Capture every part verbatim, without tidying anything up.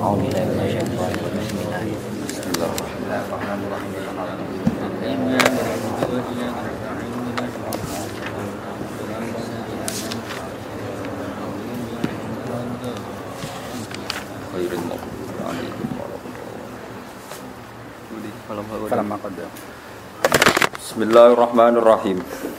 أعوذ بالله من الشيطان الرجيم بسم الله الرحمن الرحيم khairul maghdubi alaihim waladdallin. Bismillahirrahmanirrahim.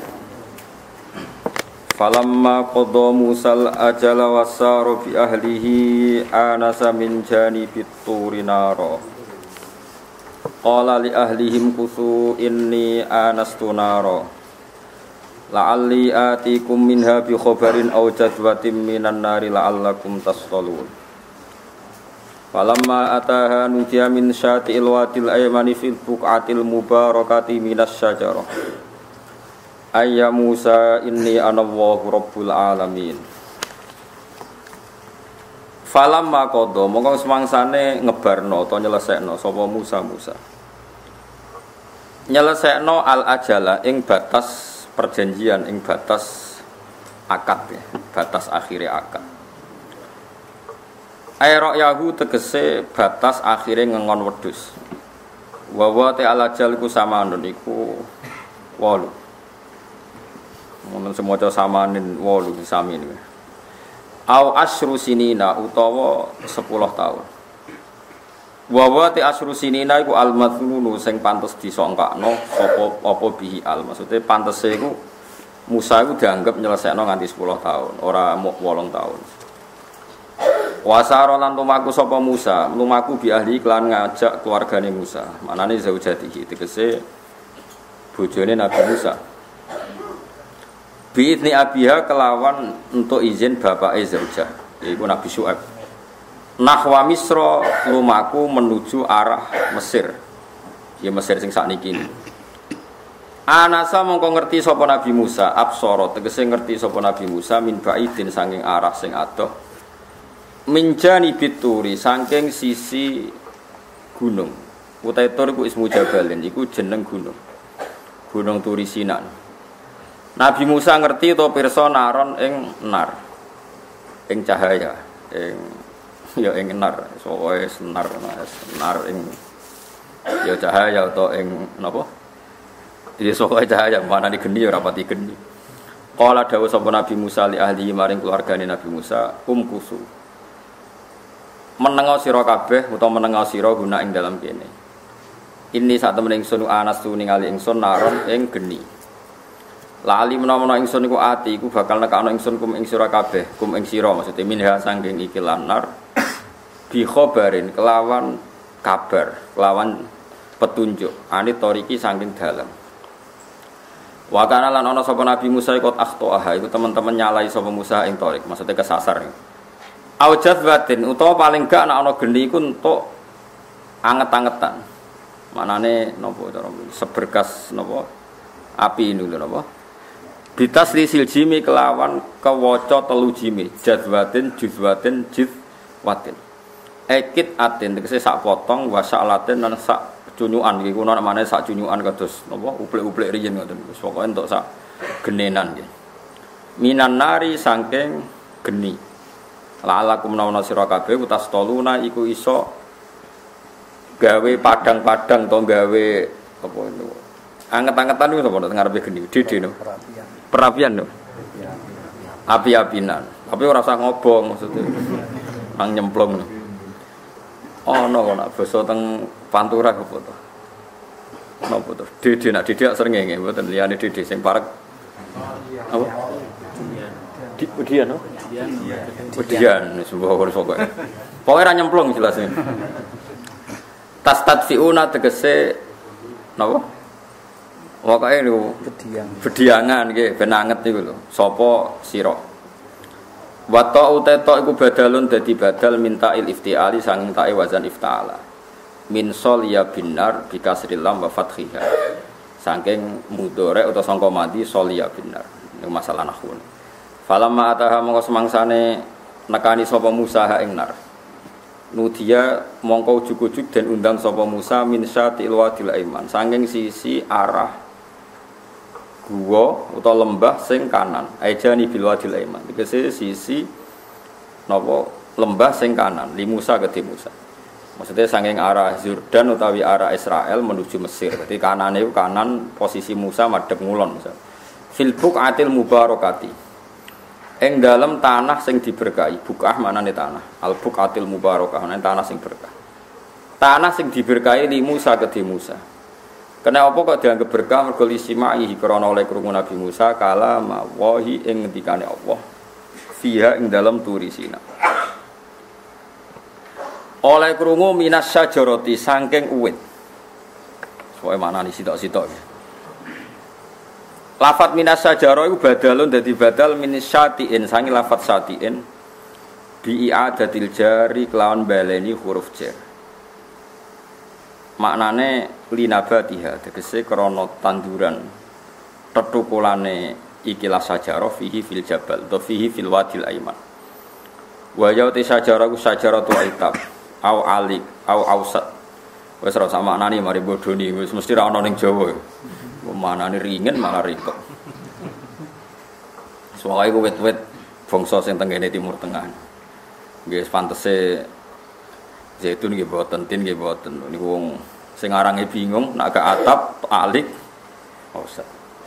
Falamma qadha Musal ajala wasara bi ahlihi anasa min janibit turi nara. Qala li ahlihim kusu inni anastu nara. La'alli atikum minha bi khabarin aw jadwatin minan nari la'allakum tastalun. Falamma ataha nudiya min syati'il wadil aymani fil buq'atil mubarakati minas syajarah. Ayya Musa inni anallahu rabbul alamin. Falamma qadha mongko semangsane ngebarno utawa nyelesekno sapa Musa Musa. Nyelesekno al ajala ing batas perjanjian ing batas akad ya, batas akhire akad. Aira yahu tegese batas akhire ngengon wedhus. Wa wa ta'ala ajal iku samanun iku wolu. Mun semoco samanin wolu sami niku. Au asyru sinina utawa sepuluh tahun. Wa wa ta asyru sinina iku al-mathlulu sing pantes disangkakno sapa apa bihi al. Maksude pantese iku Musa iku dianggap nyelesekno nganti sepuluh tahun, ora muk wolung tahun. Wasara lan lumaku sapa Musa, lumaku bi ahli kelan ngajak keluargane Musa. Manane zaujatihi tegese bojone Nabi Musa. Bi idni abiha kelawan untuk izin bapake zaujah, yaiku Nabi Syuaib. Nahwa Misra lumaku menuju arah Mesir. Ya Mesir sing sakniki. Anasa mongko ngerti sapa Nabi Musa, absara tegese ngerti sapa Nabi Musa min baidin saking arah sing adoh. Minjani bituri saking sisi gunung. Utai tur iku ismu jabalin, iku jeneng gunung. Gunung Turi Sinan. Nabi Musa ngerti to pirsa naron ing nar. Ing cahaya, ing ya ing nar, soe senar nar ing ya cahaya utawa ing napa? Iki soe cahaya mana digeni ora pati geni. Qala dawuh sapa Nabi Musa li ahli maring keluargane Nabi Musa, um kusu. Menengo sira kabeh utawa menengo sira guna ing dalam kene. Ini sak temen ingsun anas tu ningali ingsun naron ing geni. Lali menawa-menawa ingsun iku ati iku bakal nekakno ingsun kum ing sira kabeh, kum ing sira maksude minha sangking iki lanar bi khabarin kelawan kabar, kelawan petunjuk ani toriki sangking dalam. Wa kana lan ana sapa Nabi Musa iku akhtoah iku teman-teman nyalai sapa Musa ing torik, maksude kesasar. Aujat batin utawa paling gak ana ana geni iku entuk anget-angetan. Manane napa cara seberkas napa api ini lho napa? Bitaslisil jimi kelawan kewaca telu jimi jadwatin juzwatin jidwatin ekit atin tegese sak potong wasalatin lan sak cunyukan iki kuno namane sak cunyukan kados napa uplek-uplek riyen ngoten pokoke entuk sak genenan nggih minan nari saking geni la'alakum nawana sira kabeh utas toluna iku iso gawe padang-padang to gawe apa itu anget-angetan niku sapa ngarepe geni dede no perapian no api-apinan tapi ora usah ngobong maksudnya nang nyemplung no ana kok nak basa teng Pantura apa to napa to dede nak dede srengenge mboten liyane dede sing parek apa di Udian no Udian wis pokoke pokoke pokoke ra nyemplung jelas ini tas tadfiuna tegese napa pokoke niku bediang bediangan nggih ben anget niku lho sapa sira wa ta'u ta iku badalun dadi badal minta il iftiali sanging tae wazan iftala min sol ya binar bi kasril lam wa fathiha saking mudhari utawa sangka madi sol ya binar niku masalah nahwu falamma ataha mongko semangsane nekani sapa Musa ha ing nar nudia mongko ujug-ujug den undang sapa Musa min syatil wadil aiman saking sisi arah gua utawa lembah sing kanan ajani bil wadil aiman tegese sisi napa lembah sing kanan li Musa ke Musa. Maksudnya saking arah Yordan utawi arah Israel menuju Mesir. Jadi kanan itu kanan posisi Musa madhep ngulon misal. Fil buqatil mubarakati. Ing dalem tanah sing diberkahi. Buqah manane tanah. Al buqatil mubarakah manane tanah sing berkah. Tanah sing diberkahi li Musa ke Musa. Kena apa kok dianggap berkah mergo lisimai krana oleh krungu Nabi Musa kala mawahi ing ngendikane Allah. Fiha ing dalem turi Sina. Oleh krungu minas syajarati saking uwit. Soale maknane sitok-sitok. Lafat minas syajarah iku badalun dadi badal min syatiin sangi lafat syatiin bi i'adatil jari kelawan baleni huruf jar. Maknane linabatiha tegese krana tanduran tetukulane ikilah syajarah fihi fil jabal to fihi fil wadil aiman. Wa yauti syajarah ku syajaratu aitab au alik au ausat wis ora sak maknane mari bodoni wis mesti ra ana ning Jawa manane ringen malah ribet soalé ku wit-wit bangsa sing tenggene timur tengah nggih pantese zaitun nggih boten tin nggih boten niku wong sing arange bingung nak gak atap alik ausat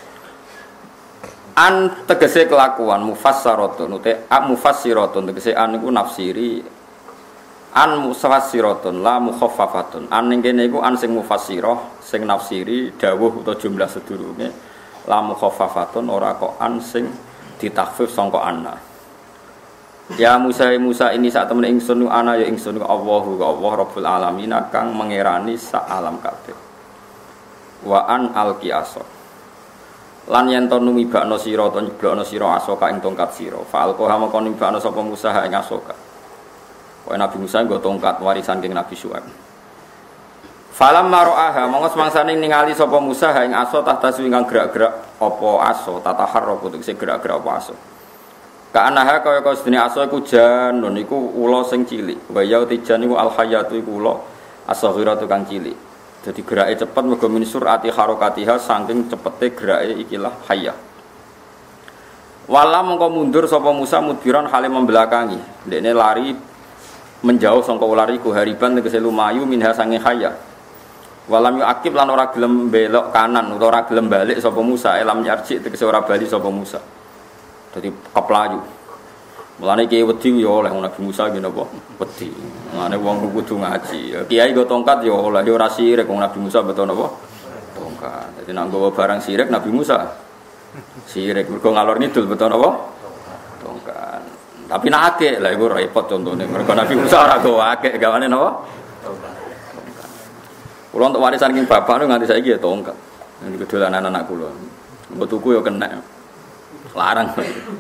an tegese kelakuan mufassaratun uta mufassiratun tegese an niku nafsiri an mufassiratun la mukhaffafatun an ning kene iku an sing mufassirah sing nafsiri dawuh utawa jumlah sedurunge la mukhaffafatun ora kok an sing ditakhfif sangka anna ya Musa Musa ini sak temene ingsun ana ya ingsun Allahu Allah Rabbul alamin kang mengerani sak alam kabeh wa an alqiasa lan yen to numibakno sira to nyeblokno sira asoka ing tongkat sira fa alqaha mongko numibakno sapa Musa ing asoka. Wah Nabi Musa nggo tongkat warisan king Nabi Syuaib. Falam maro'aha monggo semangsane ningali sapa Musa ing aso tahta swingang gerak-gerak apa aso tataharraku tegese gerak-gerak apa aso. Kaanaha kaya kaya sedene aso iku janun iku ula sing cilik. Wa ya tijan iku al hayatu iku ula asghiratu kang cilik. Dadi gerake cepet mergo min surati harakatiha saking cepete gerake ikilah hayya. Wala mongko mundur sapa Musa mudbiran hale membelakangi. Ndekne lari menjauh sangka ular iku hariban tegese lumayu minha sange khaya. Walam yu akib lan ora gelem belok kanan utawa ora gelem balik sapa Musa elam yarji tegese ora bali sapa Musa. Dadi keplayu. Mulane kiai wedi ya oleh Nabi Musa ngene apa? Wedi. Mulane wong kudu ngaji. Kiai go tongkat ya oleh ya ora sirik wong Nabi Musa beto napa? Tongkat. Dadi nek nggawa barang sirik Nabi Musa sirik mergo ngalor ngidul beto napa? Tongkat. Tapi nak akeh lah iku repot contone. Mergo Nabi Musa ora go akeh gawane napa? Tongkat. Kula untuk warisan king bapak niku nganti saiki ya tongkat. Niku dolanan anak kula. Mbok tuku ya kena. Larang.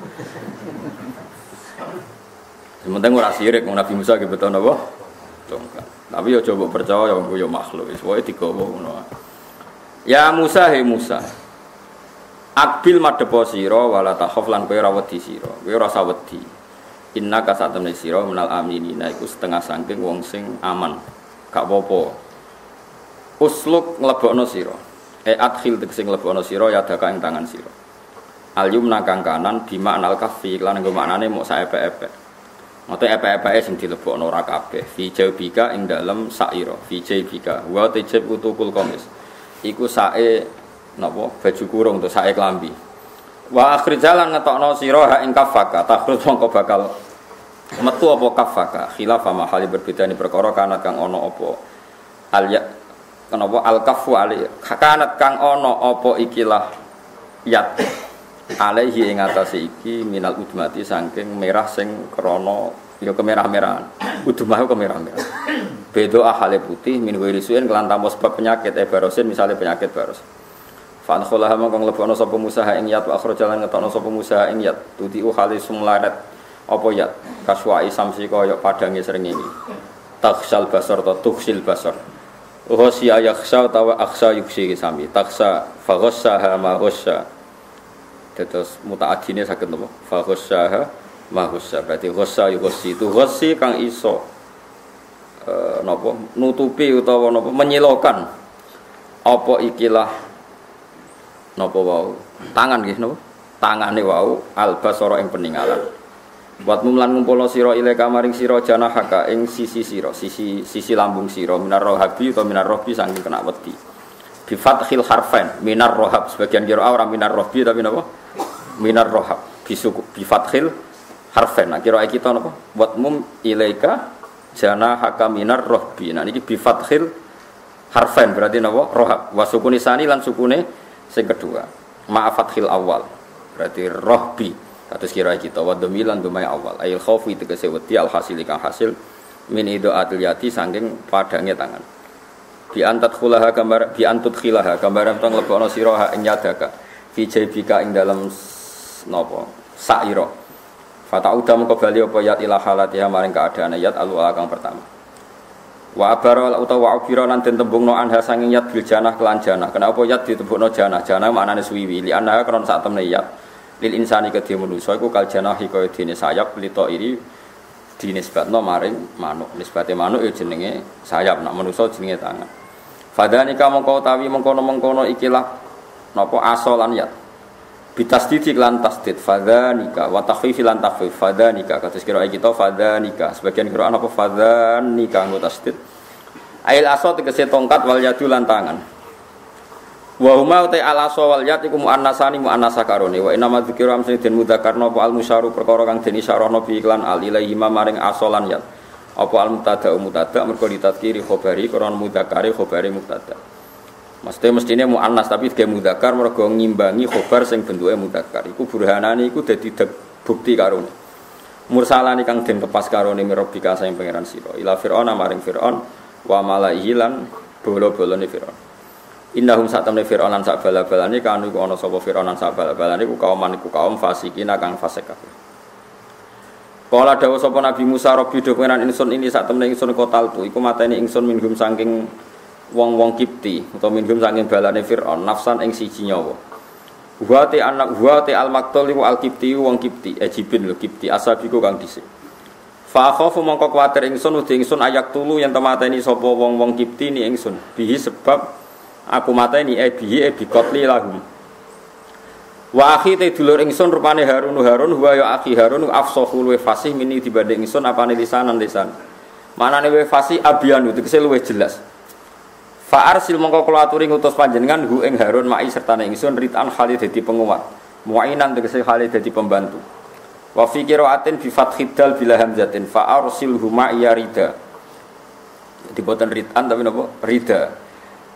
Sementara ora sirik Nabi Musa ki beto napa? Tongkat. Tapi ya coba percaya wong yo makhluk wis wae digawa ngono. Ya Musa he Musa. Akbil madhepo sira wala takhaf lan kowe ora wedi sira. Kowe ora usah wedi. Inna ka satemene sira menal aminina iku setengah saking wong sing aman. Gak apa-apa. Usluk nglebokno sira. E adkhil tegese nglebokno sira ya daka ing tangan sira. Al yumna kang kanan bima anal kafi lan nggo maknane mok saepek-epek. Ngote epek-epeke sing dilebokno ora kabeh. Fi jabika ing dalem saira. Fi jabika wa tajib utukul qamis. Iku sae napa baju kurung to sae klambi. Wa akhir jalan ngetokno sira ha ing kafaka. Takhrus mongko bakal metu apa kafaka. Khilaf mahali berbeda ni perkara kanat kang ana apa al ya kenapa al-kafu ali kanat kang ana apa ikilah yat alaihi ing atase iki minal udmati saking merah sing krana ya kemerah-merahan udmah kemerah-merah beda ahale putih min wirisuin kelan tanpa sebab penyakit ebarosin misalnya penyakit baros fan khulaha mongko nglebokno sapa Musa ing yat wa akhrajalan ngetokno sapa Musa ing yat tuti khalisum larat apa yat kaswai samsi kaya padange srengenge taksal basar ta tuksil basar Ghasya yakhsha tawa akhsha yuksi sami taksa faghassaha ma ghasya terus mutaadine saged napa faghassaha ma ghasya berarti ghasya yuksi itu ghassi kang iso e, napa nutupi utawa napa menyelokan apa ikilah napa wau tangan nggih napa tangane wau albasara ing peninggalan Buat mumlan ngumpulno sira ile kamaring sira janahaka ing sisi sira, sisi sisi lambung sira minar rohabi utawa minar rohbi saking kena wedi. Bi fathil harfain minar rohab sebagian kira ora minar rohbi tapi napa? Minar rohab bisuku bi fathil harfain. Nah kira kita napa? Buat mum ilaika janahaka minar rohbi. Nah niki bi fathil harfain berarti napa? Rohab. Wa sukuni sani lan sukune sing kedua. Ma fathil awal berarti rohbi. Kados kira kita wa dhamilan dumai awal ayil khaufi tegese wedi al hasil kang hasil min idaatil yati saking padange tangan bi antat khulaha gambar bi antut khilaha gambaran tong lebokno sira ing yadaka fi jaybika ing dalem napa saira fata udam kebali apa yat ila halatiha maring keadaan yat alu kang pertama wa abara utawa abira lan den tembungno anha sanging yat bil janah kelan janah kenapa yat ditembungno janah janah maknane suwiwi li anha kron sak temne yat lil insani kedhe manusa iku kal janahi kaya dene sayap lito iri dinisbatno maring manuk nisbate manuk ya jenenge sayap nek manusa jenenge tangan fadanika mongko utawi mengkono-mengkono ikilah napa asa lan yat bitasdid lan tasdid fadanika wa takhfif lan takhfif fadanika kados kira kita fadanika sebagian kira apa fadanika nggo tasdid ail asa tegese tongkat wal yadu lan tangan wa huma ta al-asa wal yad iku muannasani muannasa karone wa inna madzikra amsine den mudzakarna apa al-musyaru perkara kang den isyarahna bi iklan al-ilahi maring asolan yad apa al-mutada mutada mergo ditadkiri khabari karena mudzakari khabari mutada mesti mestine muannas tapi ge mudzakar mergo ngimbangi khabar sing bentuke mudzakar iku burhanane iku dadi bukti karone mursalani kang den kepas karone mirobika sing pangeran sira ila fir'auna maring fir'aun wa malaihi lan bolo-bolone fir'aun innahum satamne fir'aun lan sak bala-balane kanu iku ana sapa fir'aun lan sak bala-balane iku kaum iku kaum fasikin kang fasik kabeh. Kala dawuh sapa Nabi Musa rabbi do pengenan ingsun ini satamne ingsun kotal tu iku mateni ingsun minhum saking wong-wong Kipti utawa minhum saking balane fir'aun nafsan ing siji nyawa. Wa te anak wa te al-maqtul iku al-Kipti wong Kipti ejibin lho Kipti asabiku kang dhisik. Fa khafu mongko kuwatir ingsun uti ingsun ayak tulu yen temateni sapa wong-wong Kipti ni ingsun bihi sebab aku mateni e bihi e bikotli lahum wa akhi te dulur ingsun rupane Harun Harun wa ya akhi Harun afsahu luwe fasih mini dibanding ingsun apane lisanan lisan manane luwe fasih abyanu tegese luwe jelas fa arsil mongko kula aturi ngutus panjenengan hu ing Harun mai sertane ingsun ritan khalid dadi penguat muainan tegese khalid dadi pembantu wa fi qiraatin bi fathid dal bila hamzatin fa arsilhu ma yarida diboten ritan tapi napa rida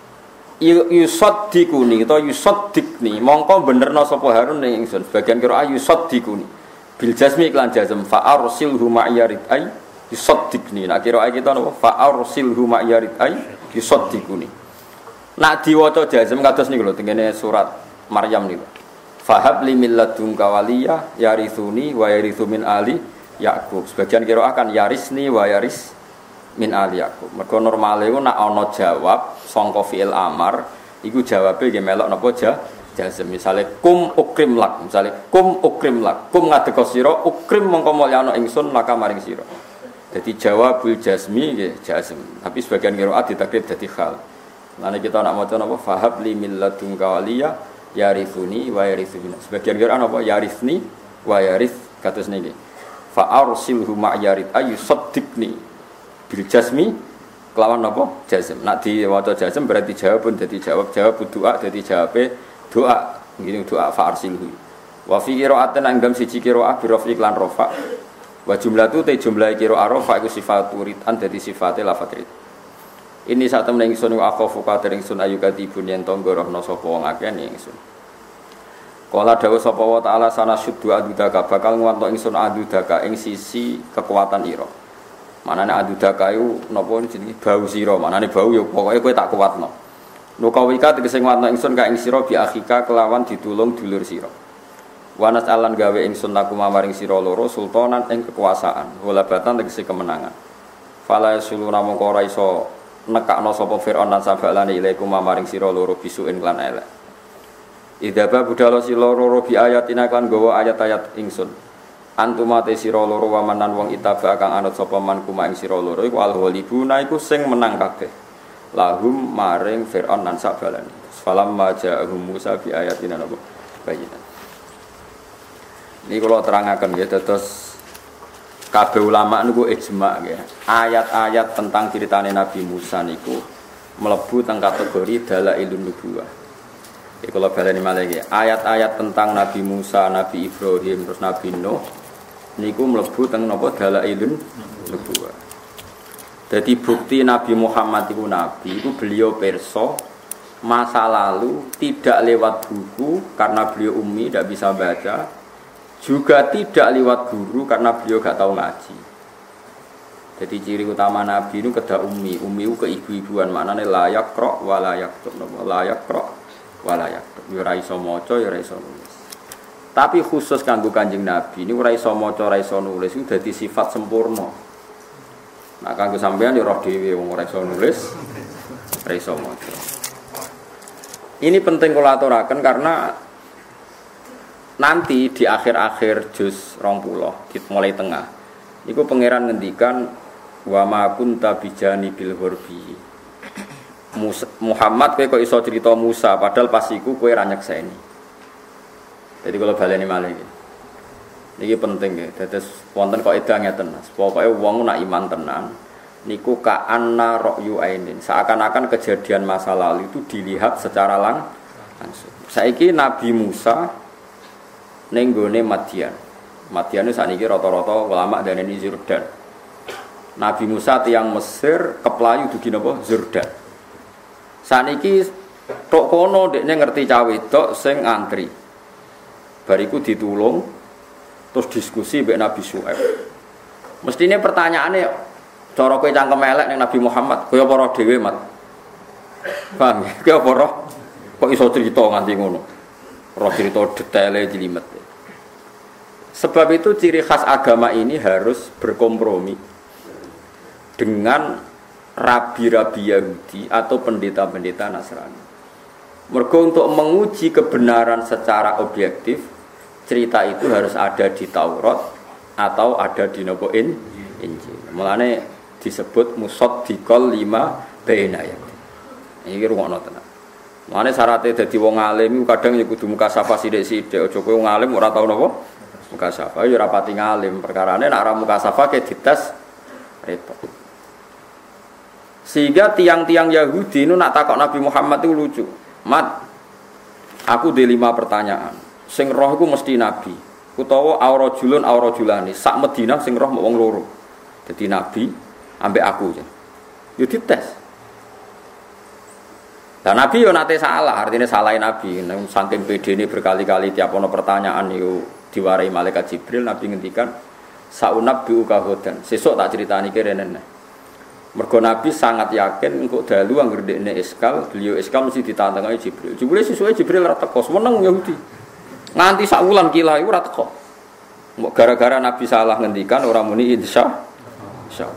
yusaddikuni atau yusaddikni mongko benerno sapa Harun ning ingsun bagian kira yusaddikuni bil jazmi iklan jazm fa arsilhu ma yarid ay yusaddikni nak kira kita napa fa arsilhu ma yarid ay yusaddikuni nak diwaca jazm kados niku lho tengene surat Maryam niku fahab li milladunka waliya yarithuni wa yarithu min ali Yaqub sebagian kira akan yarisni wa yaris min ali Yaqub mergo normale iku nak ana jawab sangka fi'il amar iku jawabe nggih melok napa ja jazm misale kum ukrim lak misale kum ukrim lak kum ngadeka sira ukrim mongko mulyana ingsun laka maring sira dadi jawabul jazmi nggih jazm tapi sebagian qiraat ditakrib dadi khal lan kita nak maca napa fahab li min ladunka waliya yarithuni wa yarithuna sebagian qiraat napa yarithni wa yarith kados niki fa arsilhu ma yarid ayusaddiqni bil jazmi kelawan apa jazm nak diwaca jazm berarti jawab pun dadi jawab jawab doa dadi jawabe doa ngene doa fa arsilhu wa fi qira'atin anggam siji qira'ah bi rafi lan rafa wa jumlatu te jumlah qira'ah rafa iku sifat uritan dadi sifate lafadz rid ini sak temene ingsun wa akhafu kader ingsun ayu katibun yen tangga rohna sapa wong akeh ingsun kala dawuh sapa wa taala sanasuddu adudaka bakal ngwanto ingsun adudaka ing sisi kekuatan ira manane adudaka iku napa jenenge bau sira manane bau ya pokoke kowe tak kuwatno nukawika tegese nguwatno ingsun ka ing sira bi akhika kelawan ditulung dulur sira wanas alan gawe ingsun laku maring sira loro sultanan ing kekuasaan walabatan tegese kemenangan fala yasuluna mongko ora iso nekakno sapa fir'aun lan sabalane ilaikum maring sira loro bisuin lan elek idaba budala sira loro bi ayatina kan gawa ayat-ayat ingsun antumate sira loro wamanan wong itaba kang anut sapa man kuma ing sira loro iku al-ghalibuna iku sing menang kabeh lahum maring fir'aun lan sabalane falam maja'ahum Musa bi ayatina napa bayinan ini kula terangaken nggih dados kabeh ulama niku ijma nggih. Ayat-ayat tentang ceritane Nabi Musa niku mlebu teng kategori dalailun nubuwah. Iki kula baleni malih nggih. Ayat-ayat tentang Nabi Musa, Nabi Ibrahim, terus Nabi Nuh niku mlebu teng napa dalailun nubuwah. Jadi bukti Nabi Muhammad itu nabi itu beliau perso masa lalu tidak lewat buku karena beliau ummi tidak bisa baca, juga tidak lewat guru karena beliau gak tahu ngaji. Jadi ciri utama nabi itu kedah ummi, ummi itu keibu-ibuan, maknanya layak krok walayak tuk, layak krok walayak tuk, ya ora iso maca ya ora iso nulis. Tapi khusus kanggo Kanjeng Nabi ini ora iso maca ora iso nulis itu dadi sifat sempurna. Nah kanggo sampean ya roh dhewe wong ora iso nulis, ora iso maca. Ini penting kula aturaken karena nanti di akhir-akhir juz rong puluh mulai tengah niku pangeran ngendikan wa ma kunta bijani bil ghurbi. Muhammad kowe kok iso cerita Musa padahal pas iku kowe ra nyekseni. Jadi kalau baleni malih iki. Niki penting nggih. Dados wonten kok edah ngeten Mas. Pokoke wong nak iman tenan niku ka anna ra'yu ainin. Seakan-akan kejadian masa lalu itu dilihat secara lang langsung. Saiki Nabi Musa ning gone Madian. Madian itu sakniki rata-rata ulama darani Yordan. Nabi Musa tiyang Mesir keplayu dugi napa? Yordan. Saniki tok kono dekne ngerti cah wedok sing antri. Bariku ditulung terus diskusi mbek Nabi Syuaib. Mestine pertanyaane cara kowe cangkem elek ning Nabi Muhammad, kowe apa roh dhewe, Mat? Paham? Kowe apa roh? Kok iso cerita nganti ngono? Roh cerita detaile jelimet. Sebab itu ciri khas agama ini harus berkompromi dengan rabi-rabi Yahudi atau pendeta-pendeta Nasrani. Mergo untuk menguji kebenaran secara objektif, cerita itu harus ada di Taurat atau ada di nopo Injil. Mulane disebut musaddiqal lima baina ayat. Iki rungokno tenan. Mulane syaratnya dadi wong alim kadang ya kudu mukasafah sithik-sithik. Aja kowe wong alim ora tau napa mukasafah ya ora pati ngalim. Perkarane nek ora mukasafah ke dites repot. Sehingga tiang-tiang Yahudi itu nak takok Nabi Muhammad itu lucu. Mat, aku di lima pertanyaan. Sing roh itu mesti Nabi. Utawa aurajulun aurajulani. Sak Madinah sing roh wong loro. Jadi Nabi ambek aku aja. Yo dites. Dan Nabi yo nate salah, artinya salahin Nabi. Saking pedene berkali-kali tiap ono pertanyaan yo diwarai malaikat Jibril, Nabi ngendikan saunab biuka hodan. Sesuk tak critani kene. Mergo Nabi sangat yakin engko dalu anggere dekne iskal, beliau iskal mesti ditantangane Jibril. Jibril sesuai Jibril ora teko, meneng Yahudi. Nganti sak wulan kila iku ora teko. Mbok gara-gara Nabi salah ngendikan ora muni insya insya.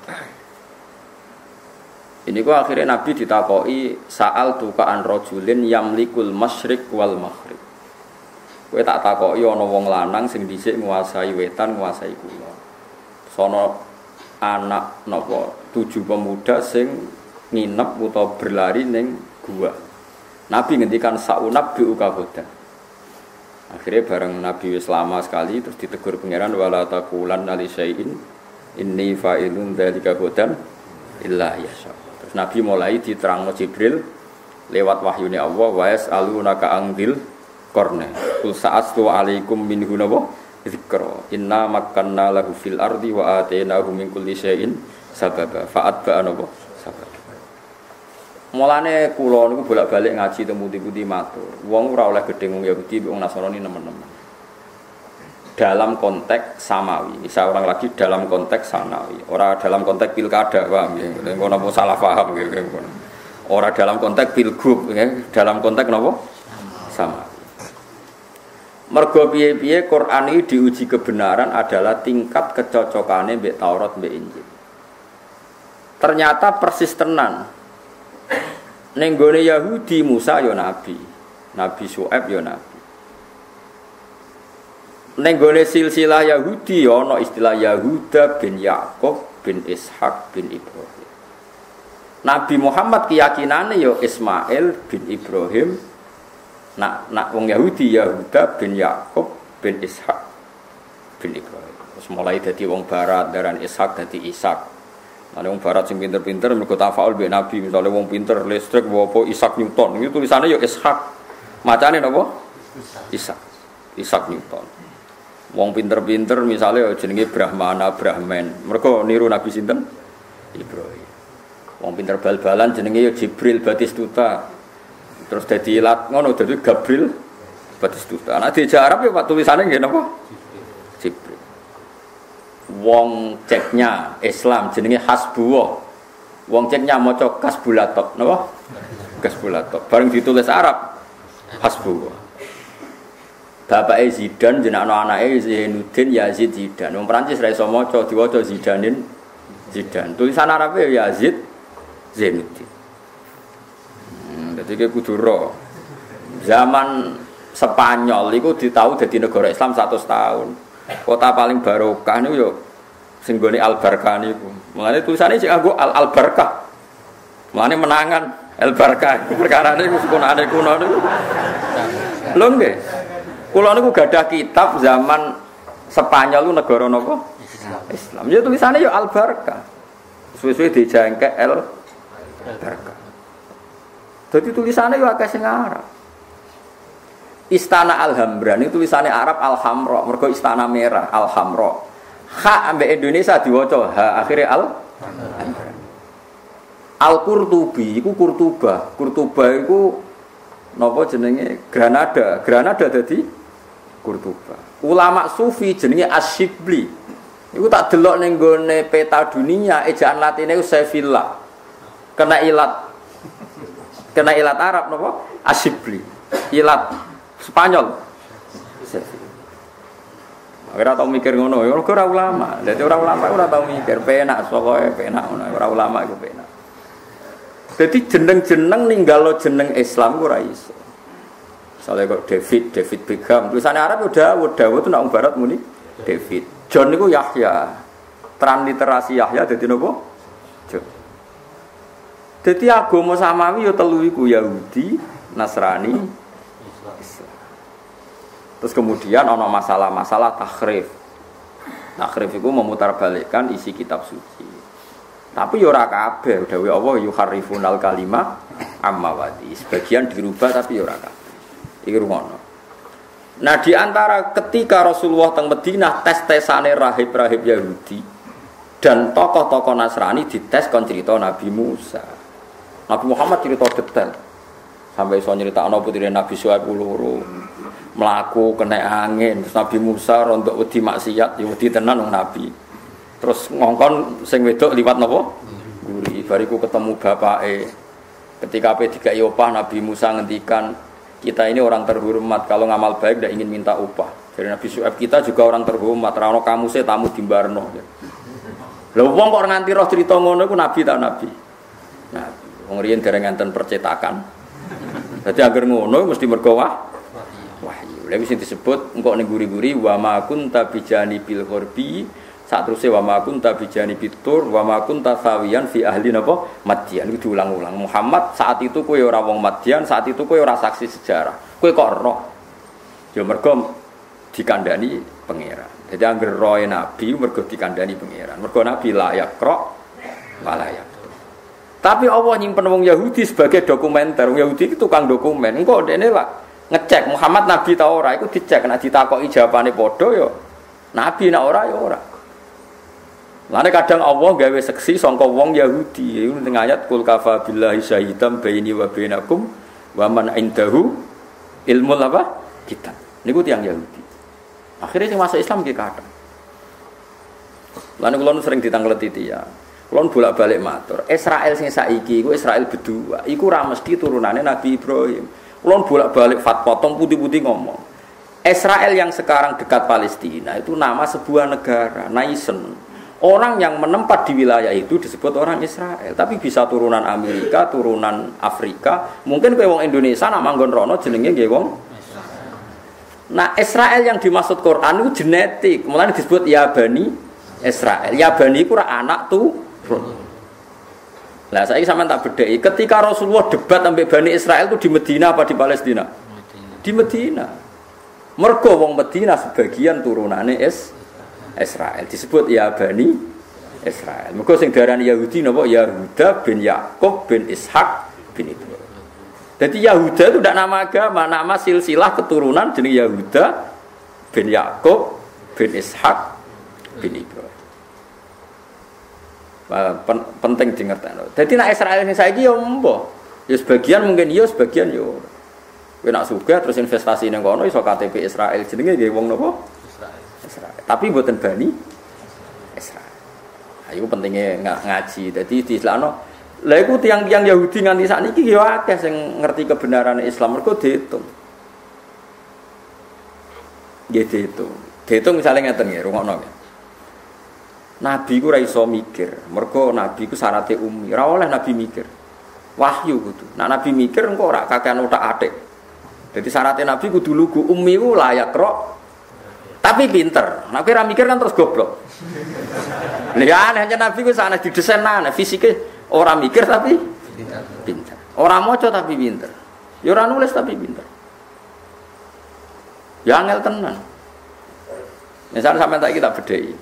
Ini kok akhirnya Nabi ditakoki sa'al tukaan rajulin yamlikul masyriq wal maghrib. Kowe tak takoki ana wong lanang sing dhisik nguasai wetan, nguasai kulon. Sono anak napa tujuh pemuda sing nginep utawa berlari ning gua. Nabi ngendikan saunab biuka hodan. Akhirnya bareng Nabi wis lama sekali terus ditegur pangeran wala taqulan ali syai'in inni fa'ilun dzalika hodan illa yasha. Terus Nabi mulai diterangno Jibril lewat wahyune Allah wa yas'alunaka angdil qarna. Kul sa'astu alaikum minhu napa dzikra inna makkanna lahu fil ardi wa atainahu min kulli syai'in sababa fa'atba'a napa sabab. Mulane kula niku bolak-balik ngaji teng pundi-pundi matur. Wong ora oleh gedhe wong Yahudi wong Nasrani nemen-nemen. Dalam konteks samawi. Misal orang lagi dalam konteks sanawi. Ora dalam konteks pilkada, paham nggih. Ngono apa salah paham nggih. Ora dalam konteks pilgub nggih, dalam konteks napa? Sama. Mergo piye-piye Quran ini diuji kebenaran adalah tingkat kecocokane mbek Taurat mbek Injil. Ternyata persis tenan. Ning gone Yahudi Musa ya nabi, Nabi Syuaib ya nabi. Ning gone silsilah Yahudi ya ana istilah Yahuda bin Yakub bin Ishak bin Ibrahim. Nabi Muhammad keyakinane ya Ismail bin Ibrahim. Nak nak wong Yahudi Yahuda bin Yakub bin Ishak bin Ibrahim. Terus mulai dadi wong barat daran Ishak dadi Ishak. Ana wong barat sing pinter-pinter mergo tafaul mbek Nabi, misale wong pinter listrik apa Ishak Newton. Iki tulisane ya Ishak. Macane napa? Ishak. Ishak Newton. Wong pinter-pinter misale jenenge Brahmana Brahman. Mergo niru Nabi sinten? Ibrahim. Wong pinter bal-balan jenenge ya Jibril Batistuta. Terus dadi ilat ngono dadi Gabriel Batistuta. Nek di Arab ya tulisane nggih napa? Jibril. Wong ceknya Islam jenenge Hasbullah. Wong ceknya maca Kasbulatok, napa? Kasbulatok. Bareng ditulis Arab Hasbullah. Bapake Zidan jenenge anake Zainuddin Yazid Zidan. Wong Prancis ra iso maca diwaca Zidanin Zidan. Tulisan Arabe ya Yazid Zainuddin. Hmm, dadi ki kudu ro. Zaman Spanyol iku ditau dadi negara Islam seratus tahun. Kota paling barokah niku yo sing gone Al-Barkah niku. Mulane tulisane sing nganggo Al-Barkah. Mulane menangan Al-Barkah. Perkarane iku sekonane kuno niku. Lho nggih. Kula niku gadah kitab zaman Spanyol ku negara napa? Islam. Islam. Ya tulisane yo Al-Barkah. Suwe-suwe dijangkek Al-Barkah. Dadi tulisane yo akeh sing Arab. Istana Alhambra ini tulisannya Arab Al-Hamra, mergo istana merah Al-Hamra. Ha ambek Indonesia diwaca ha akhire Al Al-Qurtubi iku Kurtuba. Kurtuba iku napa jenenge Granada. Granada dadi Kurtuba. Ulama sufi jenenge Asy-Syibli. Iku tak delok ning gone peta dunia ejaan latine iku Sevilla. Kena ilat. Kena ilat Arab napa? Asy-Syibli. Ilat Spanyol. Ora tau mikir ngono, ya ora ulama. Dadi ora ulama ora tau mikir, penak pokoke penak ngono. Ora ulama iku penak. Dadi jeneng-jeneng ninggalo jeneng Islam ora iso. Misale kok David, David Beckham, tulisane Arab udah udah itu nak barat muni David. John niku Yahya. Transliterasi Yahya dadi napa? John. Dadi agama samawi ya telu iku Yahudi, Nasrani, terus kemudian ada masalah-masalah takhrif. Takhrif itu memutarbalikkan isi kitab suci. Tapi ya ora kabeh, dawuh Allah yuharrifunal kalimah amma wadi. Sebagian dirubah tapi ya ora kabeh. Iki rumono. Nah, di antara ketika Rasulullah teng Madinah tes-tesane rahib-rahib Yahudi dan tokoh-tokoh Nasrani dites kon cerita Nabi Musa. Nabi Muhammad cerita detail. Sampai iso nyritakno putrine Nabi Syuaib loro. Melaku kena angin terus Nabi Musa rontok wedi maksiat ya wedi tenan wong Nabi terus ngongkon sing wedok liwat napa guri bariku ketemu bapake ketika pe dikai upah Nabi Musa ngendikan kita ini orang terhormat kalau ngamal baik tidak ingin minta upah jadi Nabi Syuaib kita juga orang terhormat ra ono kamuse tamu dimbarno lha wong kok nganti roh crita ngono iku Nabi ta Nabi Nabi wong riyen dereng enten percetakan dadi anggere ngono mesti mergo wah wahyu. Lha wis disebut engko ning guri-guri wa ma kunta bijani bil qurbi sak teruse wa ma kunta bijani bitur wa ma kunta sawiyan fi ahli napa Madyan itu diulang-ulang. Muhammad saat itu kowe ora wong Madyan, saat itu kowe ora saksi sejarah. Kowe kok roh. Ya mergo dikandani pangeran. Dadi anggere roe nabi mergo dikandani pangeran. Mergo nabi layak krok layak. Tapi Allah nyimpen wong Yahudi sebagai dokumenter. Wong Yahudi itu tukang dokumen. Engko dene lah ngecek Muhammad nabi ta ora iku dicek nek ditakoki jawabane padha ya nabi nek ora ya ora. Lane kadang Allah gawe seksi sangka wong Yahudi iku ning ayat kul kafa billahi syahidan baini wa bainakum wa man indahu ilmu apa kitab. Niku tiyang Yahudi. Akhirnya sing masuk Islam ki kathah. Lane kula sering ditangleti ya. Kula bolak-balik matur, Israel sing saiki iku Israel berdua, iku ora mesti turunane Nabi Ibrahim. Ulun bolak-balik fatwa tong putih-putih ngomong. Israel yang sekarang dekat Palestina itu nama sebuah negara, nation. Orang yang menempat di wilayah itu disebut orang Israel. Tapi bisa turunan Amerika, turunan Afrika. Mungkin kowe wong Indonesia nak manggon rono jenenge nggih wong Israel. Nah, Israel yang dimaksud Quran itu genetik. Mulane disebut ya Bani Israel. Ya Bani ku anak tuh. Lah saiki sampean tak bedheki, ketika Rasulullah debat ambek Bani Israel itu di Medina apa di Palestina? Medina. Di Medina. Mergo wong Medina sebagian turunane Is Israel. Disebut ya Bani Israel. Mergo sing diarani Yahudi napa Yahuda bin Yakub bin Ishak bin Ibrahim. Jadi Yahuda itu tidak nama agama, nama silsilah keturunan jenis Yahuda bin Yakub bin Ishak bin Ibrahim. Pen penting dingerteno. Jadi nek Israel sing saiki ya mbo. Ya sebagian mungkin ya, sebagian ya ora. Kowe nak sugih terus investasi ning kono iso K T P Israel jenenge nggih wong napa? Israel. Israel. Tapi mboten Bani Israel. Ayo pentingnya ngaji. Jadi di Islamno lha iku tiang-tiang Yahudi nganti sakniki ya akeh sing ngerti kebenaran Islam mergo diitung. Nggih diitung. Diitung misale ngeten nggih, rungokno nggih. Nabi ku ora iso mikir, mergo nabi ku syaratnya ummi. Ora oleh nabi mikir. Wahyu kudu. Nah nabi mikir engko ora kakean otak-atik. Jadi syaratnya nabi kudu lugu ummi ku layak rok. Tapi pinter. Nek ora mikir kan terus goblok. Lihat hanya nabi ku sana didesain ana fisiknya orang mikir tapi pinter. Orang maca tapi pinter. Ya ora nulis tapi pinter. Ya angel tenan. Misalnya sampean tak kita bedheki.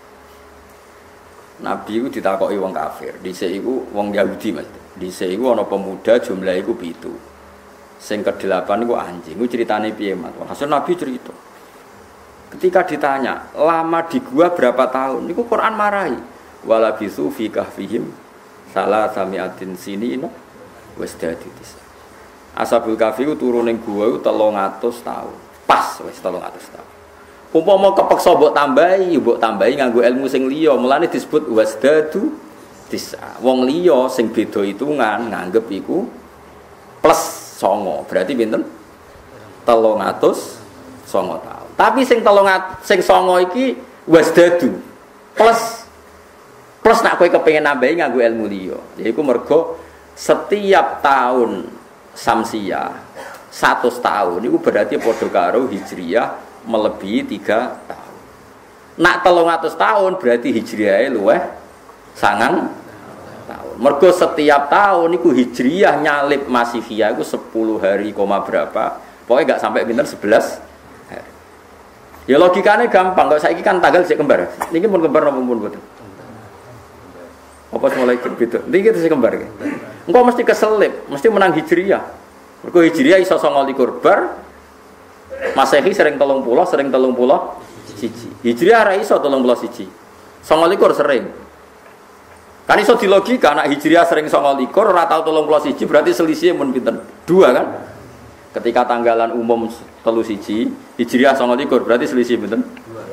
Nabi itu ditakoki wong kafir. Dhisik iku wong Yahudi Mas. Dhisik iku ana pemuda jumlah iku pitu. Sing kedelapan iku anjing. Iku critane piye, Mas? Hasil Nabi cerita. Ketika ditanya, lama di gua berapa tahun? Iku Quran marahi. Wala bisu fi kahfihim salah samiatin sinina wasdaditis. Ashabul kahfi ku turu ning gua iku telung atus tahun. Pas wis telung atus tahun. Umpama kepeksa mbok tambahi, mbok tambahi nganggo ilmu sing liya, mulane disebut wasdadu tisa. Wong liya sing beda hitungan nganggep iku plus songo. Berarti pinten? telung atus songo tahun. Tapi sing telung sing songo iki wasdadu. Plus plus nak kowe kepengin nambahi nganggo ilmu liya. Yaiku mergo setiap tahun Samsiah seratus tahun iku berarti padha karo Hijriyah melebihi tiga tahun. Nak telung atus tahun berarti hijriyah luweh sangang tahun. Mergo setiap tahun iku hijriyah nyalip masifiyah iku sepuluh hari koma berapa. Pokoknya gak sampai pinter sebelas hari. Ya logikanya gampang. Kalau saiki kan tanggal sik kembar. Niki pun kembar napa pun boten. Apa mulai beda. Niki sik kembar. Engko mesti keselip, mesti menang hijriyah. Mergo hijriyah iso sanga likur bar. Masehi sering telung puluh, sering telung puluh siji. Hijriah ora iso telung puluh siji. Sanga likur sering. Kan iso dilogika anak Hijriah sering sanga likur ora tau telung puluh siji berarti selisihnya mun pinten? Dua kan? Ketika tanggalan umum telu siji, Hijriah sanga likur berarti selisih pinten? Dua.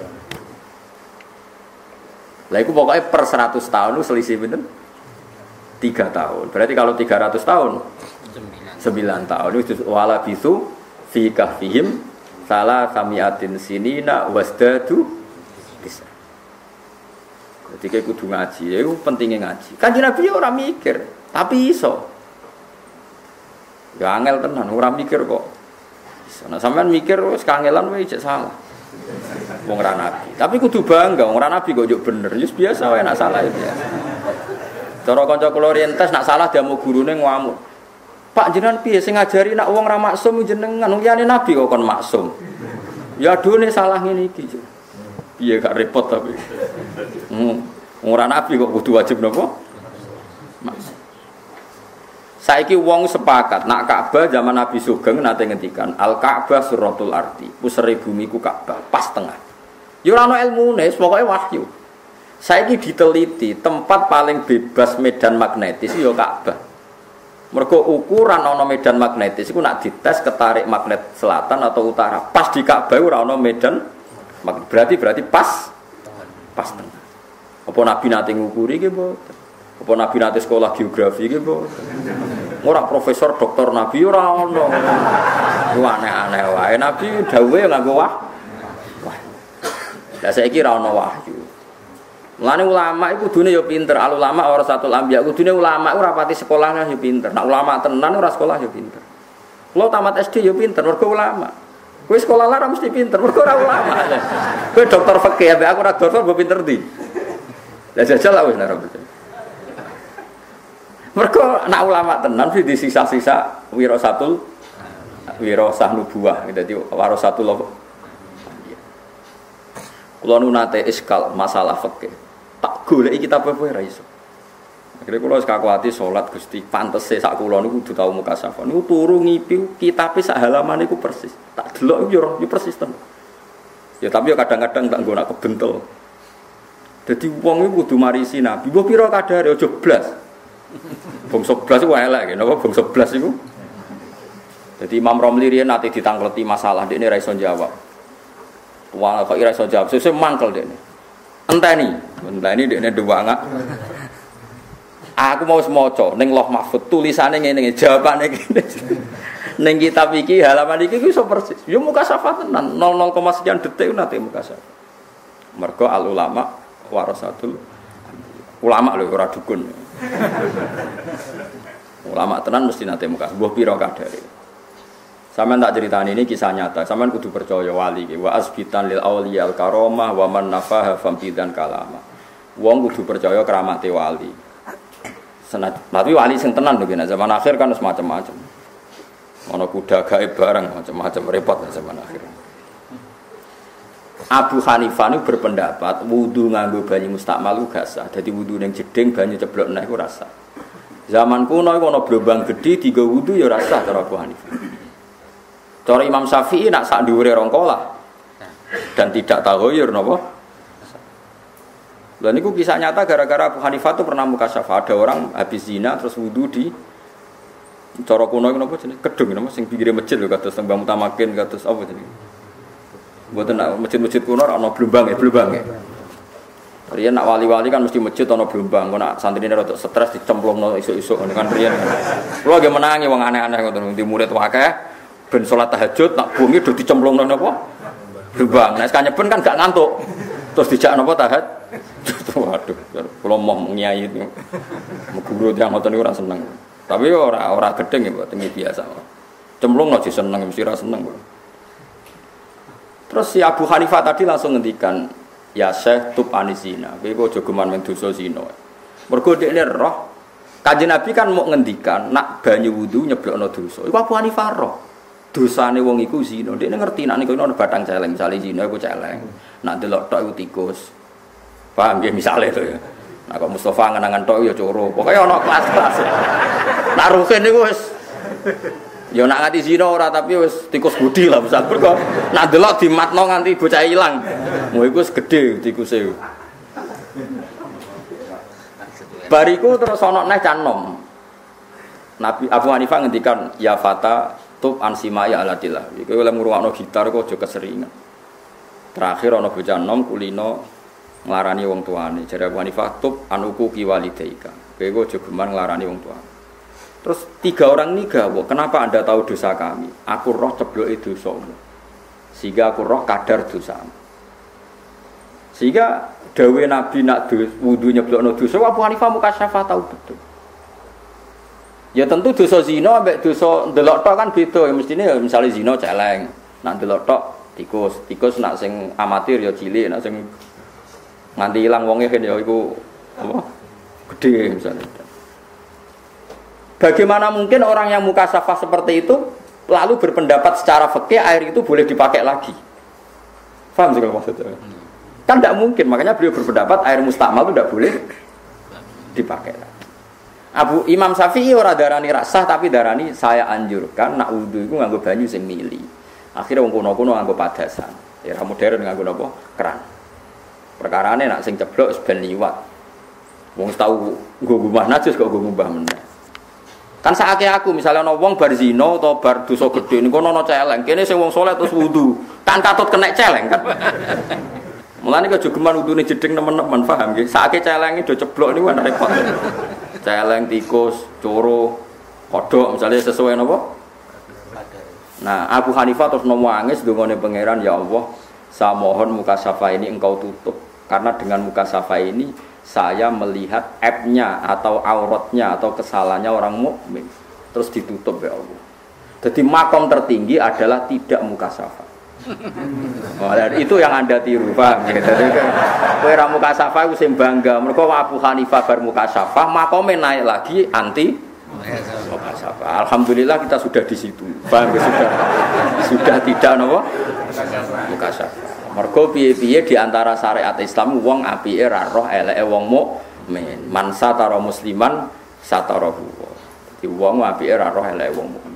Lah iku pokoke per seratus tahun itu selisih pinten? tiga tahun. Berarti kalau tiga ratus tahun sembilan tahun itu wala bisu fi kahfihim salah samiatin sinina wasdadu bisa. Ketika kudu ngaji, itu pentingnya ngaji. Kanjeng Nabi ora mikir, tapi iso. Ya angel tenan, ora mikir kok. Iso. Nah sampean mikir wis kangelan wae cek salah. Wong ora nabi. Tapi kudu bangga, wong ora nabi kok yo bener. Wis biasa wae nek salah ya biasa. Cara kanca kula orientas nek salah diamu gurune ngamuk. Pak jenengan piye sing ngajari nek wong ra maksum jenengan wong liyane nabi kok kon maksum. Ya adone salah ngene iki. Piye gak repot tapi. Hmm. Ora nabi kok kudu wajib napa? Maksum. Saiki wong sepakat nak Ka'bah zaman Nabi Sugeng nate ngendikan Al-Ka'bah suratul ardi. Pusere bumi ku Ka'bah pas tengah. Ya ora ana ilmune, pokoke wahyu. Saiki diteliti tempat paling bebas medan magnetis ya Ka'bah. Mergo ukuran ana medan magnetis iku nak dites ketarik magnet selatan atau utara. Pas di Ka'bah ora ana medan magnet. Berarti berarti pas pas tengah. Apa Nabi nate ngukuri nggih mboten? Apa Nabi nate sekolah geografi nggih mboten? Ora profesor doktor Nabi ora ono. Ku aneh-aneh wae Nabi dawuhe nganggo wah. Wah. Lah saiki ora ono wahyu. Mulane ulama iku kudune ya pinter, al ulama ora satul anbiya, kudune ulama ora pati sekolahnya ya pinter. Nek ulama tenan ora sekolah ya pinter. Kulo tamat S D ya pinter, mergo ulama. Kowe sekolah lara mesti pinter, mergo ora ulama. Kowe dokter fikih ambek aku ora dokter mbok pinter ndi? Lah jajal lah wis nek ora betul. Mergo nek ulama tenan sih di sisa-sisa wirasatul wirasah nubuwah, dadi warasatul Kula nu nate iskal masalah fikih. Tak goleki kitab apa ora iso. Akhire kula wis kakuati salat Gusti, pantese sak kula niku kudu tau mukasafah. Niku turu ngipi kitabe sak halaman niku persis. Tak delok yo yo persis tenan. Ya tapi ya kadang-kadang tak nggo nak kebentel. Dadi wong iku kudu marisi Nabi. Mbok pira kadare aja blas. Bangsa blas iku elek, napa bangsa blas iku? Dadi Imam Romli riyen nate ditangkleti masalah dekne ra iso jawab. Wah kok ora iso jawab, sesuk mangkel dekne. Enteni, enteni dekne dewangak. Aku mau maca ning Loh Mahfuz tulisane ngene, jawabane ngene. Ning kitab iki halaman iki iso persis. Ya mukasafah tenan, nol nol sekian detik nate mukasafah. Mergo al ulama warasatul ulama lho ora dukun. Ulama tenan mesti nate mukasafah. Mbah pira kadare. Sampeyan tak critani ini kisah nyata. Sampeyan kudu percaya wali iki. Wa asbitan lil auliyal karamah wa man nafaha fambidan kalama. Wong kudu percaya keramate wali. Senat, tapi wali sing tenan lho nek zaman akhir kan wis macam-macam. Ana kuda gaib barang macam-macam repot zaman akhir. Abu Hanifah itu berpendapat wudu nganggo banyu mustakmal ku gak sah. Dadi wudu ning jeding banyu ceblok nek iku ora sah. Zaman kuno iku ana blombang gedhi digo wudu ya ora sah cara Abu Hanifah. Cara Imam Syafi'i nak sak dhuwure rongkolah dan tidak tahoyur napa? Lah niku kisah nyata gara-gara Abu Hanifah itu pernah mukasafah. Ada orang habis zina terus wudu di cara kuno iku napa jenenge? Kedung napa sing pinggire masjid lho kados teng Mbah Mutamakin kados apa jenenge? Mboten nak masjid-masjid kuno ana blumbang ya, blumbang ya. Riyen nak wali-wali kan mesti masjid ana blumbang. Kok nak santrine rada stres dicemplungno isuk-isuk kan riyen. Kulo ge menangi wong aneh-aneh ngoten di murid akeh ben salat tahajud nak bungi do dicemplungno napa? Blumbang. Nek kanyeben kan gak ngantuk. Terus dijak napa tahajud? Waduh, kulo mau nyai itu. Guru yang ngoten niku ora seneng. Tapi ora ora gedeng ya mboten biasa. Cemplungno aja seneng mesti ora seneng. Terus si Abu Hanifah tadi langsung ngendikan, ya Syekh tub anisina, kowe aja geman men dosa zina. Mergo dekne roh, Kanjeng Nabi kan mau ngendikan nak banyu wudu nyeblokno dosa. Iku Abu Hanifah roh. Dosane wong iku zina. Dekne ngerti nek niku ana batang celeng, misale zina iku celeng. Nak delok tok iku tikus. Paham nggih misale to ya. Nah kok Mustofa ngenangan tok ya coro. Pokoke ana kelas-kelas. Nak ruhin niku wis ya nak nganti zina ora tapi wis tikus budi lah misal kok nak delok dimatno nganti bocah ilang. Mu iku wis gedhe tikuse. Bariku terus ana neh canom. Nabi Abu Hanifah ngendikan ya fata tub ansimaya alatillah. Iku oleh ngrungokno gitar kok aja keseringan. Terakhir ana bocah nom kulino nglarani wong tuane. Jare Abu Hanifah tub anuku ki walidaika. Kowe aja geman nglarani wong tuane. Terus tiga orang ini gawok, kenapa anda tahu dosa kami? Aku roh cebloke dosamu. Sehingga aku roh kadar dosamu. Sehingga dawe Nabi nak wudu nyeblokno dosa, Abu Hanifah mukasyafah tahu betul. Ya tentu dosa zina ambek dosa ndelok tok kan beda. Ya mestine misalnya zina celeng, nak ndelok tok tikus. Tikus nak sing amatir ya cilik, nak sing nganti ilang wonge ya iku apa? Gede misalnya. Bagaimana mungkin orang yang mukasafah seperti itu lalu berpendapat secara fikih air itu boleh dipakai lagi? Paham sih kalau maksudnya? Kan tidak mungkin, makanya beliau berpendapat air mustakmal itu tidak boleh dipakai lagi. Abu Imam Syafi'i ora darani rasah tapi darani saya anjurkan nak wudu itu nganggo banyu sing mili. Akhirnya wong kuno-kuno nganggo padasan. Era modern nganggo napa? Keran. Perkarane nak sing ceblok wis ben liwat. Wong tau nggo ngubah najis kok nggo ngubah meneh. Kan saake aku misalnya ana wong bar zina utawa bar dosa gedhe niku ana celeng, kene sing wong saleh terus wudu, kan katut kena celeng kan. Mulane kok jogeman wudune jeding nemen-nemen paham nggih. Saake celenge do ceblok niku kan repot. Celeng, tikus, coro, kodhok misalnya sesuai napa? Nah, Abu Hanifah terus nangis ndongane pangeran, ya Allah, saya mohon mukasafah ini engkau tutup. Karena dengan mukasafah ini saya melihat aibnya atau auratnya atau kesalahannya orang mukmin terus ditutup ya Allah. Jadi makom tertinggi adalah tidak mukasafah. Oh, itu yang anda tiru, paham ya? Kowe ra mukasafah wis bangga. Mergo Abu Hanifah bar mukasafah makome naik lagi anti mukasafah. Alhamdulillah kita sudah di situ. Paham ya? Sudah sudah tidak napa? Mukasafah. Mergo piye-piye di antara syariat Islam wong apike ra roh eleke wong mukmin. Man satara musliman satarahu. Dadi wong apike ra roh eleke wong mukmin.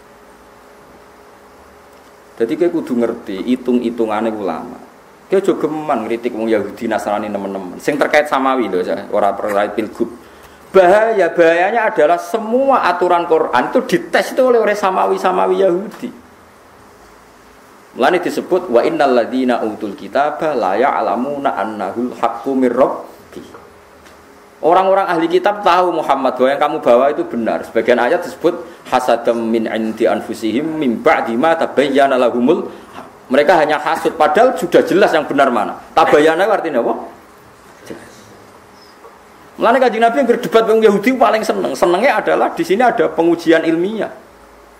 Dadi kowe kudu ngerti hitung-hitungane ulama. Kowe aja geman ngritik wong Yahudi Nasrani teman-teman. Sing terkait samawi lho, ora terkait pilgub. Bahaya bahayanya adalah semua aturan Quran itu dites itu oleh oleh samawi-samawi Yahudi. Mulane disebut wa innal ladzina utul kitaba la ya'lamuna annahul haqqu mir rabbih. Orang-orang ahli kitab tahu Muhammad bahwa yang kamu bawa itu benar. Sebagian ayat disebut hasadam min indi anfusihim min ba'di ma tabayyana lahumul. Mereka hanya hasud padahal sudah jelas yang benar mana. Tabayyana artinya apa? Jelas. Mulane Kanjeng Nabi yang berdebat dengan Yahudi paling seneng. Senengnya adalah di sini ada pengujian ilmiah.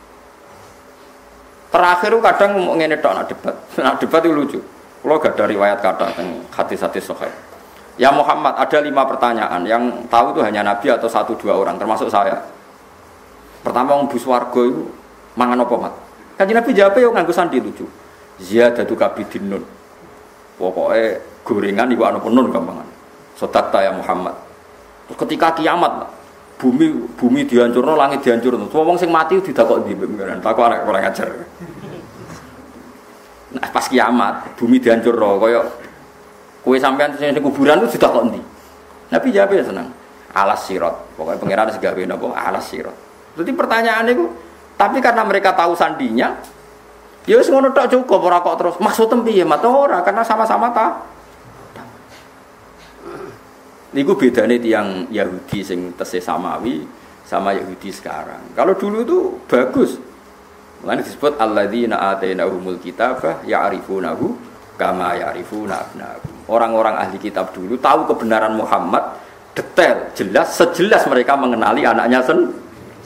Terakhir kadang mau ngene tok nak debat. Nak debat itu lucu. Kalau gak ada riwayat kata teng hadis-hadis sahih. Ya Muhammad, ada lima pertanyaan yang tahu itu hanya Nabi atau satu dua orang termasuk saya. Pertama wong bus warga itu mangan apa mat? Kanjeng Nabi jawab yo nganggo sandi lucu. Ziyadatu kabidin nun. Pokoke gorengan iku ana penun gampangan. Sotakta ya Muhammad. Terus ketika kiamat bumi bumi dihancurno, langit dihancurno. Wong sing mati didakok ndi pengiran. Takok arek ora ngajar. Nah, pas kiamat bumi dihancurno kaya kowe sampean sing kuburan itu didakok ndi. Nabi jawab ya seneng. Alas sirat. Pokoke pengiran wis gawe napa alas sirat. Jadi pertanyaane iku tapi karena mereka tahu sandinya ya wis ngono tok cukup ora kok terus maksud piye mat ora karena sama-sama ta. Niku bedane tiyang Yahudi sing tesih samawi sama Yahudi sekarang. Kalau dulu itu bagus. Mulane disebut alladzina atainahumul kitaba ya'rifunahu kama ya'rifuna abnahum. Orang-orang ahli kitab dulu tahu kebenaran Muhammad detail, jelas, sejelas mereka mengenali anaknya sendiri.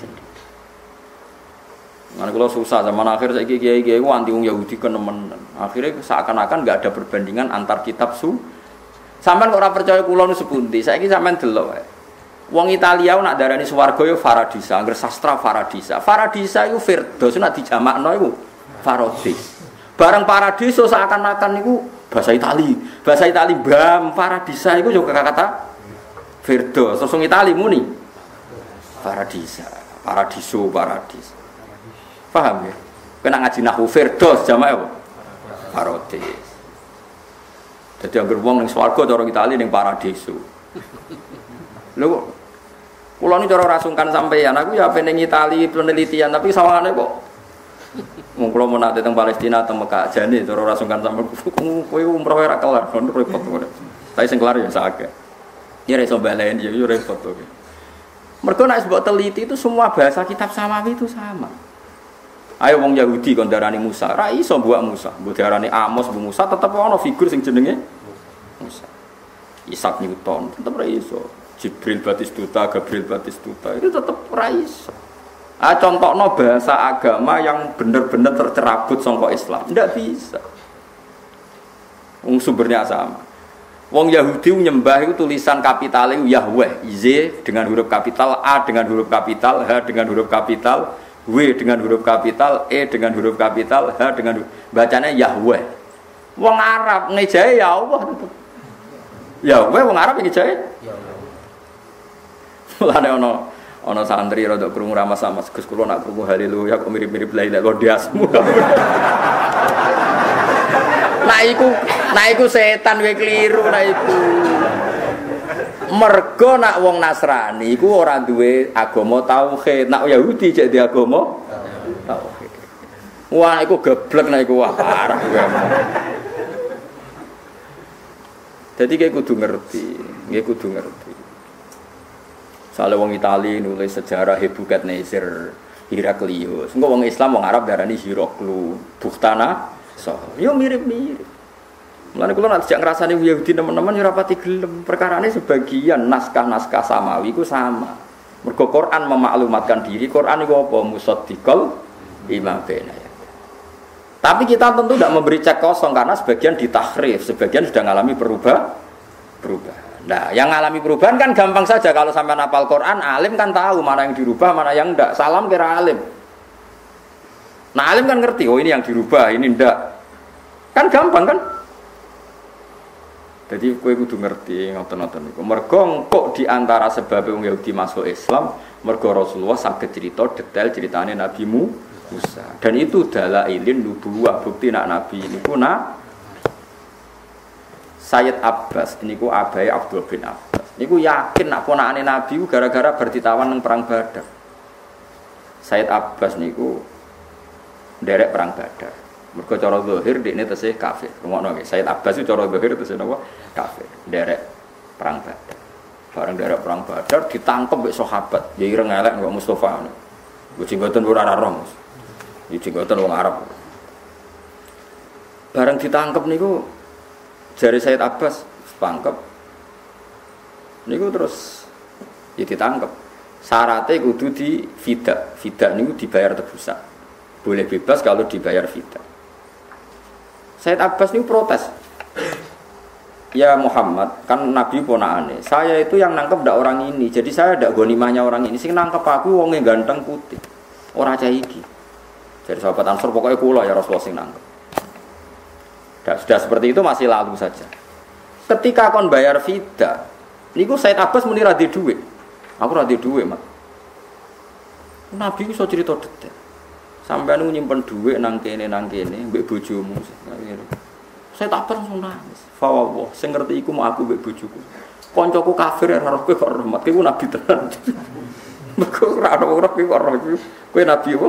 Mana kalau susah zaman akhir saya kiai kiai anti wong Yahudi kan nemen. Akhirnya seakan-akan nggak ada perbandingan antar kitab su. Sampeyan kok ora percaya kula nu sepundi. Saiki sampeyan delok wae. Wong Italia nak darani swarga yo Faradisa, angger sastra Faradisa. Faradisa iku Firdaus nak dijamakno iku Faradis. Bareng Paradiso seakan-akan niku bahasa Itali. Bahasa Itali bam Faradisa iku yo kata Firdaus. Terus wong Itali muni Faradisa, Paradiso, Paradis. Paham ya? Kena ngaji nahwu Firdaus jamae apa? Faradis. Jadi anggar wong ning swarga cara Itali ning Paradiso. Lho kula ni cara rasungkan sampeyan aku ya pengen Itali penelitian tapi sawangane kok mung kula mau nate teng Palestina teng Mekah jane cara rasungkan sampeyan kowe umroh ora kelar kon repot ngono. Tapi sing kelar ya sakake. Ya iso balen ya yo repot to. Mergo nek mbok teliti itu semua bahasa kitab samawi itu sama. Ayo wong Yahudi kon darani Musa, ra iso mbuak Musa. Mbok darani Amos bu Musa tetep ana figur sing jenenge Musa. Isaac Newton tetep ra iso. Jibril Batistuta, Gabriel Batistuta itu tetep ra iso. Ah contohno bahasa agama yang benar-benar tercerabut saka Islam. Ndak bisa. Wong sumbernya sama. Wong Yahudi nyembah itu tulisan kapital itu Yahweh, Z dengan huruf kapital, A dengan huruf kapital, H dengan huruf kapital, W dengan huruf kapital, E dengan huruf kapital, H dengan huruf, bacanya Yahweh. Wong Arab ngejae ya Allah tetep. Yahweh wong Arab ngejae. Mulane ana ana santri rada krungu ramas sama Gus kula nak krungu haleluya kok mirip-mirip la ilaha illallah. Nah iku, nah iku setan kowe kliru nah iku. Mergo nak wong Nasrani iku ora duwe agama tauhid, nak Yahudi cek di agama tauhid. Wah iku geblek nah iku wah parah kowe. Dadi kowe kudu ngerti, kowe kudu ngerti. Soale wong Itali nulis sejarah Nebukadnezar, Heraklius. Engko wong Islam wong Arab darani Hiroklu, Buktana, so. Yo mirip-mirip. Mulane kula nek jak ngrasani Yahudi teman-teman yo ora pati gelem. Perkarane sebagian naskah-naskah samawi ku sama. Mergo Quran memaklumatkan diri, Quran iku apa? Musaddiqal lima baina. Tapi kita tentu tidak memberi cek kosong karena sebagian ditahrif, sebagian sudah mengalami perubah, perubahan. Nah, yang mengalami perubahan kan gampang saja kalau sampai hafal Quran, alim kan tahu mana yang dirubah, mana yang enggak. Salam kira alim. Nah, alim kan ngerti, oh ini yang dirubah, ini enggak. Kan gampang kan? Jadi kowe kudu ngerti ngoten-ngoten niku. Mergo kok di antara sebab wong Yahudi masuk Islam, mergo Rasulullah saged cerita detail ceritane Nabi Musa. Dan itu dalailin nubuwah, bukti nak nabi niku nak Sayyid Abbas niku abahe Abdul bin Abbas. Niku yakin nak ponakane Nabi gara-gara berditawan nang perang Badar. Sayyid Abbas niku nderek perang Badar. Mergo cara zahir dekne tesih kafir. Rungokno nggih, Sayyid Abbas itu cara zahir tesih napa? Kafir. Nderek perang Badar. Bareng nderek perang Badar ditangkep mbek sahabat. Ya ireng elek kok Mustofa ngono. Nggo jenggoten ora ora. Iki jenggoten wong Arab. Bareng ditangkep niku jari Sayyid Abbas tangkep. Niku terus ya ditangkep. Syaratnya kudu di fida. Fida niku dibayar tebusan. Boleh bebas kalau dibayar fida. Sayyid Abbas ini protes. Ya Muhammad, kan Nabi ponakane. Saya itu yang nangkep ndak orang ini. Jadi saya ndak gonimahnya orang ini. Sing nangkep aku wonge ganteng putih. Ora cah iki. Jadi sahabat Ansor pokoknya kula ya Rasulullah sing nangkep. Dan sudah seperti itu masih lalu saja. Ketika kon bayar fida, niku Sayyid Abbas muni ra di dhuwit. Aku ra di dhuwit, Mak. Nabi iso cerita detail. Sampeyan nyimpen dhuwit nang kene nang kene mbek bojomu. Saya tak langsung nangis. Fa wallah, sing ngerti iku mau aku mbek bojoku. Kancaku kafir ora roh kowe kok rahmat. Kowe nabi tenan. Mergo ora ono ora kowe kok roh kowe nabi apa?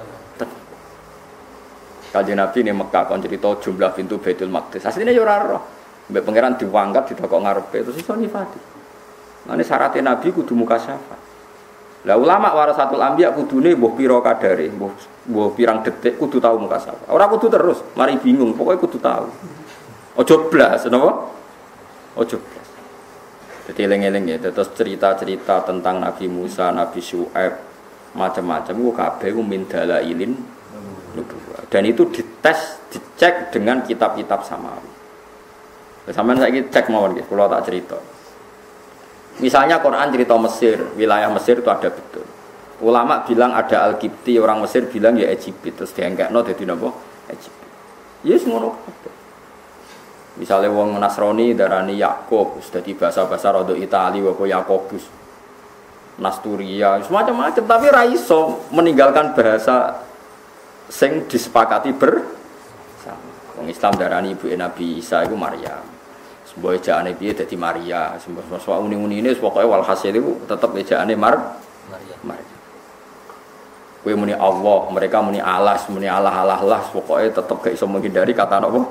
Kanjeng Nabi ning Mekah kon cerita jumlah pintu Baitul Maqdis. Asline ya ora roh. Mbek pangeran diwangkat didokok ngarepe terus iso nyifati. Mane syaratnya Nabi kudu mukasyafah. Lah ulama warasatul anbiya kudune mbuh pira kadare, mbuh mbuh pirang detik kudu tahu mukasyafah. Ora kudu terus, mari bingung, pokoknya kudu tahu. Aja blas, napa? Aja blas. Dadi eling-eling ya, terus cerita-cerita tentang Nabi Musa, Nabi Syuaib, macam-macam ku kabeh ku min dalailin nubuwah. Dan itu dites, dicek dengan kitab-kitab samawi. Sampeyan saiki cek mawon nggih, kula tak cerita. Misalnya Quran cerita Mesir, wilayah Mesir itu ada betul. Ulama bilang ada Al-Qibti, orang Mesir bilang ya Egypt, terus dianggapno dadi napa? Egypt. Yes ngono kabeh. Misale wong Nasrani darani Yakub, wis dadi bahasa-bahasa rada Itali apa Yakobus. Nasturia, semacam-macam tapi ra iso meninggalkan bahasa sing disepakati bersama. Wong Islam darani ibuke Nabi Isa iku Maryam. Semua ejaane piye dadi Maria, semua uni-unine pokoke walhasil itu tetep ejaane Mar Maria. Maria. Kowe muni Allah, mereka muni Allah, muni Allah Allah Allah, pokoke tetep gak iso menghindari kata apa?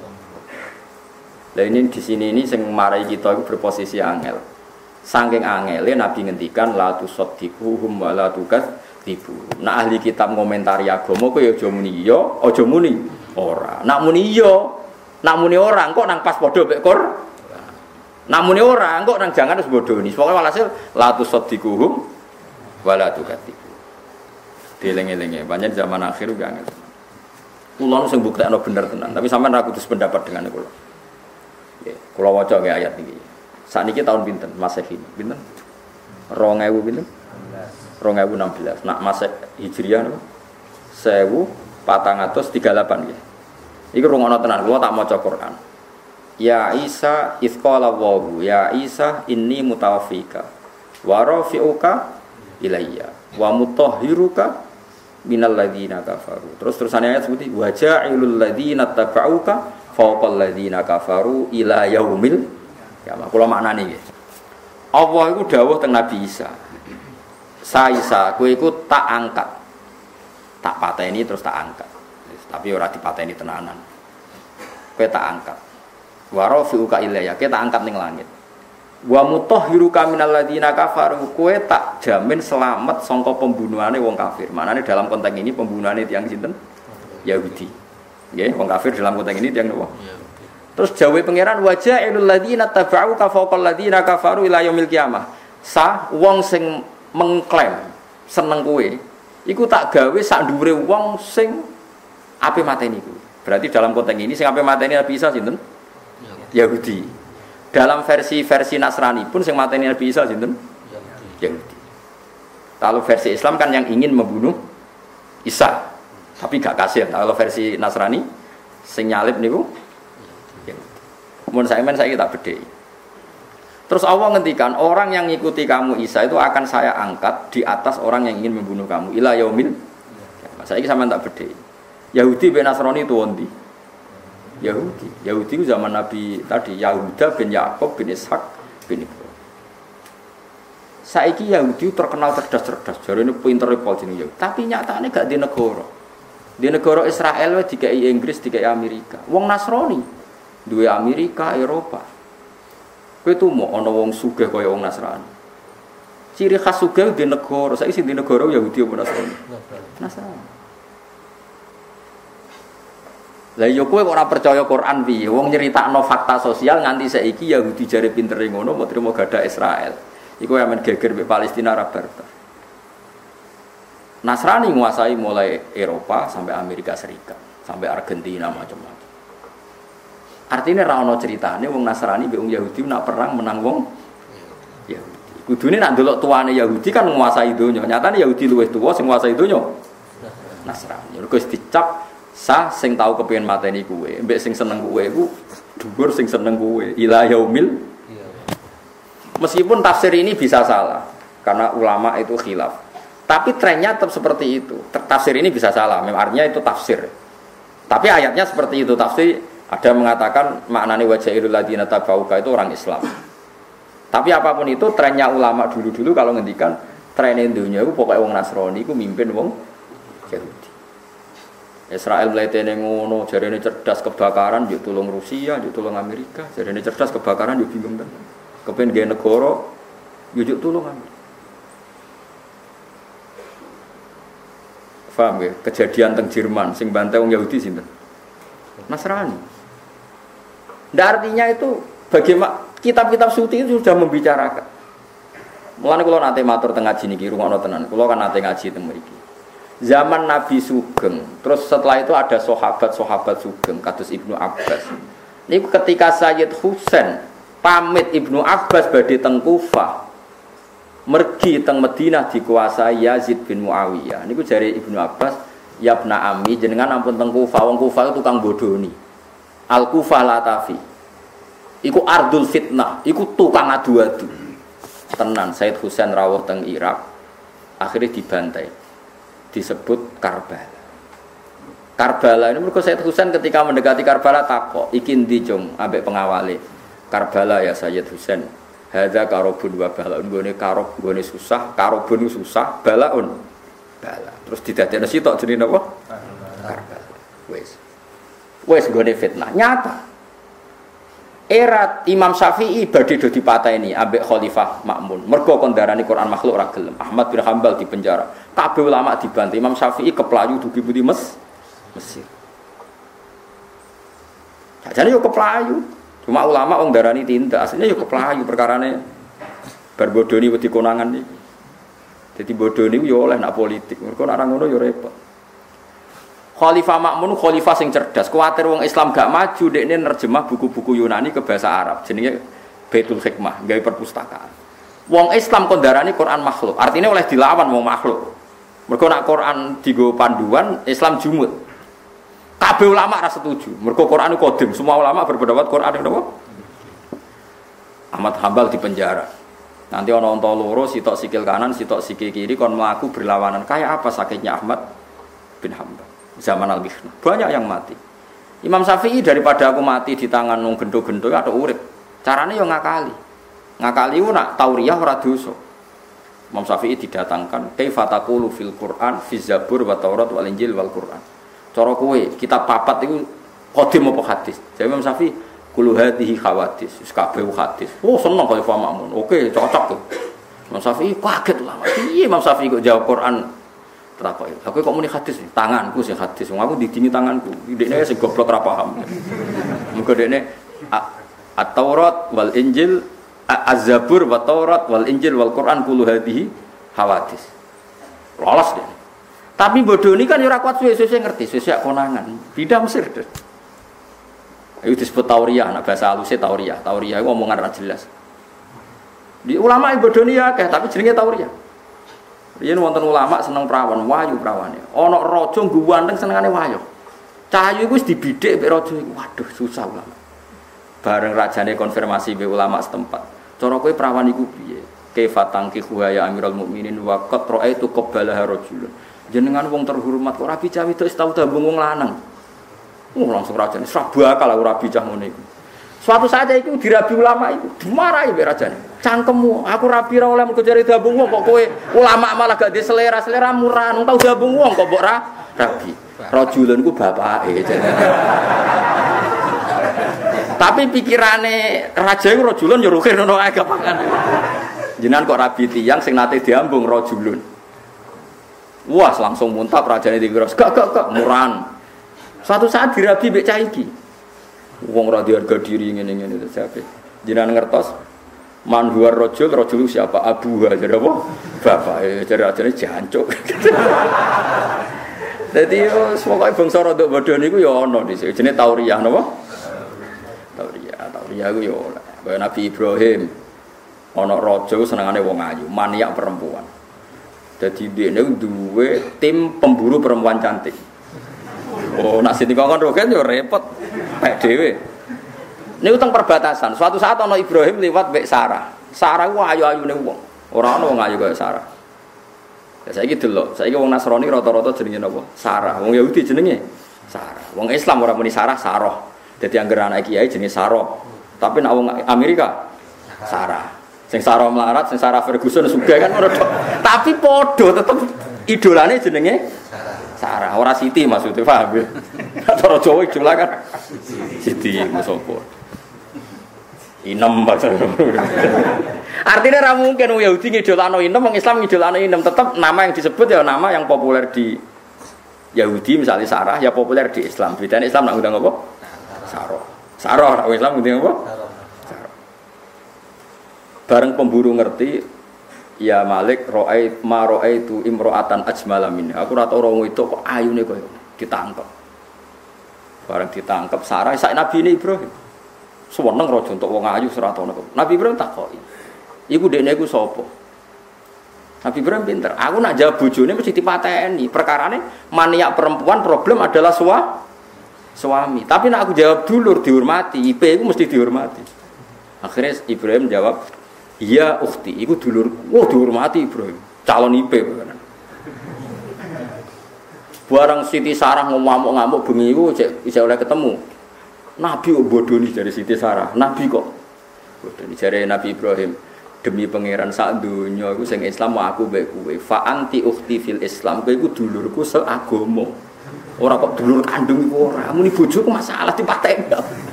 Lah ini di sini ini sing marai kita iku berposisi angel. Saking angele Nabi ngendikan la tusaddiquhum wa la tukadzibu. Nah ahli kitab ngomentari agama kowe aja muni iya, aja muni ora. Nak muni iya nak muni orang kok nang pas padha mek Qur. Nak muni orang kok nang jangan wis bodoni. Pokoke walhasil la tusaddiquhum wa la tukadzibu. Dileng-elenge banyak zaman akhir uga angel. Kula nu sing buktekno bener tenan, tapi sampean ra kudu pendapat dengan kula. Nggih, kula waca nggih ayat iki. Sakniki tahun pinten Masehi? Pinten? dua ribu pinten? dua ribu enam belas. Nak Maseh Hijriah napa? seribu empat ratus tiga puluh delapan nggih. Iku rungono tenan, kula tak maca Quran. Ya Isa izqala Allahu, ya Isa inni mutawaffika wa rafi'uka ilayya wa mutahhiruka minal ladzina kafaru. Terus terusannya ayat seperti wa ja'ilul ladzina tabauka fawqal ladzina kafaru ila yaumil kiamah. Kula maknane nggih. Allah iku dawuh teng Nabi Isa. Sa Isa, kowe iku tak angkat. Tak pateni terus tak angkat. Tapi ora dipateni tenanan. Kowe tak angkat. Wa rafi'uka ilayya, kowe tak angkat ning langit. Wa mutahhiruka minal ladzina kafaru, kowe tak jamin selamat sangka pembunuhane wong kafir. Maknane dalam konteks ini pembunuhane tiyang sinten? Yahudi. Nggih, wong kafir dalam konteks ini tiyang napa? Terus jawe pangeran wa ja'ilul ladzina tabauka fawqal ladzina kafaru ila yaumil qiyamah. Sa wong sing mengklaim seneng kowe iku tak gawe sak dhuwure wong sing ape mateni iku. Berarti dalam konteks ini sing ape mateni Nabi Isa sinten? Yahudi. Dalam versi-versi Nasrani pun sing mateni Nabi Isa sinten? Yahudi. Kalau versi Islam kan yang ingin membunuh Isa, tapi gak kasihan. Kalau versi Nasrani sing nyalib niku Yahudi. Mun sampean saiki tak bedheki. Terus Allah ngendikan orang yang ngikuti kamu Isa itu akan saya angkat di atas orang yang ingin membunuh kamu ila yaumil. Saiki sampean tak bedheki. Yahudi bin Nasrani itu ndi? Yahudi. Yahudi itu zaman Nabi tadi Yahuda bin Yakub bin Ishak bin Ibrahim. Saiki Yahudi terkenal cerdas-cerdas, jarene pinter repot jeneng Yahudi. Tapi nyatane gak di negara. Di negara Israel wae dikai Inggris, dikai Amerika. Wong Nasrani duwe Amerika, Eropa. Kowe tuh mau ana wong sugih kaya wong Nasrani. Ciri khas sugih di negara, saiki sing di negara Yahudi apa Nasrani? Nasrani. Lah yo kowe kok ora percaya Quran piye? Wong nyeritakno fakta sosial nganti saiki Yahudi jare pintere ngono mau trimo gadah Israel. Iku yang men geger mbek Palestina ora barbar. Nasrani menguasai mulai Eropa sampai Amerika Serikat, sampai Argentina macam-macam. Artinya ra ono ceritane wong Nasrani mbek wong Yahudi nak perang menang wong Yahudi. Kudune nak ndelok tuane Yahudi kan menguasai donya. Nyatane Yahudi luwih tuwa sing menguasai donya. Nasrani. Mergo wis dicap sah sing tau kepengin mateni kowe, mbek sing seneng kowe iku dhuwur sing seneng kowe. Ila yaumil. Meskipun tafsir ini bisa salah karena ulama itu khilaf. Tapi trennya tetap seperti itu. Tafsir ini bisa salah, memang artinya itu tafsir. Tapi ayatnya seperti itu tafsir. Ada mengatakan maknanya wajailul ladina tabauka itu orang Islam. Tapi apapun itu trennya ulama dulu-dulu kalau ngendikan trennya dunia itu pokoknya wong Nasrani itu mimpin wong Yahudi. Israel mletene ngono, jarene cerdas kebakaran yo tulung Rusia, yo tulung Amerika, jarene cerdas kebakaran yo bingung tenan. Kepen gawe negara yo juk tulung Amerika. Paham ya? Kejadian teng Jerman sing bantai wong Yahudi sinten? Nasrani. Ndak artinya itu bagaimana kitab-kitab suci itu sudah membicarakan. Mulane kula nate matur teng ngaji niki rungokno tenan. Kula kan nate ngaji teng mriki. Zaman Nabi Sugeng, terus setelah itu ada sahabat-sahabat Sugeng kados Ibnu Abbas. Niku ketika Sayyid Husain pamit Ibnu Abbas badhe teng Kufah. Mergi teng Madinah dikuasai Yazid bin Muawiyah. Niku jare Ibnu Abbas, "Ya ibna ami, jenengan ampun teng Kufah, wong Kufah itu tukang bodoni." Al-Kufah Latafi iku ardul fitnah, iku tukang adu-adu tenan. Sayyid Husain rawuh teng Irak akhirnya dibantai disebut Karbala. Karbala ini mergo Sayyid Husain ketika mendekati Karbala takok iki ndi jong ambek pengawale Karbala ya Sayyid Husain hadza karobun wa balaun gone karob gone susah karobun susah balaun bala terus didadekno sitok jenenge napa Karbala wis wes gone fitnah nyata. Era Imam Syafi'i badhe do dipateni ambek Khalifah Ma'mun. Mergo kon darani Quran makhluk ora gelem. Ahmad bin Hanbal dipenjara. Kabeh ulama dibantu. Imam Syafi'i keplayu dugi pundi Mes Mesir. Jane yo keplayu. Cuma ulama wong darani tindak, asline yo keplayu perkarane bar bodoni wedi konangan iki. Dadi bodoni yo oleh nak politik. Mergo nek ora ngono yo repot. Khalifah Ma'mun khalifah sing cerdas. Kuwatir wong Islam gak maju, dekne nerjemah buku-buku Yunani ke bahasa Arab. Jenenge Baitul Hikmah, gawe perpustakaan. Wong Islam kon darani Quran makhluk. Artinya oleh dilawan wong makhluk. Mergo nek Quran digo panduan, Islam jumud. Kabeh ulama ra setuju. Mergo Quran qadim, semua ulama berpendapat Quran itu apa? Ahmad Hanbal di penjara. Nanti ana onto loro, sitok sikil kanan, sitok sikil kiri kon mlaku berlawanan. Kayak apa sakitnya Ahmad bin Hanbal? Zaman Al-Mihnah banyak yang mati. Imam Syafi'i daripada aku mati di tangan wong gendo-gendo atau urip, carane yo ngakali. Ngakali ku nak tauriyah ora dosa. Imam Syafi'i didatangkan, "Kaifa taqulu fil Qur'an fi Zabur wa Taurat wal Injil wal Qur'an." Cara kowe kitab papat iku qadim apa hadis? Jadi Imam Syafi'i kullu hadhihi hawadis, wis kabeh hadis. Oh seneng kaya Mamun. Oke, cocok tuh. Imam Syafi'i kaget lah. Piye Imam Syafi'i kok jawab Quran? Takoki. Aku kok muni hadis nih, tanganku sing hadis. Wong aku didini tanganku. Dekne sing goblok ora paham. Muga dekne At-Taurat wal Injil, Az-Zabur wa Taurat wal Injil wal Quran kullu hadhihi hawadis. Lolos deh. Tapi bodoh ini kan ora kuat suwe-suwe ngerti, suwe konangan. Bidah Mesir deh. Ayo disebut tauriyah, anak bahasa halusnya tauriyah. Tauriyah itu omongan ra jelas. Di ulama bodoh ini ya, tapi jenenge tauriyah. Yen wonten ulama seneng prawan, wayu prawane. Ana raja ngguwanteng senengane wayu. Cahayu iku wis dibidik mek raja iku. Waduh, susah ulama. Bareng rajane konfirmasi be ulama setempat. Cara kowe perawan iku piye? Kaifa tangkihu ya Amirul Mukminin wa qad ra'aitu qabalaha rajulun. Jenengan wong terhormat kok rabi cah wedok tau dambung wong lanang. Oh langsung rajane sabakal ora rabi cah ngene iku. Suatu saat iku dirabi ulama iku dimarahi be rajane. Cangkemmu, aku rabi ra oleh mergo jare dambung wong kok kowe ulama malah gak di selera-selera murah nang tau dambung wong kok mbok ra rabi. Rajulun ku bapake jane. Tapi pikirane raja iku rajulun ya rukin ngono ae gapangan. Jenengan kok rabi tiyang sing nate diambung rajulun. Wah, langsung muntap rajane digeros. Gak gak gak murahan. Suatu saat dirabi mbek cah iki. Wong ra di harga diri ngene-ngene terus ape. Jenengan ngertos man huwar rajul, rajul siapa? Abu Ha, jadi apa? Bapak, jadi rajane jancuk. Dadi yo pokoke bangsa rodok bodho niku ya ana dhisik. Jenenge Tauriyah napa? Tauriyah, Tauriyah ku yo kaya Nabi Ibrahim. Ana raja senengane wong ayu, maniak perempuan. Dadi dhekne duwe tim pemburu perempuan cantik. Oh, nak sing dikongkon roket yo repot. Pek dhewe. Niku teng perbatasan. Suatu saat ana Ibrahim liwat mbek Sarah. Sarah ku ayu-ayune wong. Ora ana wong ayu kaya Sarah. Ya saiki delok, saiki wong Nasrani rata-rata jenenge napa? Sarah. Wong Yahudi jenenge Sarah. Wong Islam ora muni Sarah, Sarah. Dadi anggere anak kiai jenenge Sarah. Tapi nek wong Amerika Sarah. Sing Sarah melarat, sing Sarah Ferguson sugih kan ngono tok. Tapi padha tetep idolane jenenge Sarah. Ora Siti maksudnya, paham ya? Cara Jawa idola kan Siti sapa? Inem maksudnya. Artinya ra mungkin wong Yahudi ngidolano Inem, wong Islam ngidolano Inem, tetap nama yang disebut ya nama yang populer di Yahudi misalnya Sarah ya populer di Islam. Bedane Islam nak ngundang apa? Sarah. Sarah, orang Islam ngundang apa? Bareng pemburu ngerti ya Malik ro'ai ma ro'aitu imro'atan ajmala min. Aku ora tau wong itu kok ayune koyo ditangkep. Bareng ditangkep Sarah sak Nabi ini Ibrahim. Seneng raja untuk wong ayu ora tau napa. Nabi Ibrahim takoki. Iku dekne iku sapa? Nabi Ibrahim pinter. Aku nak jawab bojone mesti dipateni. Perkarane maniak perempuan problem adalah sua, suami. Tapi nak aku jawab dulur dihormati, I P iku mesti dihormati. Akhirnya Ibrahim jawab iya ukhti, itu dulur, wah dihormati Ibrahim, calon I P. Barang Siti Sarah ngamuk-ngamuk bengi itu, bisa oleh ketemu. Nabi kok bodoh nih dari Siti Sarah, Nabi kok bodoh nih dari Nabi Ibrahim. Demi pangeran sak dunya, aku sing Islam mau aku baik kue. Fa anti ukhti fil Islam, kue itu dulurku seagama. Orang kok dulur kandung itu orang, muni bojoku masalah dipateni.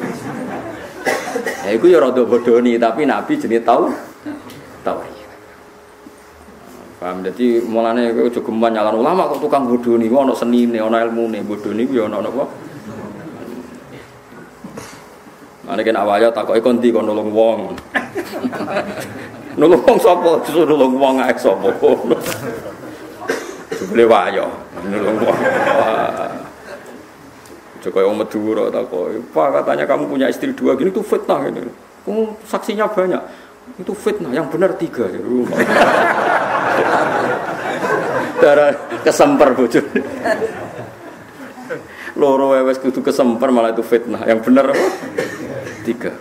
Ya iku ya rada bodoni, tapi Nabi jenenge tahu tahu. Paham, dadi mulane kowe aja geman nyalan ulama kok tukang bodoni, ana senine, ana ilmune, bodoni ku ya ana napa. Ana kene awaya takoki kon ndi kon nulung wong. Nulung wong sapa? Disuruh nulung wong ae sapa. Jebule wayo, nulung wong. Jokowi orang Madura takoki, "Pak, katanya kamu punya istri dua gini itu fitnah ini." Oh, saksinya banyak. Itu fitnah, yang benar tiga di rumah. Darah kesemper bojone. Loro wewes kudu kesemper malah itu fitnah. Yang benar apa? Tiga.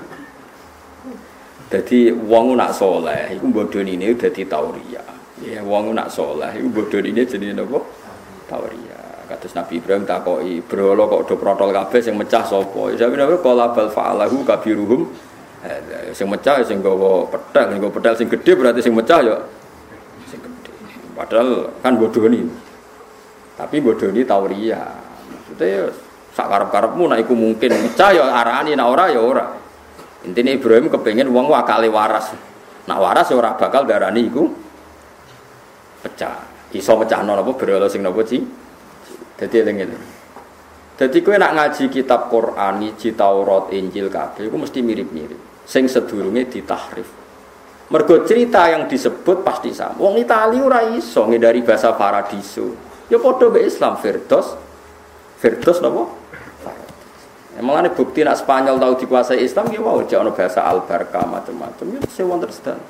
Jadi wong nak soleh, iku bodoni ini udah ditauriya. Ya wong nak soleh, iku bodoni ini jadi apa? Tauriya. Kados Nabi Ibrahim takoki, "Brolo kok do protol kabeh sing mecah sapa?" Ya bener qala bal fa'alahu kabiruhum. Sing mecah sing nggawa pedhal, sing nggawa pedhal sing gedhe berarti sing mecah ya sing gedhe. Padahal kan bodoni. Tapi bodoni tauriya. Maksudnya sak karep-karepmu nek iku mungkin mecah ya arani, nek ora ya ora. Intine Ibrahim kepengin wong akale waras. Nek waras ya ora bakal darani iku pecah. Iso pecahno napa brolo sing napa ci? Dadi eling-eling. Dadi kowe nak ngaji kitab Quran, ngaji Taurat, Injil kabeh iku mesti mirip-mirip. Sing sedurunge ditahrif. Mergo cerita yang disebut pasti sama. Wong Itali ora iso ngindari bahasa paradiso. Ya padha mbek Islam Firdaus. Firdaus napa? Emangane bukti nak Spanyol tahu dikuasai Islam ya wae ana bahasa Al-Barka macam-macam. Ya sewon tersedan.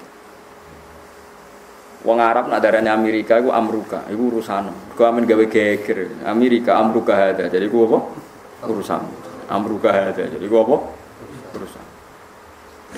Wong Arab nak darane Amerika iku amruka, iku urusan. Kok amen gawe geger. Amerika amruka ada. Jadi ku apa? Urusan. Amruka ada. Jadi ku apa? Urusan.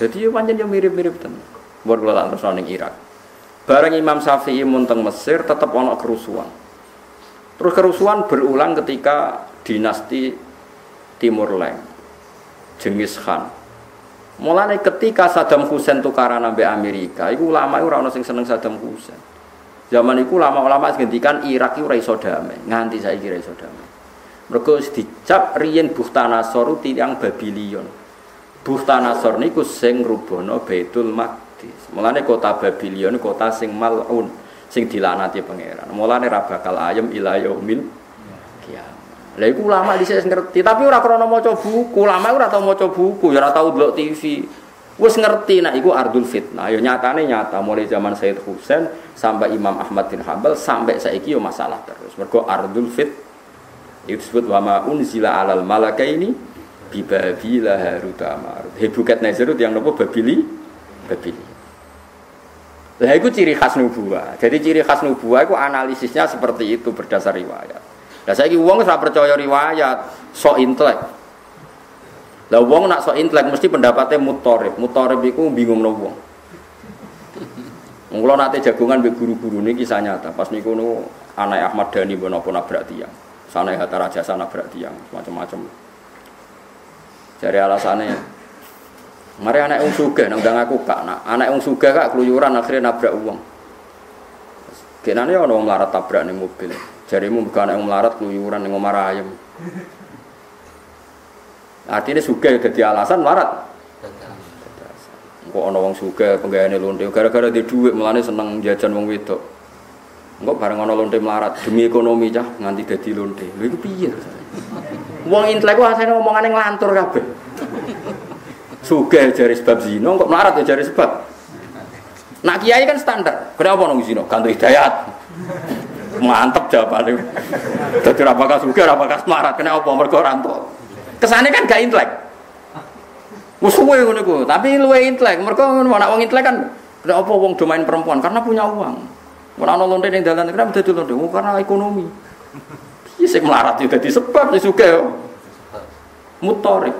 Jadi yo pancen yo mirip-mirip tenan. Buat kula terus ning Irak. Bareng Imam Syafi'i mun teng Mesir tetep ana kerusuhan. Terus kerusuhan berulang ketika dinasti Timur Leng, Genghis Khan. Mulane ketika Saddam Hussein tukaran ambek Amerika, iku ulama ora ono sing seneng Saddam Hussein. Zaman iku ulama-ulama ngendikan Irak iku ora iso damai, nganti saiki ora iso damai. Mergo dicap riyen Bukhtanasor tiyang Babylon. Bukhtanasor niku sing ngrubono Baitul Maqdis. Mulane kota Babylon kota sing mal'un, sing dilanati pangeran. Mulane ra bakal ayem ila yaumil kiamat. Lah iku ulama dhisik ngerti, tapi ora krana maca buku. Ulama ora tau maca buku, ya ora tau ndelok T V. Wis ngerti nek iku ardul fitnah. Ya nyatane nyata mulai zaman Sayyid Husain sampai Imam Ahmad bin Hanbal sampai saiki yo masalah terus. Mergo ardul fit itu disebut wa ma unzila alal malakaini bi babila harut marut. Hebukat Nazarut yang nopo Babili? Babili. Lah iku ciri khas nubuwah. Jadi ciri khas nubuwah iku analisisnya seperti itu berdasar riwayat. Lah saiki wong ora percaya riwayat, sok intelek. Lah wong nak sok intelek mesti pendapatnya mutorib. Mutorib iku bingungno wong. Mula nate jagongan mbek guru-guru niki kisah nyata. Pas niku nu anak Ahmad Dhani mbon apa nabrak tiyang. Sana Hatta Rajasa nabrak tiyang, macam-macam. Jare alasane mari anak wong sugih nang ndang aku kak, nak anak wong sugih kak keluyuran akhirnya nabrak wong. Kenane ana wong melarat tabrak ning mobil. Jaremu bukan anak wong melarat keluyuran ning omah ayem. Artinya sugih dadi alasan melarat. Engko ana wong sugih penggaweane lonte gara-gara di dhuwit mulane seneng jajan wong wedok. Engko bareng ana lonte melarat demi ekonomi cah nganti dadi lonte. Lha iku piye? Wong intelek ku asane omongane nglantur kabeh. Sugih jare sebab zina, kok melarat ya jare sebab. Nak kiai kan standar. Kenapa nang zina? Ganti hidayat. Mantep jawabane. Dadi ora bakal sugih, ora bakal melarat. Kenapa mergo ora entuk. Kesane kan gak intelek. Wes suwe ngono iku, tapi luwe intelek. Mergo nek wong intelek kan kenapa wong do main perempuan karena punya uang. Ora ana lonte ning dalan kenapa dadi lonte? Karena ekonomi. Piye sing melarat yo dadi sebab sing sugih. Mutorib.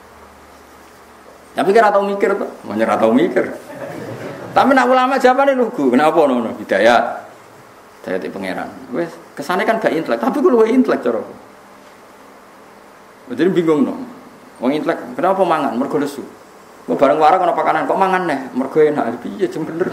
Tapi kira tau mikir tuh, banyak tau mikir. Tapi nak ulama jawabane lugu, kenapa ngono? Hidayat. Hidayat pangeran. Wes, kesane kan gak intelek, tapi ku luwe intelek cara. Jadi bingung no. Wong intelek, kenapa mangan? Mergo lesu. Kok bareng warung ana pakanan kok mangan neh? Mergo enak. Piye jem bener.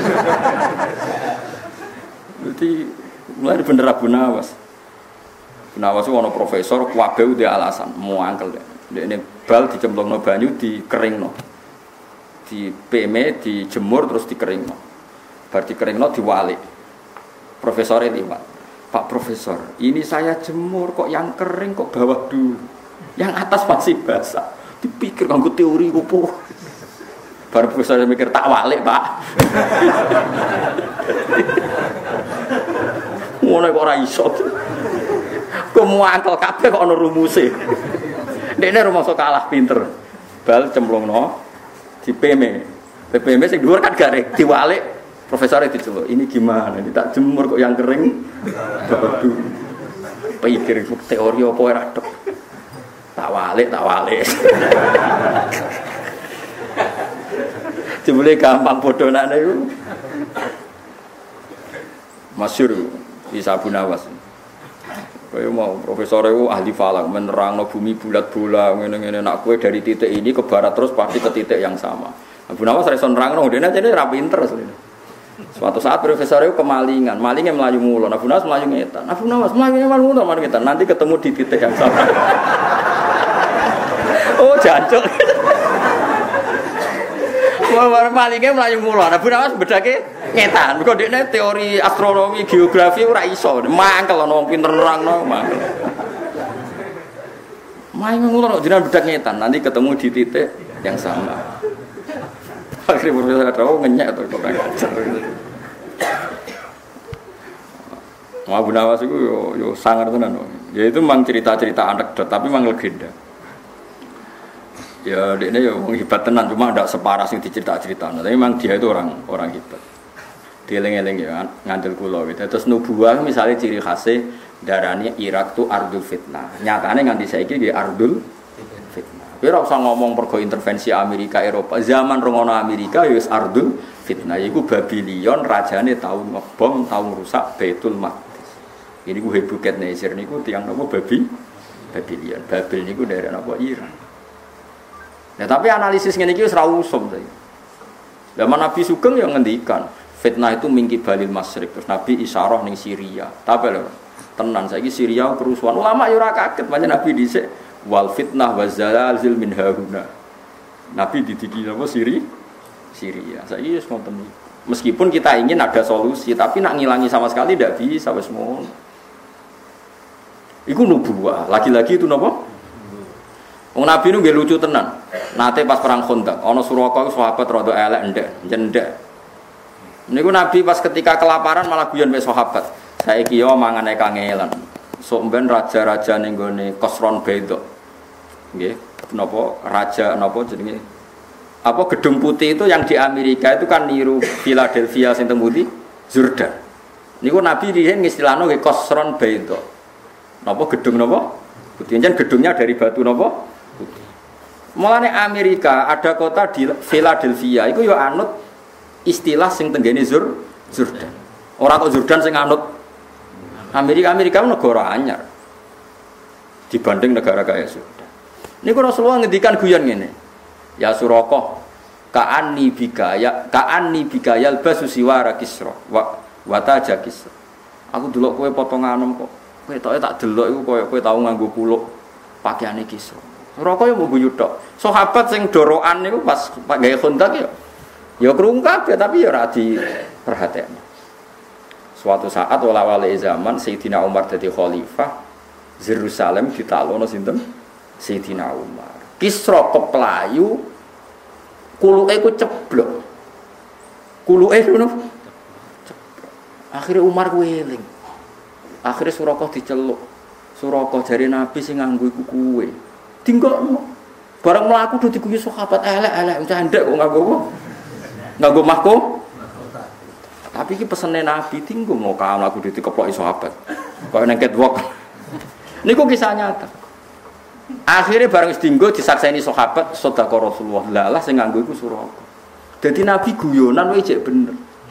Jadi mulai bener Abu Nawas. Nawas ana profesor kabeh udah alasan, mau angkel deh. Ini bal dicemplungno banyu dikeringno. Di P M E dijemur terus dikeringno. Bar dikeringno diwalik. Profesornya liwat. Pak Profesor, ini saya jemur kok yang kering kok bawah dulu. Yang atas masih basah. Dipikir kanggo teori opo. Bar profesor mikir tak walik, Pak. Ngono kok ora iso. Kok muangkel kabeh kok ana rumuse. Dene rumangsa kalah pinter. Bal cemplungno di P M E. P M E sing dhuwur kan gak diwalik. Profesore diceluk. Ini gimana? Ini tak jemur kok yang kering. Waduh. Pikir teori apa ora tok. Tak walik, tak walik. Jebule gampang bodonane iku. Masyhur di Abu Nawas. Kaya mau profesor itu ahli falak menerangno bumi bulat bola ngene-ngene nak kowe dari titik ini ke barat terus pasti ke titik yang sama. Abu Nawas iso nerangno dene jane ra pinter asline. Suatu saat profesor itu kemalingan, malingnya melayu mulon. Abu Nawas melayu ngetan. Abu Nawas melayu mulon melayu ngetan. Nanti ketemu di titik yang sama. Oh jancuk. Wah malingnya melayu mulon. Abu Nawas bedake ngetan. Kok dekne teori astronomi, geografi ora iso. Mangkel ana wong pinter nerangno, mangkel. Main ngulon jenengan bedak ngetan, nanti ketemu di titik yang sama. Akhirnya profesor tahu ngenyek to kok ngajar. Abu Nawas itu yo yo sangar tenan. Ya itu memang cerita-cerita anekdot tapi memang legenda. Ya dekne yo hebat tenan cuma ndak separah sing dicerita-cerita. Tapi memang dia itu orang orang hebat. Dieling-eling ya ngandel kula gitu. Terus nubuwah misalnya ciri khasnya darane Irak tu ardul fitnah. Nyatane nganti saiki nggih ardul fitnah. Kowe ora usah ngomong pergo intervensi Amerika Eropa. Zaman rongono Amerika ya wis ardul fitnah. Iku Babylon rajane tau ngebom, tau ngrusak Baitul Maqdis. Ini ku Nebukadnezar niku tiyang napa babi Babylon. Babil niku daerah napa Iran. Nah, tapi analisis ngene iki wis ra usum saiki. Zaman Nabi Sugeng yang ngendikan fitnah itu mingki balil masyrik. Terus Nabi isyarah ning Syria. Tapi lho, tenan saiki Syria kerusuhan. Ulama yo ora kaget pancen Nabi dhisik wal fitnah wa zalazil min hauna. Nabi didiki apa Siri? Syria. Saiki wis ngoten iki. Meskipun kita ingin ada solusi, tapi nak ngilangi sama sekali tidak bisa wis ngono. Iku nubuwah. Lagi-lagi itu napa? Wong Nabi nu nggih lucu tenan. Nate pas perang Khandaq, ana Suraka iku sahabat rada elek ndek, jendek. Niku Nabi pas ketika kelaparan malah guyon mek sahabat. Saiki yo mangane kangelan. Sok mben raja-raja ning gone Kosron Bedo. Nggih, napa raja napa jenenge? Apa gedung putih itu yang di Amerika itu kan niru Philadelphia sing teng pundi? Jordan. Niku Nabi riyen ngistilahno nggih Kosron Bedo. Napa gedung napa? Putih. Jan gedungnya dari batu napa? Putih. Mulane Amerika ada kota di Philadelphia iku yo anut istilah sing tenggene Zur Jordan. Ora kok Jordan sing anut Amerika Amerika negara anyar dibanding negara kaya Jordan. Niku Rasulullah ngendikan guyon ngene. Ya Suraqah ka'anni bika ya ka'anni bika yalbasu siwara kisra wa wa taja kisra. Aku delok kowe potonganem kok. Kowe tok tak delok iku koyo kowe tau nganggo kuluk pakaiane kisra. Suraqah yo mbuyu tok. Sahabat sing dorokan niku pas gawe Khandaq ya ya krungu kabeh tapi ya ora diperhatekno. Suatu saat wala-wali zaman Sayyidina Umar dadi khalifah, Yerusalem ditalono sinten? Sayyidina Umar. Kisra keplayu kuluke ku ceblok. Kuluke ngono. Akhire Umar ku eling. Akhire Suraqah diceluk. Suraqah jare Nabi sing nganggo iku kuwe. Dinggokno. Barang mlaku do diguyu sahabat elek-elek candek kok nganggo apa? Nganggo mahko. Tapi iki pesene Nabi tinggo mau ka mlaku do dikeploki sahabat. Kok nang catwalk. Niku kisah nyata. Akhirnya bareng sedinggo disakseni sahabat sedekah Rasulullah. Lah lah sing nganggo iku Suraqah. Dadi Nabi guyonan wae jek bener.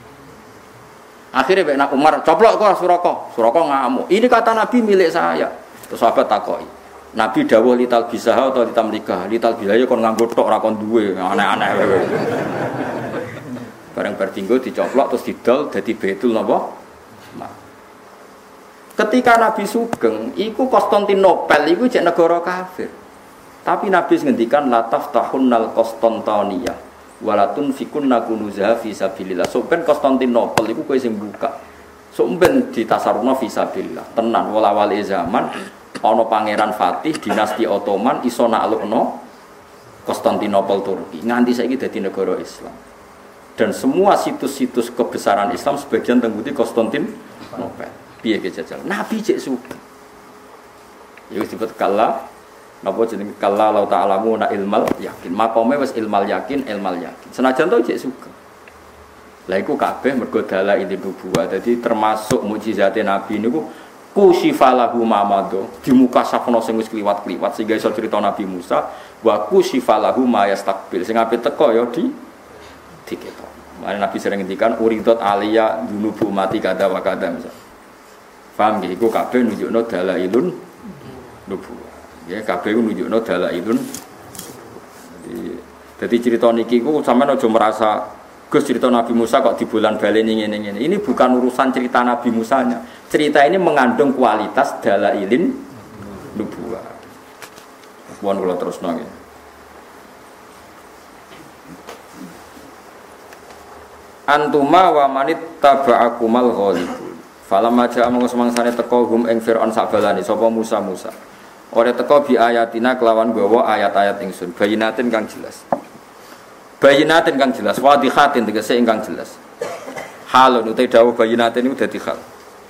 Akhirnya Mbak Umar coplok kok Suraqah. Suraqah ngamuk. Ini kata Nabi milik saya. Terus sahabat takoki. Nabi dawuh lital bisaha atau litamlikah. Lital bisaha kon nganggo tok ora kon duwe. Aneh-aneh wae. Bareng bar dinggo dicoplok terus didol dadi Baitul napa? Ketika Nabi Sugeng, iku Konstantinopel, iku jek negara kafir. Tapi Nabi ngendikan la taftahunnal Konstantiniyah walatun fikunna kunuzaha fi sabilillah. Sok ben Konstantinopel iku kowe sing buka. Sok ben ditasarufna fi sabilillah. Tenan wala-wali zaman ana pangeran Fatih dinasti Ottoman iso naklukno Konstantinopel Turki. Nganti saiki dadi negara Islam. Dan semua situs-situs kebesaran Islam sebagian tengguti Konstantinopel. Piye ge jajal Nabi cek suka ya disebut kala napa jenenge kala la ta'lamu na ilmal yakin makome wis ilmal yakin ilmal yakin senajan to cek suka lha iku kabeh mergo dalail nubuwah dadi termasuk mukjizate Nabi niku kusifalahu mamado di muka safno sing wis kliwat-kliwat sehingga iso cerita Nabi Musa wa kusifalahu ma yastaqbil sing ape teko ya di diketok. Mane Nabi sering ngendikan uridot aliya dunubu mati kada wa kada misal. Paham nggih iku kabeh nunjukno dalailun nubuwah. Ya kabeh nunjukno dalailun. Jadi dadi cerita niki ku sampean aja merasa Gus cerita Nabi Musa kok dibulan baleni ngene-ngene. Ini bukan urusan cerita Nabi Musanya. Cerita ini mengandung kualitas dalailin nubuwah. Mohon kula terusno nggih. Antuma wa manit taba'akumal ghalibun. Falam aja monggo semangsane teko hum ing Firaun sabalane sapa Musa Musa. Ora teko bi ayatina kelawan gawa ayat-ayat ingsun bayinatin kang jelas. Bayinatin kang jelas wadihatin tegese ingkang jelas. Halun uta dawuh bayinatin iku dadi hal.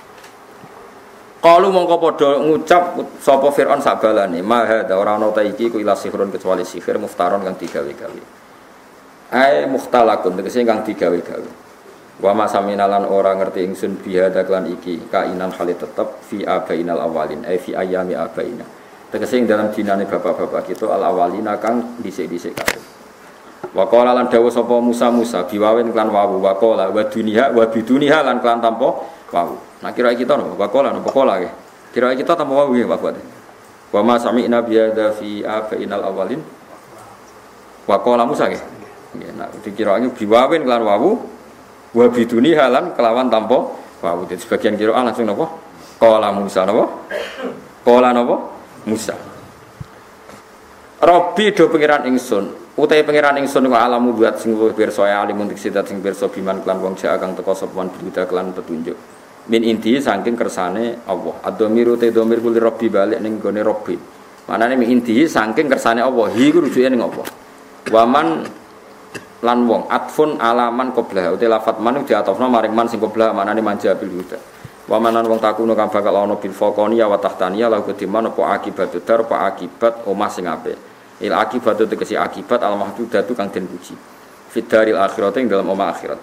Qalu mongko padha ngucap sapa Firaun sabalane ma hadza ora ana ta iki ku ila sihron kecuali sihir muftaron kang digawe-gawe. Ai mukhtalakun tegese kang digawe-gawe. Wa ma saminalan ora ngerti ingsun biha daklan iki kainan hale tetep fi abainal awalin ai fi ayami abaina Tegese ing dalam dinane bapak-bapak kita al awalina kang dhisik-dhisik kabeh. Wa qala lan dawuh sapa Musa Musa biwawen klan wawu wa qala wa dunya wa biduniha lan klan tanpa wawu. Nah kira kita no wa qala no qala nggih. Kira kita tanpa wawu nggih Pak Buat. Wa ma sami'na bi hadza fi abainal awalin. Wa qala Musa nggih. Nggih nah dikiraane biwawen klan wawu wa biduniha lan kelawan tanpa wawu. Jadi sebagian kira langsung napa? Qala Musa napa? Qala napa? Musa. Rabbi do pangeran ingsun, utahe pangeran ingsun wa alamu buat sing luwih pirsa alimun diksidat sing pirsa biman klan wong jek kang teka sopan berita klan petunjuk. Min inti saking kersane Allah. Ad-dhamiru te dhamir kuli Rabbi balik ning gone Rabbi. Manane min inti saking kersane Allah. Hi ku rujuke ning apa? Waman lan wong atfun alaman qablah utahe lafat man diatofna maring man sing qablah manane manja bil huda. Wa manan wong takuno kang bakal ana bil faqani wa tahtaniya la kudiman apa akibat dar apa akibat omah sing apik. Il akibat tegese akibat al mahdudatu kang den puji. Fidaril akhirat ing dalam omah akhirat.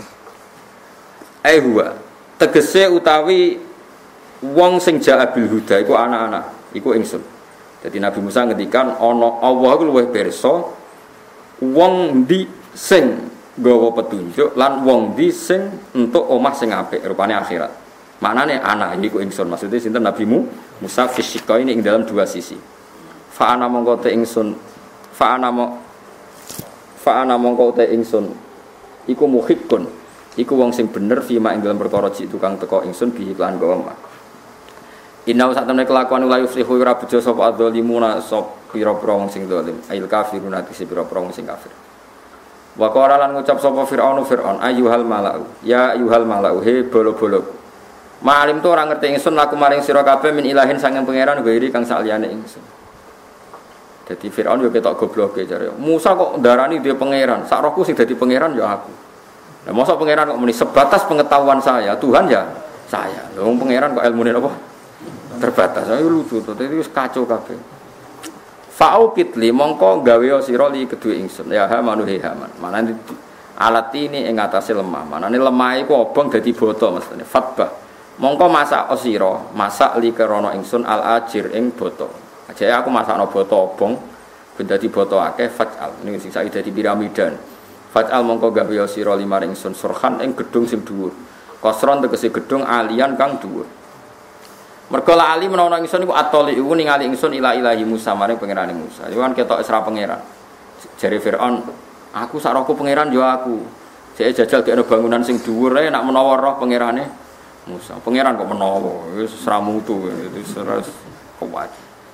Ai huwa tegese utawi wong sing jaa bil huda iku anak-anak, iku ingsun. Dadi Nabi Musa ngendikan ana Allah iku luwih pirsa wong ndi sing nggawa petunjuk lan wong ndi sing entuk omah sing apik rupane akhirat. Maknane anak iki ku ingsun maksudnya sinten Nabi Musa fisika ini ing dalam dua sisi. Fa ana mongko te ingsun fa ana mo fa ana mongko te ingsun iku muhiqqun iku wong sing bener fima ing dalam perkara cik tukang teko ingsun bihi lan gawa mak. Inna sak temne kelakuan la yuflihu ora bejo sapa adzalimuna sop pira-pira wong sing zalim ail kafiruna tisi pira-pira wong sing kafir. Wa qala lan ngucap sapa Firaun Firaun ayyuhal malau ya ayyuhal malau he bolo-bolo. Ma'alim tu orang ngerti ingsun laku maring sira kabeh min ilahin sanging pangeran ghairi kang saliyane ingsun. Dadi Firaun yo ketok gobloke jare. Musa kok ndarani dia pangeran, sak rohku sing dadi pangeran ya aku. Lah mosok pangeran kok muni sebatas pengetahuan saya, Tuhan ya saya. Lha wong pangeran kok ilmune apa? Terbatas. Ayo lucu to, dadi wis kacau kabeh. Fa'u kitli mongko gawe sira li kedue ingsun. Ya ha manuhe haman. Manane alat ini ing atase lemah. Manane lemah iku obong dadi boto mestine. Fatbah. Mongko masak osiro, masak li kerono ingsun al ajir ing boto. Aja aku masakno boto obong, ben dadi boto akeh fajal. Ning sing saiki dadi piramidan. Fajal mongko gawe osiro lima ingsun surhan ing gedung sing dhuwur. Kosron tegese gedung alian kang dhuwur. Mergo la ali menawa ingsun iku atoli iku ningali ingsun ila ilahi Musa maring pangerane Musa. Iku kan ketok isra pangeran. Jare Firaun, aku sak rohku pangeran yo aku. Jek jajal gekno bangunan sing dhuwur ae nek menawa roh pangerane Musa, pangeran kok menawa, wis ramutu itu seras kuat.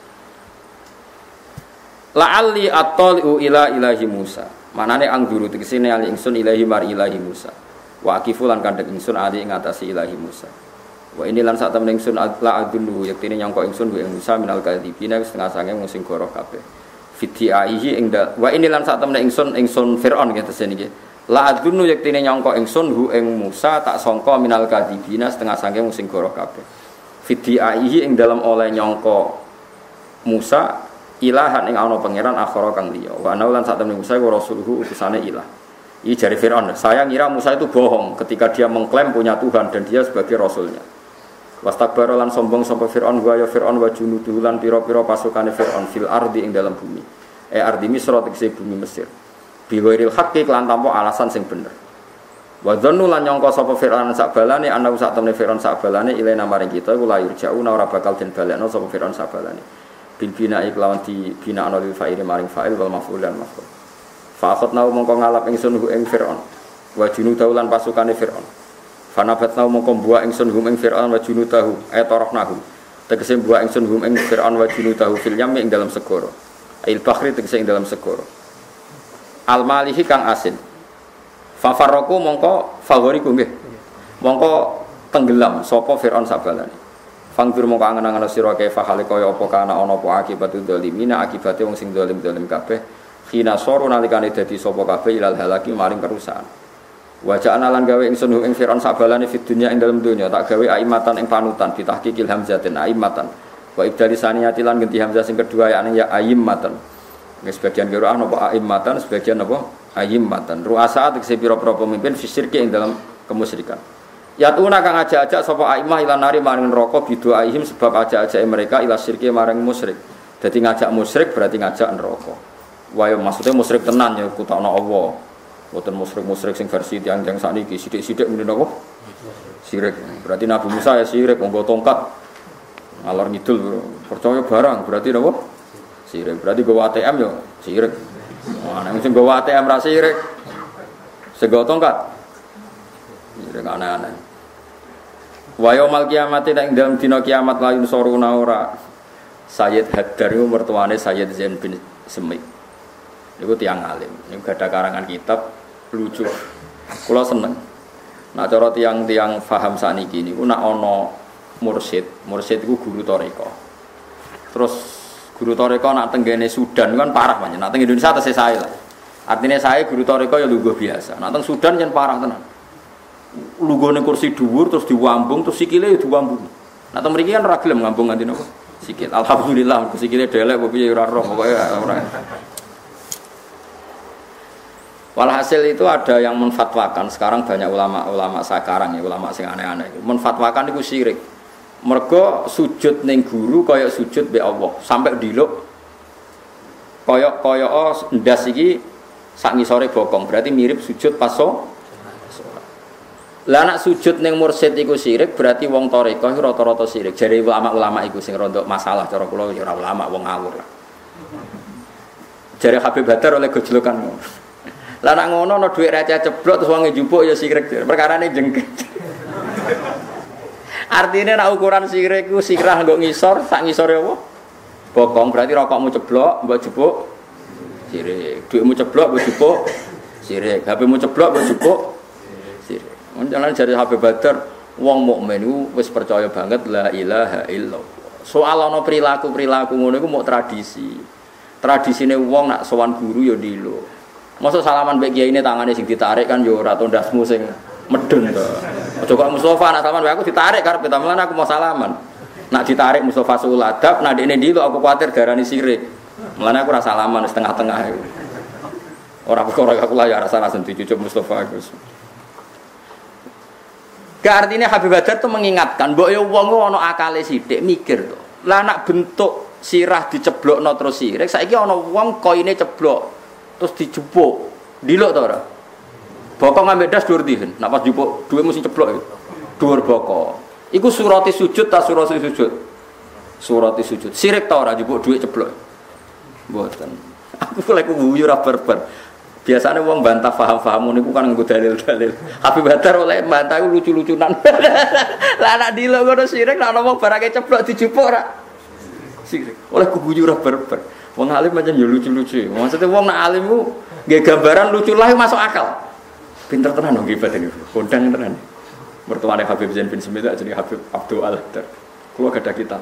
La'alli attali'u ila ilahi Musa. Manane angguru tekesine ali ingsun ilahi mar ilahi Musa. Wa aqifu lan kandhek ingsun ali ing atase ilahi Musa. Wa ini lan sak temen ingsun la adullu yektine nyangka ingsun ing Musa minal kadhibina setengah sange wong sing goroh kabeh. Fidiaihi ing wa ini lan sak temen ingsun ingsun Firaun nggih tesene nggih. La adunu yektine nyangka ingsun hu ing Musa tak sangka minal kadibina setengah saking sing goroh kabeh. Fidiaihi ing dalam oleh nyangka Musa ilahan ing ana pangeran akhara kang liya. Wa ana lan sak temene Musa iku rasuluhu utusane ilah. Iki jari Firaun, saya ngira Musa itu bohong ketika dia mengklaim punya Tuhan dan dia sebagai rasulnya. Wastakbara lan sombong sapa Firaun wa ya Firaun wa junuduhu lan pira-pira pasukane Firaun fil ardi ing dalam bumi. E ardi Misra tegese bumi Mesir. Biwairil haqqi lan tanpa alasan sing bener. Wa dzannu lan nyangka sapa Firaun sak balane ana sak temene Firaun sak balane ilena maring kita iku layur jauh ora bakal den balekno sapa Firaun sak balane. Bil bina iklawan di bina ana lil fa'il maring fa'il wal maf'ul lan maf'ul. Fa akhadna mongko ngalap ingsun hu ing Firaun. Wa junudahu lan pasukane Firaun. Fanabatna mongko buah ingsun hum ing Firaun wa junudahu aytarahnahu. Tegese buah ingsun hum ing Firaun wa junudahu fil yam ing dalam segara. Ail bakhri tegese ing dalam segara. Al malihi kang asin. Fa farraku mongko favoriku nggih. Mongko tenggelam sapa Firaun sabalane. Fangfir mongko angen-angen sira kae fahale kaya apa kana ana apa akibat zalimina akibate wong sing zalim-zalim kabeh. Khina soru nalikane dadi sapa kabeh ilal halaki maring kerusakan. Waja'ana lan gawe ingsun ing Firaun sabalane fid dunya ing dalem donya tak gawe aimatan ing panutan ditahqiqil hamzatin aimatan. Wa ibdali saniyati lan ganti hamzah sing kedua ya ya aimatan. Sebagian qiraah napa aimatan, sebagian napa aimatan. Ru'asa tegese pira-pira pemimpin fisirki ing dalam kemusyrikan. Yatuna kang ajak-ajak sapa aimah ilan nari maring neraka bidu aihim sebab ajak-ajake mereka ila syirki maring musyrik. Jadi ngajak musyrik berarti ngajak neraka. Wah, maksudnya musyrik tenan ya kutakno Allah. Boten musyrik-musyrik sing versi tiyang-tiyang sakniki sithik-sithik muni napa? Sirik. Berarti Nabi Musa ya sirik nggo tongkat. Ngalor ngidul percaya barang berarti napa? Sirik. Berarti nggo A T M ya sirik. Nah, nek sing nggo A T M ra sirik. Sing nggo tongkat. Sirik aneh-aneh. Wa yaumul kiamati nek dalem dina kiamat la yunsuruna ora Sayyid Haddar itu mertuane Sayyid Zain bin Semik. Itu tiang alim. Ini ada karangan kitab lucu. Kula seneng. Nah cara tiang-tiang faham saniki niku nak ana mursyid, mursyid iku guru toreko. Terus guru toreko nak tenggene Sudan kan parah banget. Nak teng Indonesia tesih sae lah. Artinya saya guru toreko ya lungguh biasa. Nak teng Sudan yen parah tenan. Lunggone kursi dhuwur terus diwambung terus sikile ya diwambung. Nak teng mriki kan ora gelem ngambung nganti napa? Sikil. Alhamdulillah sikile delek apa piye ora roh pokoke ora. Walhasil itu ada yang menfatwakan, sekarang banyak ulama-ulama sekarang ya, ulama sing aneh-aneh. Menfatwakan itu syirik. Mergo sujud ning guru kaya sujud be Allah, sampai diluk kaya-kaya ndas iki sak ngisore bokong, berarti mirip sujud pas sholat. Lah nek sujud ning mursyid iku syirik, berarti wong tarekah rata-rata syirik. Jare ulama-ulama iku sing rondok masalah cara kula ya ora ulama, wong ngawur lah. Jare Habib Badar oleh gojlokan ngono. Lah nek ngono ana dhuwit receh ceblok terus wong njupuk ya sirik. Perkarane jengket. Artine nek ukuran sirik ku sirah nggo ngisor, sak ngisore apa? Bokong berarti rokokmu ceblok, mbok jupuk sirik. Dhuwitmu ceblok mbok jupuk sirik. H P-mu ceblok mbok jupuk sirik. Menjalan jare Habib Badar, wong mukmin iku wis percaya banget la ilaha illallah. Soal ana perilaku-perilaku ngono iku mok tradisi. Tradisine wong nak sowan guru ya ndilo. Masa salaman mbek kiai ini tangane sing ditarik kan yo ora tondasmu sing medun to. Aja kok Mustofa nak salaman aku ditarik karep temenan aku mau salaman. Nak ditarik Mustofa sul adab, nak dekne ndilo aku kuwatir darani sirik. Mulane aku ora salaman setengah-tengah iku. Ora perkara aku lah ya rasa langsung dicucuk Mustofa iku. Ke artinya Habib Badar itu mengingatkan mbok yo wong ana akale sithik mikir to. Lah nak bentuk sirah diceblokno terus sirik, saiki ana wong koine ceblok terus dijupuk diluk ta ora bokong ambek das dhuwur dihen nek pas jupuk dhuwit mesti ceblok dhuwur bokong iku surati sujud ta surati sujud surati sujud sirik ta ora jupuk dhuwit ceblok mboten aku lek guyu ora berber biasane wong bantah paham-paham niku kan nggo dalil-dalil Habib Badar oleh bantah lucu-lucunan lah nek diluk ngono sirik nek ana wong barake ceblok dijupuk ora sirik oleh guyu ora berber. Wong alim macam ya lucu-lucu. Maksudnya wong nak alim ku nggih gambaran lucu lah masuk akal. Pinter tenan wong ibadah niku. Kondang tenan. Mertuane Habib Zain bin Semit jenenge Habib Abdul Al-Haddar. Kula gadah kitab.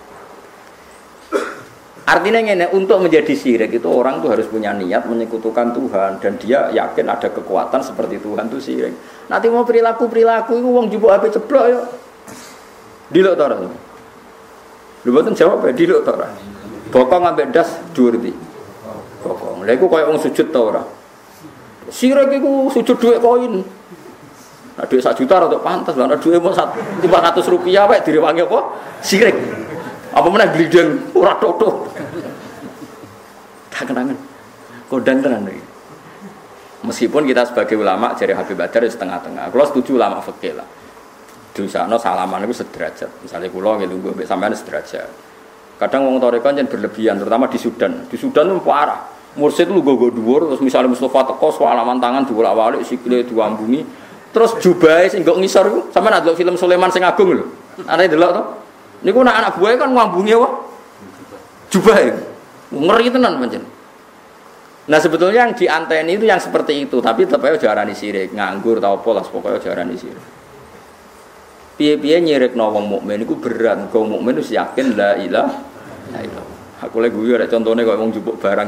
Artinya ngene, untuk menjadi syirik itu orang tuh harus punya niat menyekutukan Tuhan dan dia yakin ada kekuatan seperti Tuhan tuh syirik. Nanti mau perilaku-perilaku iku wong jupuk H P ceblok yo. Diluk ta ora? Lho mboten jawab ya diluk ta ora? Bokong ambek das dhuwur iki. Bokong. Lha iku koyo wong sujud ta ora? Sirik iku sujud dhuwit koin. Nah dhuwit sak juta rada pantes, lha dhuwit mung lima ratus rupiah wae direwangi apa? Sirik. Apa meneh glideng ora tok-tok. Tak kenangan. Kodang tenan iki. Meskipun kita sebagai ulama jari Habib Badar setengah-tengah. Kalau setuju ulama fikih lah. Dosano salaman itu sederajat. Misalnya kula nggih lungguh mbek sampean sederajat. Kadang wong toreko yen berlebihan, terutama di Sudan. Di Sudan itu parah. Mursyid lu nggo dhuwur, terus misalnya Mustofa teko salaman tangan diwolak-walik sikile diwambungi, terus jubahe sing nggo ngisor iku. Sampeyan ndelok film Sulaiman sing agung lho. Ana ndelok to? Niku anak-anak buahe kan ngambungi apa? Jubahe. Ngeri tenan pancen. Nah sebetulnya yang dianteni itu yang seperti itu, tapi tetap aja diarani sirik, nganggur ta apa lah pokoke diarani sirik. Piye-piye nyirikno wong mukmin iku berat, wong mukmin wis yakin la ilaha illallah. Aku lek guyu rek contone koyo wong jupuk barang.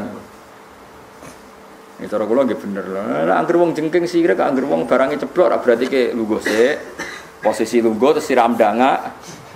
Iki cara kula nggih bener lho. Nek anggere wong jengking sirik, anggere wong barange ceblok ra berarti ke lungguh sik. Posisi lungguh terus siram danga.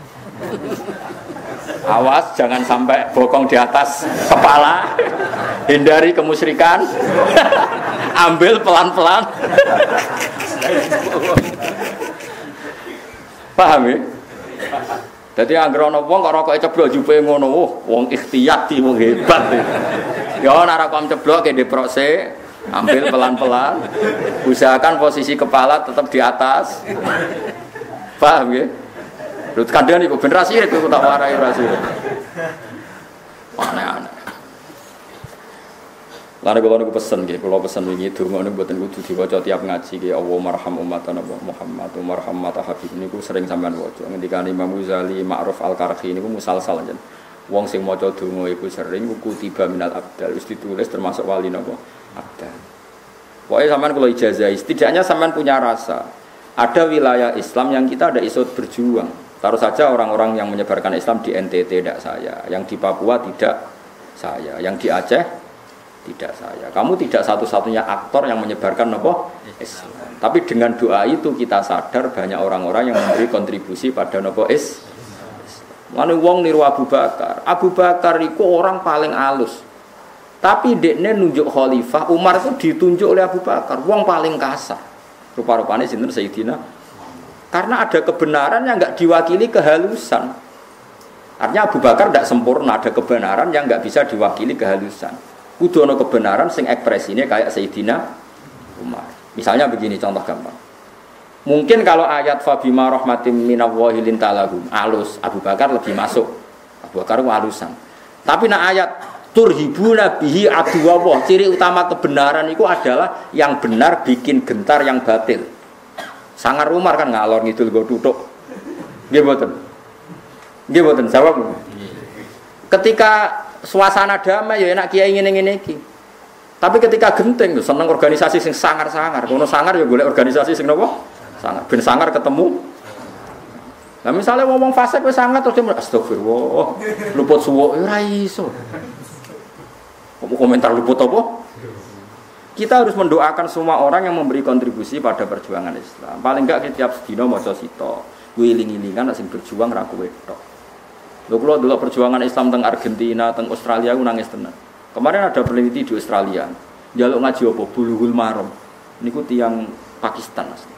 Awas jangan sampai bokong di atas kepala. Hindari kemusyrikan. Ambil pelan-pelan. Paham ya? Dadi anggere ana wong kok rokoke ceblok jupe ngono, wong ikhtiyat di wong hebat. Ya ana rokok ceblok ke deprose, ambil pelan-pelan. Usahakan posisi kepala tetap di atas. Paham ya? Lho kadang iku ben rasih iku tak warai rasih. Aneh-aneh. Lalu kalau aku pesen, kalau pesen ini donga ini buatan kudu diwaca tiap ngaji, ya Allah marham ummatan Muhammad, marham mata Habib ini aku sering sampean waca. Ketika Imam Ghazali Ma'ruf Al-Karhi ini aku musal-sal aja. Wong sing maca donga iku sering kutiba minal abdal, wis ditulis termasuk wali napa abdal. Pokoke sampean kalau ijazah, setidaknya sampean punya rasa. Ada wilayah Islam yang kita ada isot berjuang. Taruh saja orang-orang yang menyebarkan Islam di N T T tidak saya, yang di Papua tidak saya, yang di Aceh tidak saya. Kamu tidak satu-satunya aktor yang menyebarkan nopo Islam. Tapi dengan doa itu kita sadar banyak orang-orang yang memberi kontribusi pada nopo Islam. Mane wong niru Abu Bakar. Abu Bakar itu orang paling halus. Tapi dekne nunjuk khalifah, Umar itu ditunjuk oleh Abu Bakar, wong paling kasar. Rupa-rupane sinten Sayyidina. Karena ada kebenaran yang enggak diwakili kehalusan. Artinya Abu Bakar tidak sempurna, ada kebenaran yang enggak bisa diwakili kehalusan. Kudu ana kebenaran sing ekspresinya kayak Sayyidina Umar. Misalnya begini contoh gampang. Mungkin kalau ayat fabima rahmatim minallahi lintalahum alus Abu Bakar lebih masuk. Abu Bakar walusan. Tapi nak ayat turhibuna bihi aduwallah, ciri utama kebenaran itu adalah yang benar bikin gentar yang batil. Sangar Umar kan ngalor ngidul go tutuk. Nggih mboten. Nggih mboten jawab. Ketika suasana damai ya enak kiai ngene-ngene iki. Tapi ketika genting tuh seneng organisasi sing sangar-sangar. Kono sangar ya golek organisasi sing napa? Sangar. Ben sangar ketemu. Nah misalnya ngomong fasik wis sangar terus dia astagfirullah. Luput suwo ora iso. Komentar luput apa? Kita harus mendoakan semua orang yang memberi kontribusi pada perjuangan Islam. Paling enggak setiap sedina maca sita, wiling-wilingan sing berjuang ra kowe tok. Lho kula delok perjuangan Islam teng Argentina, teng Australia ku nangis tenan. Kemarin ada peneliti di Australia, njaluk ngaji apa Bulughul Maram. Niku tiyang Pakistan asli.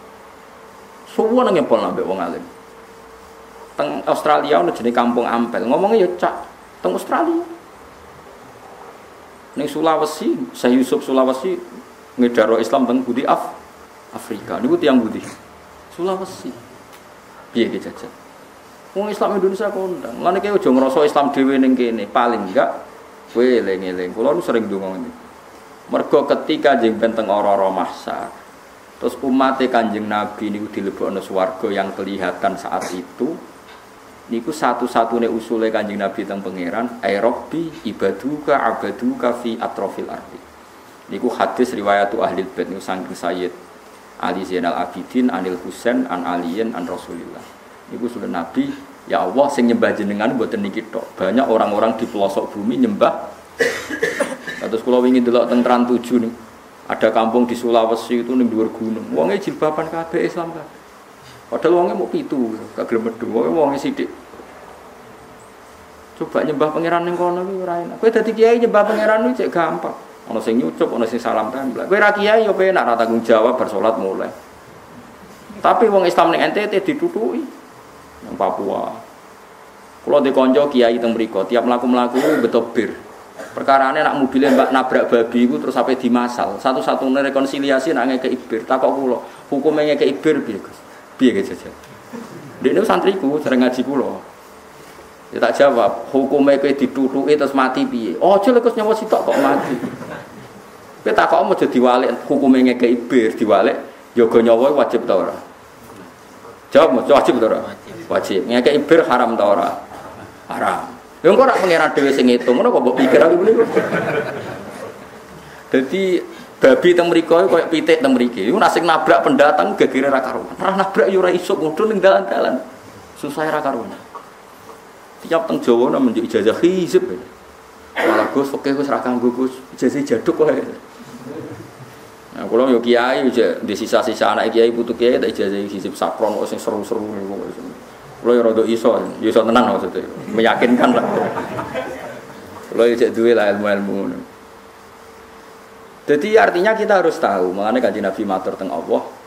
Suwo nang ngepol ambek wong alim. Teng Australia ono jenenge Kampung Ampel. Ngomongnya ya cak teng Australia. Ning Sulawesi, Syekh Yusuf Sulawesi ngedaro Islam teng Budi Af Afrika. Niku tiyang Budi. Sulawesi. Piye ki jajan? Wong Islam Indonesia kondang. Lan iki aja ngrasa Islam dhewe ning kene, paling enggak kowe eling-eling. Kula nu sering ndonga ngene. Mergo ketika Kanjeng Penteng ora-ora mahsyar, terus umat Kanjeng Nabi niku dilebokno swarga yang kelihatan saat itu, niku satu-satunya usule Kanjeng Nabi teng pangeran, ai rabbi ibaduka abaduka fi atrofil ardi. Niku hadis riwayat ahli bait niku saking Sayyid Ali Zainal Abidin Anil Husain an Aliyin an Rasulillah. Niku sudah Nabi, ya Allah sing nyembah jenengan mboten niki tok. Banyak orang-orang di pelosok bumi nyembah. Terus kula wingi delok teng Trans tujuh nih. Ada kampung di Sulawesi itu ning dhuwur gunung. Wonge jilbaban kabeh Islam kabeh. Padahal wonge mau pitu, gak gelem medhu. Wonge wonge sithik. Coba nyembah pangeran ning kono kuwi ora enak. Kowe dadi kiai nyembah pangeran kuwi cek gampang. Ana sing nyucup, ana sing salam tempel. Kowe ra kiai yo penak ra tanggung jawab bar salat mulai. Tapi wong Islam ning N T T ditutuki. Yang Papua. Kalau di konco kiai teng mriko tiap mlaku-mlaku beto bir. Perkarane nak mobilnya mbak nabrak babi iku terus sampai dimasal. Satu-satunya rekonsiliasi nak ngekeki bir. Takok kula, hukume ngekeki bir piye, Gus? Piye ge jajan? Dekne santriku sering ngaji kula. Ya tak jawab, hukume kowe ditutuki terus mati piye? Oh, aja lek nyawa sitok kok mati. Kowe takok aja diwalik hukume ngekeki bir diwalik, yoga nyawa wajib ta ora? Jawab wajib ta ora? Wajib. Ngekeki bir haram ta ora? Haram. Lha kok ora pangeran dhewe sing ngitung, ngono kok mbok pikir aku niku. Dadi babi teng mriko koyo pitik teng mriki. Iku nek sing nabrak pendatang gegere ra karuan. Ora nabrak yo ora iso mudhun ning dalan-dalan. Susah ra karuan. Tiap teng Jawa nang menjuk ijazah hizib. Malah Gus fikih wis ra kanggo Gus, ijazah jaduk wae. Nah, kula yo kiai aja di sisa-sisa anak kiai putu kiai tak ijazah hizib sakron kok sing seru-seru niku. Kula yo rada iso, yo iso tenan maksudnya. Meyakinkan lah. Kula yo cek duwe lah ilmu-ilmu ngono. Jadi artinya kita harus tahu, makanya Kanjeng Nabi matur teng Allah,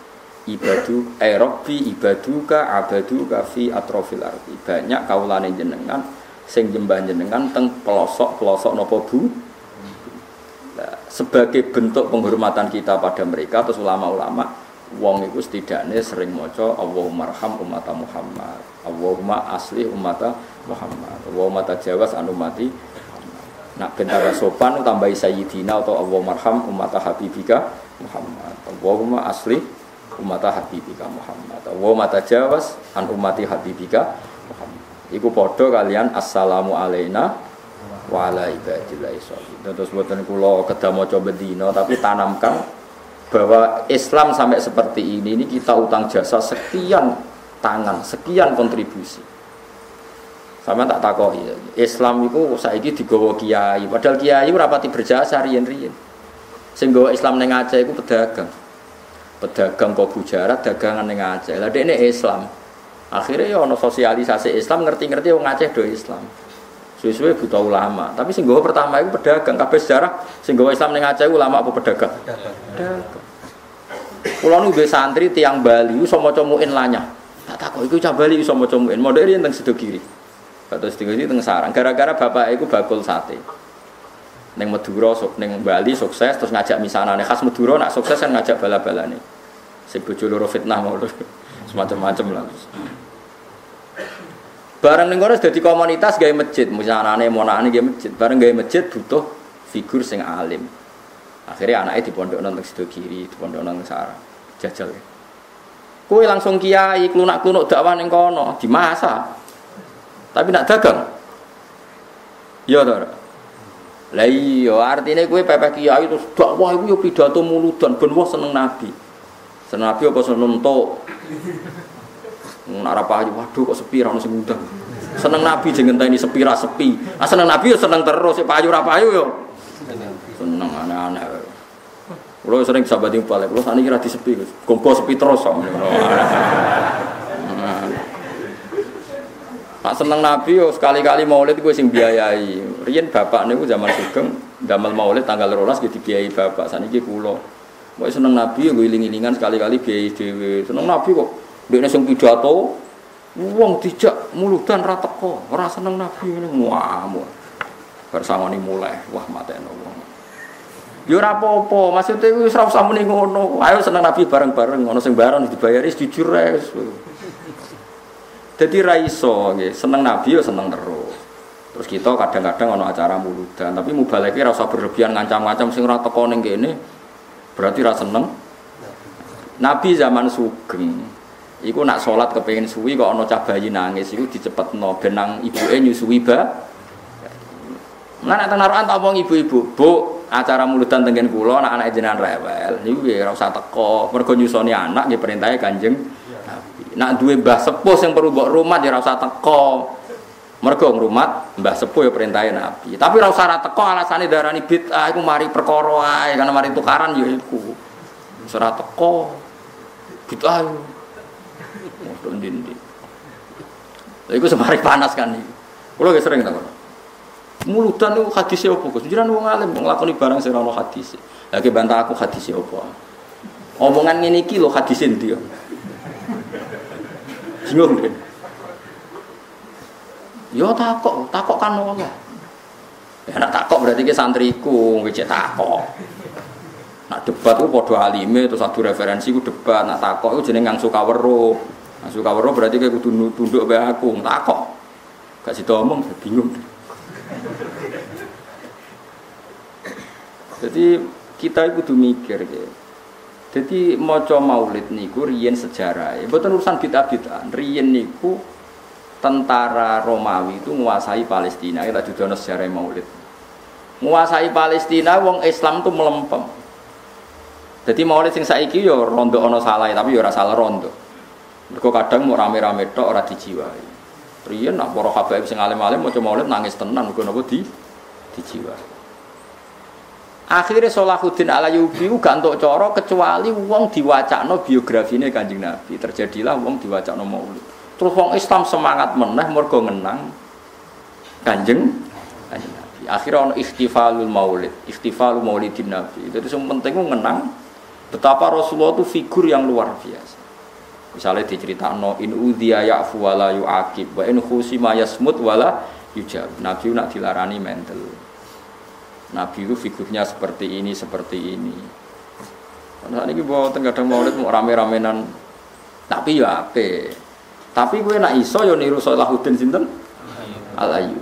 ibadu eh rabbi ibaduka abaduka fi atrofil ardi. Banyak kaulane jenengan sing nyembah jenengan teng pelosok-pelosok napa bu. Nah, sebagai bentuk penghormatan kita pada mereka terus ulama-ulama wong iku setidaknya sering maca Allahumma arham ummata Muhammad, Allahumma aslih ummata Muhammad, Allahumma tajawaz an ummati. Nak bentara sopan tambahi sayyidina atau Allahumma arham ummata habibika Muhammad, Allahumma aslih ummata habibika Muhammad, Allahumma tajawaz an ummati habibika Muhammad. Iku padha kalian assalamu alaina wa ala ibadillahi sholihin. Terus mboten kula kedah maca bendina tapi tanamkan bahwa Islam sampai seperti ini, ini kita utang jasa sekian tangan, sekian kontribusi. Sama tak takoki. Islam itu saiki digawa kiai, padahal kiai ora pati berjasa riyen-riyen. Sing gawa Islam ning Aceh iku pedagang. Pedagang kok bujarat dagangan ning Aceh. Lah dekne Islam. Akhirnya ya ana sosialisasi Islam, ngerti-ngerti wong Aceh do Islam. Suwe-suwe buta ulama, tapi sing gawa pertama itu pedagang. Kabeh sejarah sing gawa Islam ning Aceh ulama apa pedagang? Pedagang. Kula nu duwe santri tiyang Bali iso maca muin lanyah. Tak takok iku cah Bali iso maca muin. Mondok riyen teng Sidogiri. Kados tinggal teng Sarang. Gara-gara bapake iku bakul sate. Ning Madura, ning Bali sukses terus ngajak misanane khas Madura nak sukses kan ngajak bala-balane. Sing bojo loro fitnah ngono. Semacam-macam lah. Bareng ning kono dadi komunitas gawe masjid, misanane monane gawe masjid. Bareng gawe masjid butuh figur sing alim. Akhirnya anaknya di pondok nang Sidogiri, di pondok nang Sarang. Jajal. Kowe langsung kiai klunak-klunuk dakwah ning kono, dimasak. Tapi nak dagang. Ya to. Lah iya artine kowe pepeh kiai terus dakwah iku yo pidato muludan ben wong seneng nabi. Seneng nabi apa seneng entuk. Nek ora payu waduh kok sepi ra ono sing ngundang. Seneng nabi jeneng ngenteni sepi ra sepi. Ah seneng nabi yo seneng terus, payu ra payu yo. Seneng aneh-aneh. Kulo sering sahabat yang balik, kulo saniki ra disepi, gompo sepi terus kok. Nak seneng Nabi yo sekali-kali maulid gue sing biayai. Riyen bapak niku zaman Sugeng damel maulid tanggal rolas nggih dibiayai bapak. Saniki kula. Kok seneng Nabi yo iling-ilingan sekali-kali biayai dhewe. Seneng Nabi kok ndekne sing pidato wong dijak muludan ra teko, ora seneng Nabi ngene muamu. Bersama ni mulai, wah mateno wong. Ya ora apa-apa, maksudnya wis ora usah muni ngono. Ayo seneng Nabi bareng-bareng, ngono sing bareng dibayari jujur ae. Dadi ra iso nggih, seneng Nabi ya seneng terus. Terus kita kadang-kadang ana acara muludan, tapi mubaleke ra usah berlebihan ngancam-ngancam sing ora teko ning kene. Berarti ra seneng. Nabi zaman Sugeng iku nak salat kepengin suwi kok ana cah bayi nangis iku dicepetno ben nang ibuke nyusui ba. Lah nek tenarukan tak omong ibu-ibu, Bu, acara muludan tengen kula anak-anak jenengan rewel. Niku nggih ora usah teko, mergo nyusoni anak nggih perintahe Kanjeng Nabi. Nek duwe mbah sepuh sing perlu mbok rumat ya ora usah teko. Mergo ngrumat mbah sepuh ya perintahe Nabi. Tapi ora usah ra teko alasane darani bid'ah iku mari perkara ae, karena mari tukaran ya iku. Wis ora teko. Bid'ah. Modo ndi-ndi. Lha iku semari panas kan iki. Kula ge sering takon. Muludan itu hadisnya apa? Sejarah wong alim nglakoni barang sing ora hadis. Lagi bantah aku hadisnya apa? Omongan ngene iki lho hadise ndi ya? Bingung deh. Yo takok, takok kan ngono. Ya nek takok berarti ki santriku wis takok. Nak debat ku padha alime terus adu referensi ku debat, nak takok ku jeneng ngangsu kawero. Ngangsu kawero berarti kowe kudu tunduk wae aku, takok. Gak sida omong bingung. Jadi kita itu mikir ya. Jadi maca maulid niku riyen sejarah. Mboten urusan bid'ah-bid'ah. Riyen niku tentara Romawi itu menguasai Palestina. Kita dudono sejarah maulid. Menguasai Palestina wong Islam itu melempem. Jadi maulid sing saiki ya rondo ana salah tapi ya ora salah rondo. Mergo kadang mau rame-rame tok ora dijiwai. Riyen nak para habaib sing alim-alim maca maulid nangis tenan mergo napa di dijiwai. Akhirnya Salahuddin Al-Ayyubi gak entuk cara kecuali wong diwacakno biografine Kanjeng Nabi. Terjadilah wong diwacakno maulid. Terus wong Islam semangat meneh mergo ngenang Kanjeng Kanjeng Nabi. Akhirnya ana ikhtifalul maulid, ikhtifalul maulidin Nabi. Jadi sing penting ku ngenang Betapa Rasulullah itu figur yang luar biasa. Misalnya diceritakan in udhiya ya'fu wala yu'aqib wa in khusima yasmut wala yujab. Nabi nak dilarani mental. Nabi itu figurnya seperti ini, seperti ini. Nah ini bawa kadang maulid mau rame-ramenan. Tapi ya ape. Tapi gue nak iso yo niru Salahuddin sinten? Al-Ayyub.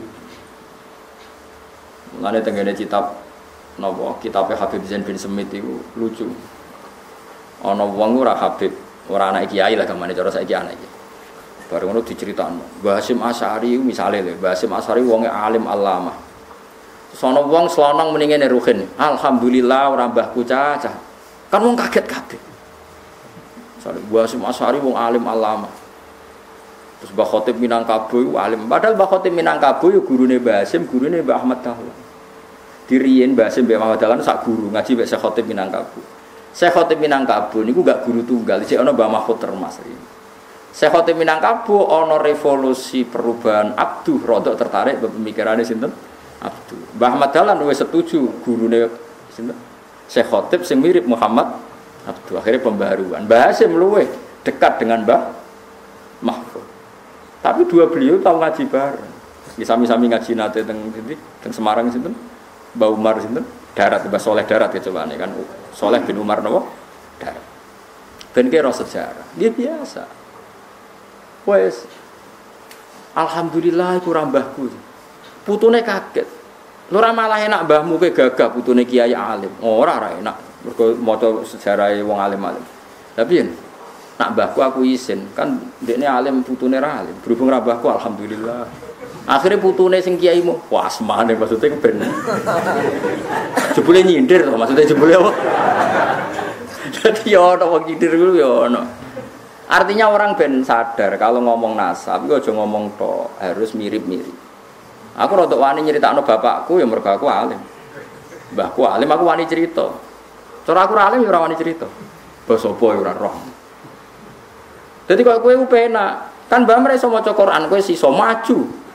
Mulane tengene kitab napa kitab Habib Zain bin Semit itu lucu. Ana wong ora Habib, ora anak kiai lah gamane cara saiki anak iki. Bareng ngono diceritakno. Mbah Hasyim Asy'ari misale lho, Mbah Hasyim Asy'ari wonge alim allamah. Sono wong slonong muni ngene ruhin. Alhamdulillah ora mbahku cacah. Kan wong kaget kabeh. Misale Mbah Hasyim Asy'ari wong alim allamah. Terus Mbah Khatib Minangkabau alim. Padahal Mbah Khatib Minangkabau yo gurune Mbah Hasyim, gurune Mbah Ahmad Dahlan. Diriyen Mbah Hasyim Mbah Ahmad Dahlan sak guru ngaji mek Syekh Khatib Minangkabau. Syekh Khatib Minangkabau niku gak guru tunggal, isih ana Mbah Mahfud Termas. Syekh Khatib Minangkabau ana revolusi perubahan Abduh rodok tertarik pemikirane sinten? Abduh. Mbah Ahmad Dahlan wis setuju gurune sinten? Syekh Khatib sing mirip Muhammad Abduh. Akhirnya pembaruan. Mbah Hasyim luweh dekat dengan Mbah Mahfud. Tapi dua beliau tahu ngaji bareng. Sami-sami ngaji nate teng teng Semarang sinten? Mbah Umar sinten? Darat Mbah Soleh Darat ya coba nih kan. Soleh bin Umar napa? Darat. Ben kira sejarah. Dia biasa. Wes. Alhamdulillah iku mbahku. Putune kaget. Lho ora malah enak mbahmu ke gagah putune kiai alim. Ora ora enak. Mergo maca sejarahe wong alim-alim. Tapi yen nak mbahku aku izin, kan ndekne alim putune ra alim. Berhubung ra mbahku alhamdulillah. Akhirnya putune sing kiaimu, wah semane maksudnya ben. Jebule nyindir to, maksudnya jebule apa? Dadi ya ana wong nyindir kuwi ya ana. Artinya orang ben sadar kalau ngomong nasab iku aja ngomong tok, harus mirip-mirip. Aku rada wani nyeritakno bapakku ya mergo aku alim. Mbahku alim aku wani cerita. Cara aku alim ya ora wani cerita. Basa apa ya ora roh. Dadi kok kowe penak, kan mbah mrene iso maca Quran, kowe iso maju.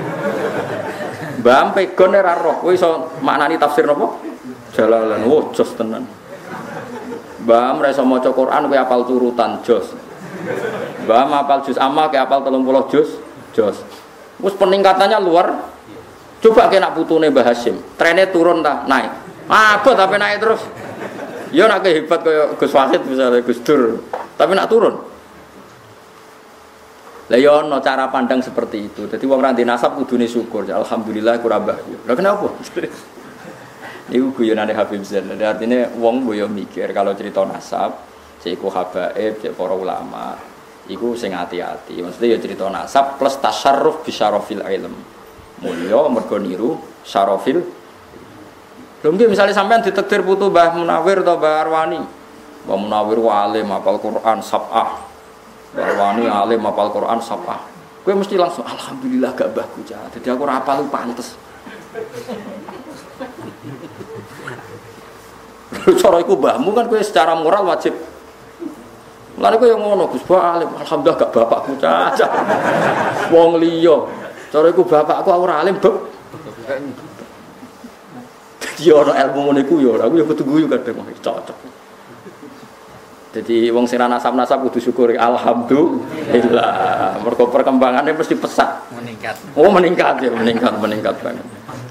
Mbah pegon ora roh, kowe iso maknani tafsir napa? Jalalan, wo jos tenan. Mbah mrene iso maca Quran, kowe apal turutan jos. Mbah apal juz amma, kowe apal telung puluh juz, jos. Wis peningkatannya luar. Coba kena putune Mbah Hasyim, trennya turun ta, naik. Abot tapi naik terus. Ya nak hebat kaya Gus Wahid misalnya Gus Dur, tapi nak turun. Lah yo ana cara pandang seperti itu. Dadi wong ra nasab kudune syukur. Alhamdulillah aku ra mbahku. Lah kenapa? Niku guyonane Habib Zain. Artinya wong boyo mikir kalau cerita nasab, cek iku habaib, cek para ulama, iku sing hati-hati. Maksudnya ya cerita nasab plus tasyarruf bi syarafil ilm. Mulya mergo niru syarafil. Lho nggih misale sampean ditakdir putu Mbah Munawir atau Mbah Arwani. Mbah Munawir alim hafal Quran sab'ah. Barwani alim hafal Quran sab'ah. Kowe mesti langsung alhamdulillah gak mbahku cah. Dadi aku ora hafal pantes. Cara iku mbahmu kan kowe secara moral wajib. Lan kowe yo ngono Gus Ba alim, alhamdulillah gak bapakku cah. Wong liya. Cara iku bapakku ora alim, Beb. Dadi ono ilmu ngene iku yo aku yo kudu guyu kadang cocok. Jadi wong sing nasab-nasab kudu syukur alhamdulillah. Mergo perkembangannya mesti pesat. Meningkat. Oh meningkat ya, meningkat, meningkat banget.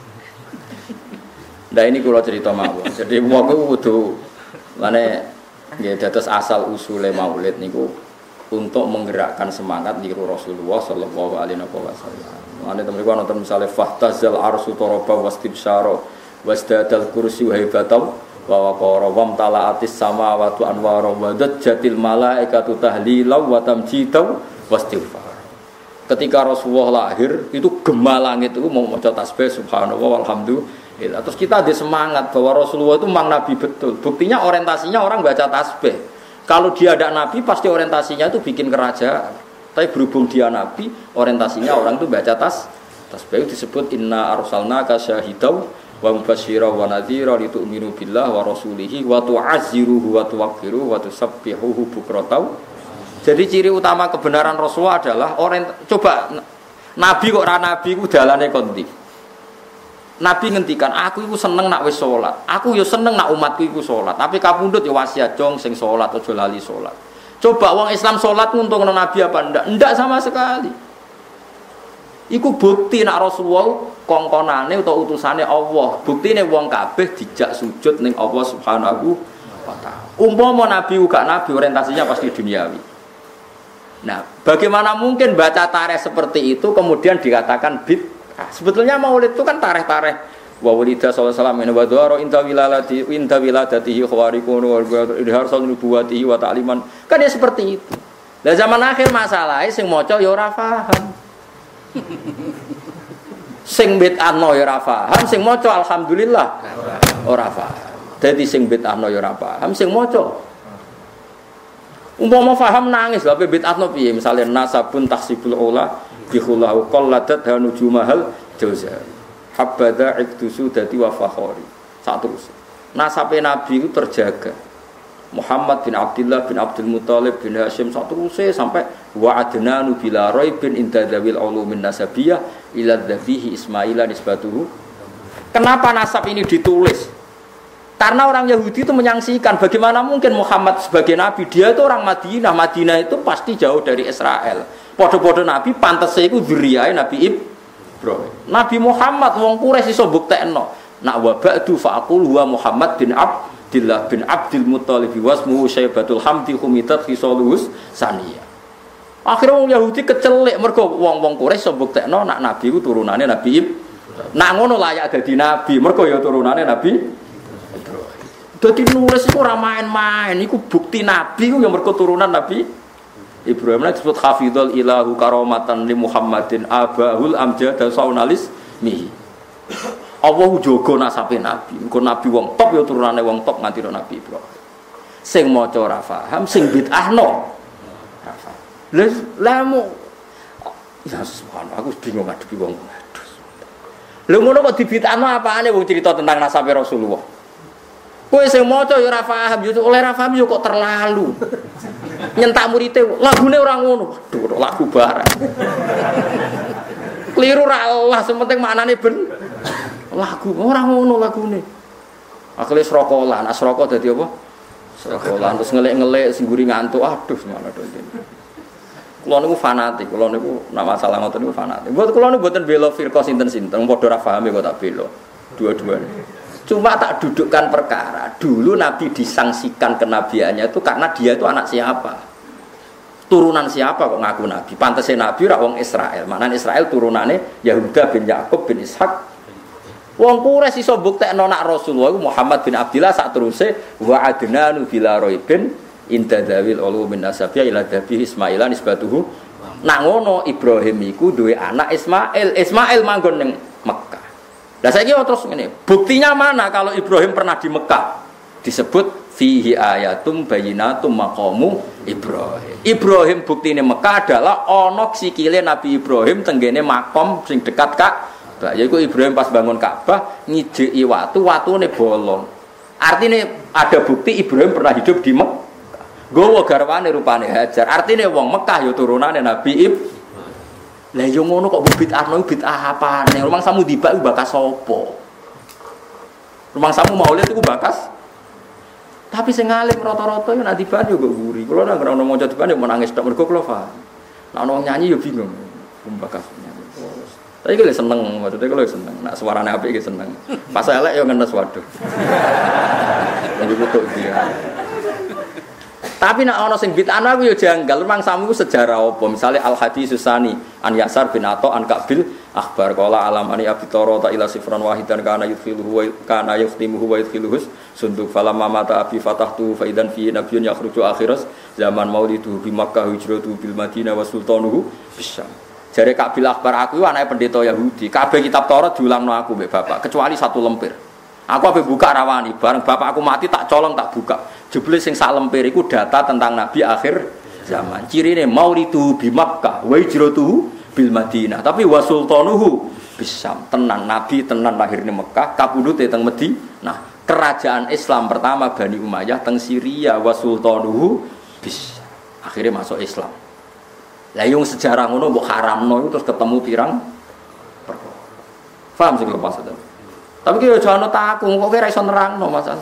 Nah ini kula cerita mawon. Jadi wong kudu lane nggih dados asal usule maulid niku untuk menggerakkan semangat niru Rasulullah sallallahu alaihi wasallam. Lane temen kula nonton misale fahtazal arsu taraba wastibsyara wasdadal kursi wa hibataw wa waqara wa talaatis samawati anwara wa dajjatil malaikatu tahlilaw wa tamjitaw wastighfar. Ketika Rasulullah lahir itu gema langit itu mau maca tasbih subhanallah walhamdulillah. Terus kita ada semangat bahwa Rasulullah itu memang nabi betul. Buktinya orientasinya orang baca tasbih. Kalau dia ada nabi pasti orientasinya itu bikin kerajaan. Tapi berhubung dia nabi, orientasinya orang itu baca tas tasbih. Itu disebut inna arsalnaka syahidaw wa mubasyira wa nadhira litu'minu billah wa rasulihi wa tu'azziruhu wa tuwaqqiruhu wa tusabbihuhu bukratan. Jadi ciri utama kebenaran Rasulullah adalah orang coba nabi kok ra nabi ku dalane kondi. Nabi ngendikan, aku iku seneng nak wis salat. Aku yo seneng nak umatku iku salat. Tapi kapundhut yo wasiat jong sing salat aja lali salat. Coba wong Islam salat nguntungno Nabi apa ndak? Ndak sama sekali. Iku bukti nak Rasulullah kongkonane utawa utusane Allah. Buktine wong kabeh dijak sujud ning Allah Subhanahu wa taala. Umpama Nabi uga Nabi orientasinya pasti duniawi. Nah, bagaimana mungkin baca tarikh seperti itu kemudian dikatakan bid'ah? Sebetulnya Maulid itu kan tarikh-tarikh wa walida sallallahu alaihi wasallam wa dara inta wilalati inta wiladatihi khawariqun wa idharsal nubuwatihi wa ta'liman. Kan ya seperti itu. Lah zaman akhir masalahnya sing maca ya ora paham. Sing bid'ahno ya ora paham, sing maca alhamdulillah ora paham. Dadi sing bid'ahno ya ora paham, sing maca umpama paham nangis lha bid'ahno piye? Misale nasabun tahsibul ula bi khulahu qalladat hanujumahal jauza. Habada iktusu dati wa fakhori. Satu terus. Nasabe Nabi itu terjaga. Muhammad bin Abdullah bin Abdul Muthalib bin Hashim satu terus sampai wa adnanu bila raibin inda dzawil ulumin nasabiyah ila dzabihi Ismaila nisbatuhu. Kenapa nasab ini ditulis? Karena orang Yahudi itu menyaksikan bagaimana mungkin Muhammad sebagai nabi, dia itu orang Madinah. Madinah itu pasti jauh dari Israel. Podo-podo nabi pantasnya itu dzurriyahe Nabi Ibrahim. Nabi Muhammad wong Quraisy iso buktekno nak wa ba'du faqul huwa Muhammad bin Abdullah bin Abdul Muthalib wasmuhu Syaibatul Hamdi khumitat khisalus saniyah. Akhirnya wong Yahudi kecelik mergo wong-wong Quraisy iso buktekno nak nabi ku turunane Nabi Ibrahim. Nak ngono layak dadi nabi mergo ya turunane Nabi Ibrahim. Dadi nulis iku ora main-main, iku bukti nabi ku yang mergo turunan Nabi Ibrahim disebut hafidhul ilahu karomatan li Muhammadin abahul amjad dan saunalis mihi. Allah jogo nasabe nabi. Engko nabi wong top ya turunane wong top nganti Nabi Ibrahim. Sing maca ora paham, sing bid'ahno. Lah lamu ya subhanallah aku bingung ngadepi wong. Lha ngono kok dibid'ahno apane wong cerita tentang nasabe Rasulullah. Kowe sing maca ya ora paham, ya oleh ora paham ya kok terlalu. Nyentak murite lagune ora ngono. Waduh, lagu barang. Keliru ra Allah, sementing maknane ben lagu ora ngono lagune. Akhire srokolan, asroko dadi apa? Srokolan terus ngelik-ngelik sing guri ngantuk. Aduh, semana to iki. Kula niku fanatik, kula niku nek masalah ngoten niku fanatik. Mboten kula niku mboten bela firqah sinten-sinten, padha ora paham kok tak bela. Dua-duanya. Cuma tak dudukkan perkara. Dulu Nabi disangsikan kenabiannya itu karena dia itu anak siapa? Turunan siapa kok ngaku Nabi? Pantasnya Nabi ora wong Israel. Maknane Israel turunane Yahuda bin Yakub bin Ishak. Wong Quraisy iso buktekno nak Rasulullah Muhammad bin Abdullah sak teruse wa adnanu bila raibin inda dzawil ulumin nasabiyah ila dhabi Ismaila nisbatuhu. Nak ngono Ibrahim iku duwe anak Ismail. Ismail manggon ning Mekah. Lah saiki terus ngene, buktinya mana kalau Ibrahim pernah di Mekah? Disebut fihi ayatum bayyinatum maqamu Ibrahim. Ibrahim buktine Mekah adalah ana sikile Nabi Ibrahim tenggene makom sing dekat Ka'bah. Yaiku Ibrahim pas bangun Ka'bah ngijeki watu, watune bolong. Artinya ada bukti Ibrahim pernah hidup di Mekah. Gowo garwane rupane Hajar. Artinya wong Mekah ya turunane Nabi Ibrahim. Lah yo ngono kok bid'ah no bid'ah apane? Rumang samu dibak iku bakas sapa? Rumang samu maulid iku bakas. Tapi sing alim rata-rata yo nek dibak yo kok guri. Kulo nek ora ono maca dibak yo menangis tok mergo kulo paham. Nek ono nyanyi yo bingung. Bakas nyanyi. Tapi kulo seneng, maksudnya kulo seneng. Nek suarane apik iki seneng. Pas elek yo ngenes waduh. Jadi kutuk dia. Tapi nak ana sing bid'ah aku ya janggal. Memang samu sejarah apa? Misale Al Hadis Susani An Yasar bin Atha An Kabil akhbar qala alam ani abi tarata ila sifran wahidan kana yudkhiluhu wa kana yukhtimuhu wa yudkhiluhu sunduk falamma mata abi fatahtu fa idan fi nabiyyun yakhruju akhiras zaman maulidu bi Makkah hijratu bil Madinah wa sultanuhu bisyam. Jare Kabil akhbar aku anake pendeta Yahudi. Kabeh kitab Taurat diulangno aku mbek bapak kecuali satu lemper. Aku ape buka rawani, bareng bapak aku mati tak colong tak buka. Jebule sing sak lemper iku data tentang nabi akhir zaman. Cirine maulidu bi Makkah wa hijratuhu bil Madinah. Tapi wa sultanuhu bisyam. Tenan nabi tenan lahirne Mekah, kapundhute teng Madinah. Nah, kerajaan Islam pertama Bani Umayyah teng Syria wa sultanuhu bisyam. Akhirnya masuk Islam. Lah yung sejarah ngono mbok haramno terus ketemu pirang perkara. Paham sing lepas itu? Tapi ki aja ana takung, kok ora iso nerangno masalah.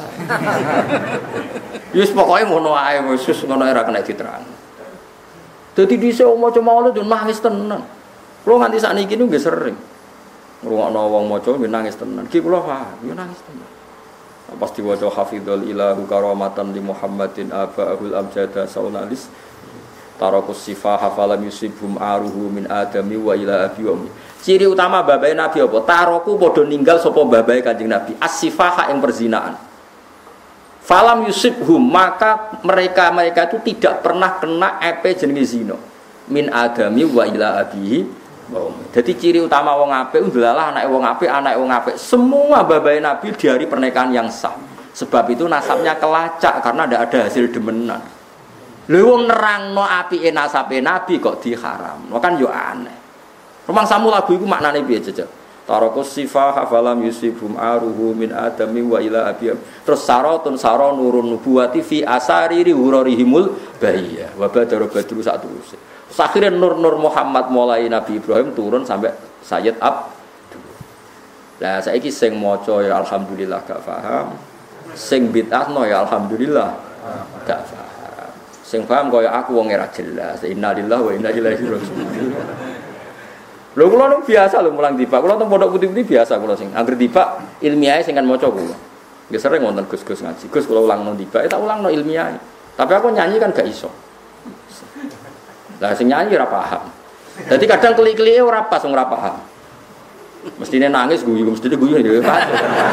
Wis pokoke ngono ae wis ngono ora kena diterang. Dadi dhisik maca maulid yo nangis tenan. Kulo nganti sakniki niku nggih sering ngrungokno wong maca nggih nangis tenan. Ki kula paham, yo nangis tenan. Pas diwaca hafizul ilahu karamatan li Muhammadin abaahul amjada saunalis tarakus sifah hafalam yusibhum aruhu min adami wa ila abi wa ciri utama babai Nabi apa? Taroku padha ninggal sapa babai Kanjeng Nabi as-sifaha ing perzinaan. Falam yusibhum maka mereka-mereka itu tidak pernah kena epe jenenge zina min adami wa ila abihi wa ummi. Dadi ciri utama wong apik ndelalah anake wong apik, anake wong apik. Semua babai Nabi di hari pernikahan yang sah. Sebab itu nasabnya kelacak karena tidak ada hasil demenan. Lha wong nerangno apike nasabe Nabi kok diharam. Kan yo aneh. Rumang samu lagu iku maknane piye jejak? Tarakus sifah hafalam yusibhum aruhu min adami wa ila abiyam. Terus saratun sara nurun nubuwati fi asariri hurarihimul bahiyya. Wa badara badru sak terus. Akhirnya nur-nur Muhammad mulai Nabi Ibrahim turun sampai Sayyid Abdul. Lah saiki sing maca ya alhamdulillah gak paham. Sing bid'ahno ya alhamdulillah gak paham. Sing paham kaya aku wong ora jelas. Innalillahi wa inna ilaihi raji'un. Lho kula nu biasa lho mulang dibak. Kula teng pondok putih-putih biasa kula sing anggere dibak ilmiah sing kan maca kula. Nggih sering wonten Gus-gus ngaji. Gus kula ulangno dibak, tak ulangno ilmiah. Tapi aku nyanyi kan gak iso. Lah sing nyanyi ora paham. Dadi kadang klik-klike ora pas wong ora paham. Mestine nangis guyu, mestine guyu dhewe pas.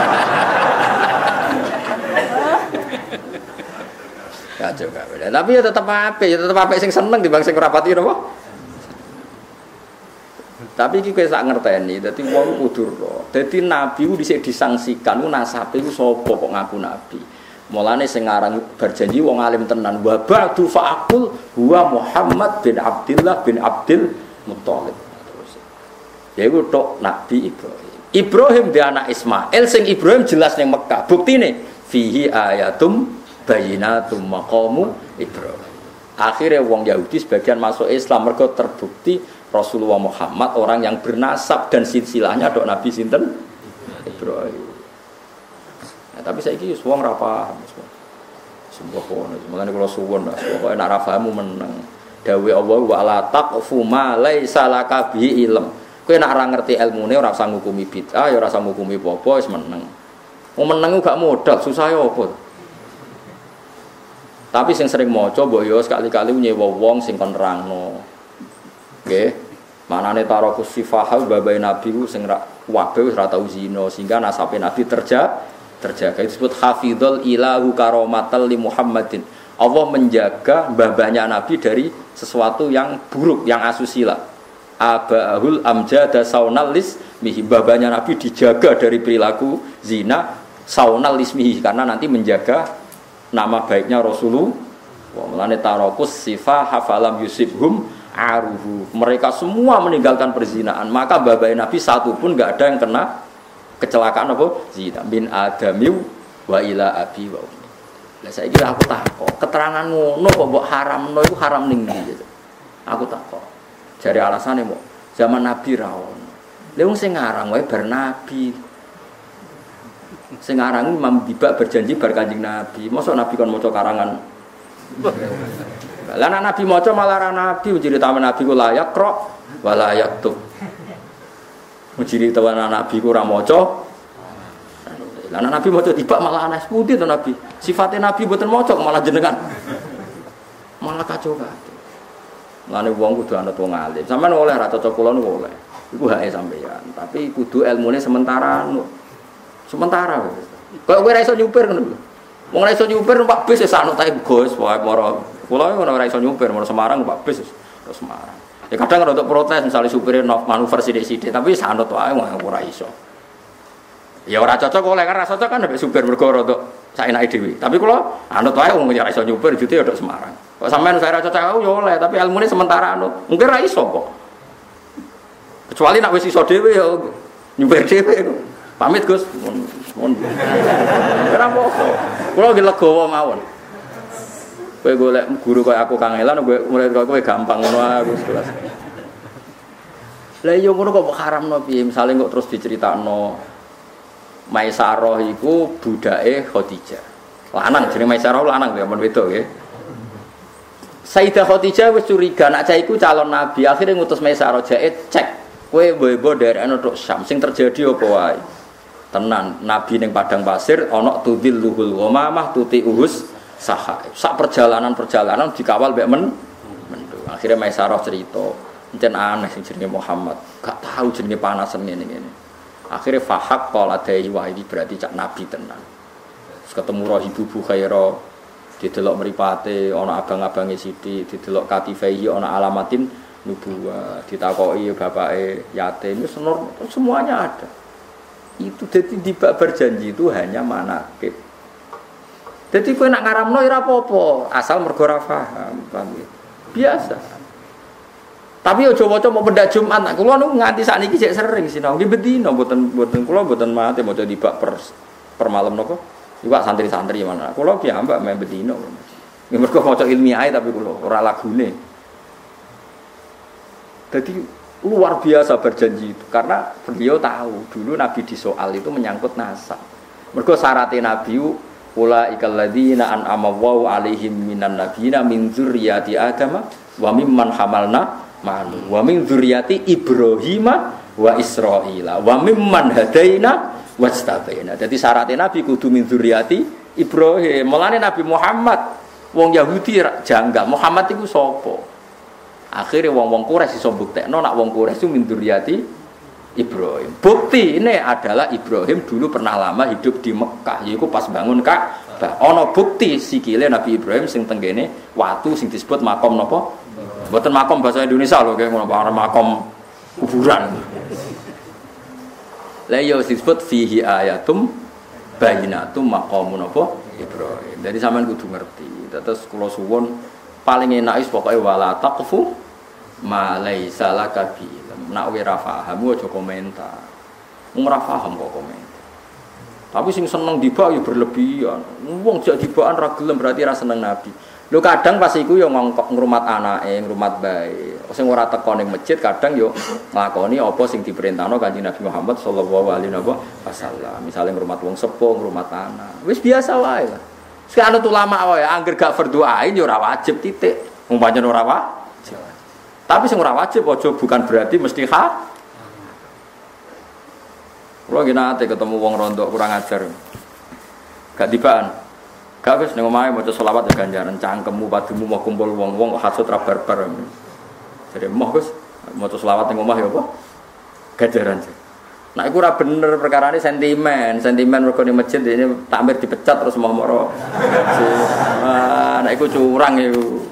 Kacau kabeh. Tapi ya tetep apik, ya tetep apik sing seneng dibanding sing ora pati napa? Tapi iki kowe sak ngerteni, dadi wong kudu ro. Dadi nabi ku dhisik disangsikan ku nasabe ku sapa kok ngaku nabi. Mulane sing aran berjanji wong alim tenan wa ba'du fa'aqul huwa Muhammad bin Abdullah bin Abdul Muthalib. Terus. Ya iku tok Nabi Ibrahim. Ibrahim dia anak Ismail sing Ibrahim jelas ning Mekah. Buktine fihi ayatum bayyinatum maqamu Ibrahim. Akhirnya wong Yahudi sebagian masuk Islam mergo terbukti Rasulullah Muhammad orang yang bernasab dan silsilahnya dok Nabi sinten Ibrahim. Nah, tapi saiki wis wong ra paham semua. Semua kono, mulane kula suwun lah, pokoke nek ra pahamu meneng. Dawe Allah wa la taqfu ma laisa laka bi ilm. Kowe nek ora ngerti ilmune ora usah ngukumi bid'ah, ya ora usah ngukumi apa-apa wis meneng. Wong meneng gak modal, susah ya apa. Tapi sing sering maca mbok yo sekali-kali nyewa wong sing kon nerangno. Nggih. Manane tarakus sifahau babai Nabi ku sing ra wabe wis ra tau zina sehingga nasabe Nabi terja terjaga. Itu disebut hafizul ilahu karamatal li Muhammadin. Allah menjaga babanya Nabi dari sesuatu yang buruk, yang asusila. Abaahul amjada saunalis mihi, babanya Nabi dijaga dari perilaku zina saunalis mihi karena nanti menjaga nama baiknya Rasulullah. Wa mulane tarakus sifah hafalam yusibhum aruhu. Mereka semua meninggalkan perzinaan, maka babai Nabi satu pun enggak ada yang kena kecelakaan apa? Zina bin adamiu wa ila abi wa ummi. Lah saiki aku takok, keterangan ngono kok mbok haramno iku haram ning ndi? Aku takok. Jare alasane mbok zaman Nabi ra ono. Lha wong sing ngarang wae bar Nabi. Sing ngarang Imam Dibak berjanji bar Kanjeng Nabi. Mosok Nabi kon maca karangan. Lah nek Nabi maca malah ra Nabi cerita Nabi ku layak kro wala yaktub. Mujiri tawana Nabi ku ora maca. Lah Nabi maca Dibak malah aneh putih to Nabi. Sifatnya Nabi mboten maca malah jenengan. Malah kacau kabeh. Mulane wong kudu anut wong alim. Sampeyan oleh ra cocok kula niku oleh. Iku hake sampeyan, tapi kudu ilmune sementara anu. Sementara. Kok kowe ra iso nyupir ngono. Wong ora iso nyupir numpak bis wis anut ae Gus, wae mara. Kula ora iso nyupir mara Semarang numpak bis terus Semarang. Ya kadang untuk protes misalnya supire manuver sithik-sithik, tapi sanut wae ora iso. Ya ora cocok oleh kan ra cocok kan nek supir mergo rada saenake dhewe. Tapi kula anut wae wong ora iso nyupir jute ya tok Semarang. Kok sampean saya ra cocok aku ya oleh, tapi ilmune sementara anut. Mungkin ra iso kok. Kecuali nek wis iso dhewe ya nyupir dhewe kok. Pamit Gus. Mohon. Ora apa-apa. Kula nggih legowo mawon. Kowe golek guru kaya aku kangelan, kowe murid kowe gampang ngono aku kelas. Lah iya ngono kok haramno piye? Misale kok terus diceritakno Maisarah iku budake Khadijah. Lanang jenenge Maisarah lanang ya men wedok nggih. Sayyidah Khadijah wis curiga nek cah iku calon nabi, akhirnya ngutus Maisarah jae cek kowe mbok daerahno tok Syam sing terjadi apa wae. Tenan nabi ning padang pasir ana tudil luhul ghamamah tuti uhus saha. Sak perjalanan-perjalanan dikawal mbek men mendung. Akhirnya Maisarah cerita, encen aneh sing jenenge Muhammad, gak tahu jenenge panasen ngene-ngene. Akhirnya fahak qala dai wah iki berarti cak nabi tenan. Terus ketemu Rahibu Bukhaira, didelok mripate ana abang-abange sithik, didelok katifaihi ana alamatin nubuwah, ditakoki bapake yatim, semuanya ada. Itu jadi di bab berjanji itu hanya manakib. Jadi kowe nak ngaramno ora apa-apa, asal mergo ora paham, paham ya? Biasa. Tapi aja waca mau pendak Jumat, nak kula niku nganti sakniki sik sering sinau. Nggih bedino mboten mboten kula mboten mate maca di bab per, per malam napa. Iwak santri-santri mana. Kula piyambak main bedino. Nggih mergo maca ilmiah tapi kula ora lagune. Jadi luar biasa berjanji itu karena beliau tahu dulu Nabi disoal itu menyangkut nasab. Mergo syaratnya Nabi ulaikal ladzina an'ama Allahu 'alaihim minan nabiyina min dzurriyyati Adam wa mimman hamalna ma'an wa min dzurriyyati Ibrahim wa Israila wa mimman hadaina wastabaina. Jadi syaratnya Nabi kudu min dzurriyyati Ibrahim. Mulane Nabi Muhammad wong Yahudi janggal Muhammad iku sapa? Akhirnya wong-wong Quraisy iso mbuktekno nak wong Quraisy itu min dzurriyyati Ibrahim. Bukti ini adalah Ibrahim dulu pernah lama hidup di Mekah, yaiku pas bangun Ka'bah. Ana bukti sikile Nabi Ibrahim sing tenggene watu sing disebut makom napa? Mboten makom bahasa Indonesia lho, kayak ngono makom kuburan. Lah yo disebut fihi ayatum bayyinatum maqamun napa? Ibrahim. Jadi sampean kudu ngerti. Terus kula suwun paling enak is pokoke wala taqfu ma laisa laka bi. Nek ora paham aja komentar. Wong ora paham kok komentar. Tapi sing seneng dibak ya berlebihan. Wong jak dibakan ra gelem berarti ra seneng Nabi. Lho kadang pas iku ya ngrumat anake, ngrumat bae. Sing ora teko ning masjid kadang yo nglakoni apa sing diperintahno Kanjeng Nabi Muhammad sallallahu alaihi wasallam. Misale ngrumat wong sepuh, ngrumat anak. Wis biasa wae lah. Sekarang ulama wae angger gak fardu ain ya ora wajib titik. Wong pancen ora wajib. Tapi sing ora wajib aja bukan berarti mesti ha. Kulo nggih nate ketemu wong rondo kurang ajar. Gak tibaan. Gak wis ning omahe maca selawat ya ganjaran cangkemmu padumu mau kumpul wong-wong hasud ra barbar. Jadi moh Gus maca selawat ning omah ya apa? Ganjaran. Nah iku ora bener perkarane sentimen, sentimen mergo ning masjid ini takmir dipecat terus moh-moro. Ah, nek iku curang iku.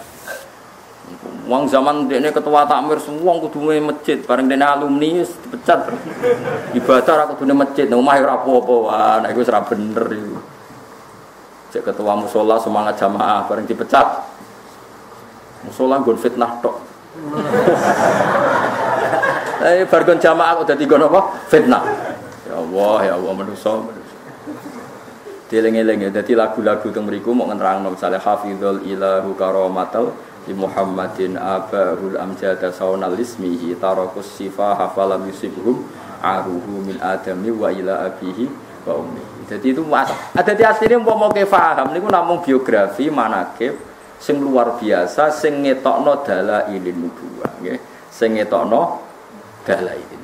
Wong zaman dekne ketua takmir semua kudu ning masjid, bareng dene alumni dipecat. Ibadah ora kudu ning masjid, nang omah ora apa-apa. Wah, nek iku ora bener iku. Cek ketua musala semangat jamaah bareng dipecat. Musala nggon fitnah tok. Eh bargon jamaah kok dadi ngono apa? Fitnah. Ya Allah, ya Allah manusa. Dieling-eling dadi lagu-lagu teng mriku mok nerangno misale hafizul ilahu karamatal li Muhammadin abahul amjada saunal ismihi tarakus sifa hafalam yusibhum aruhu min adami wa ila abihi wa ummi. Jadi itu mas. Ada di asline umpama ke paham niku namung biografi manakib sing luar biasa sing ngetokno dalailin nubuwah nggih. Sing ngetokno dalail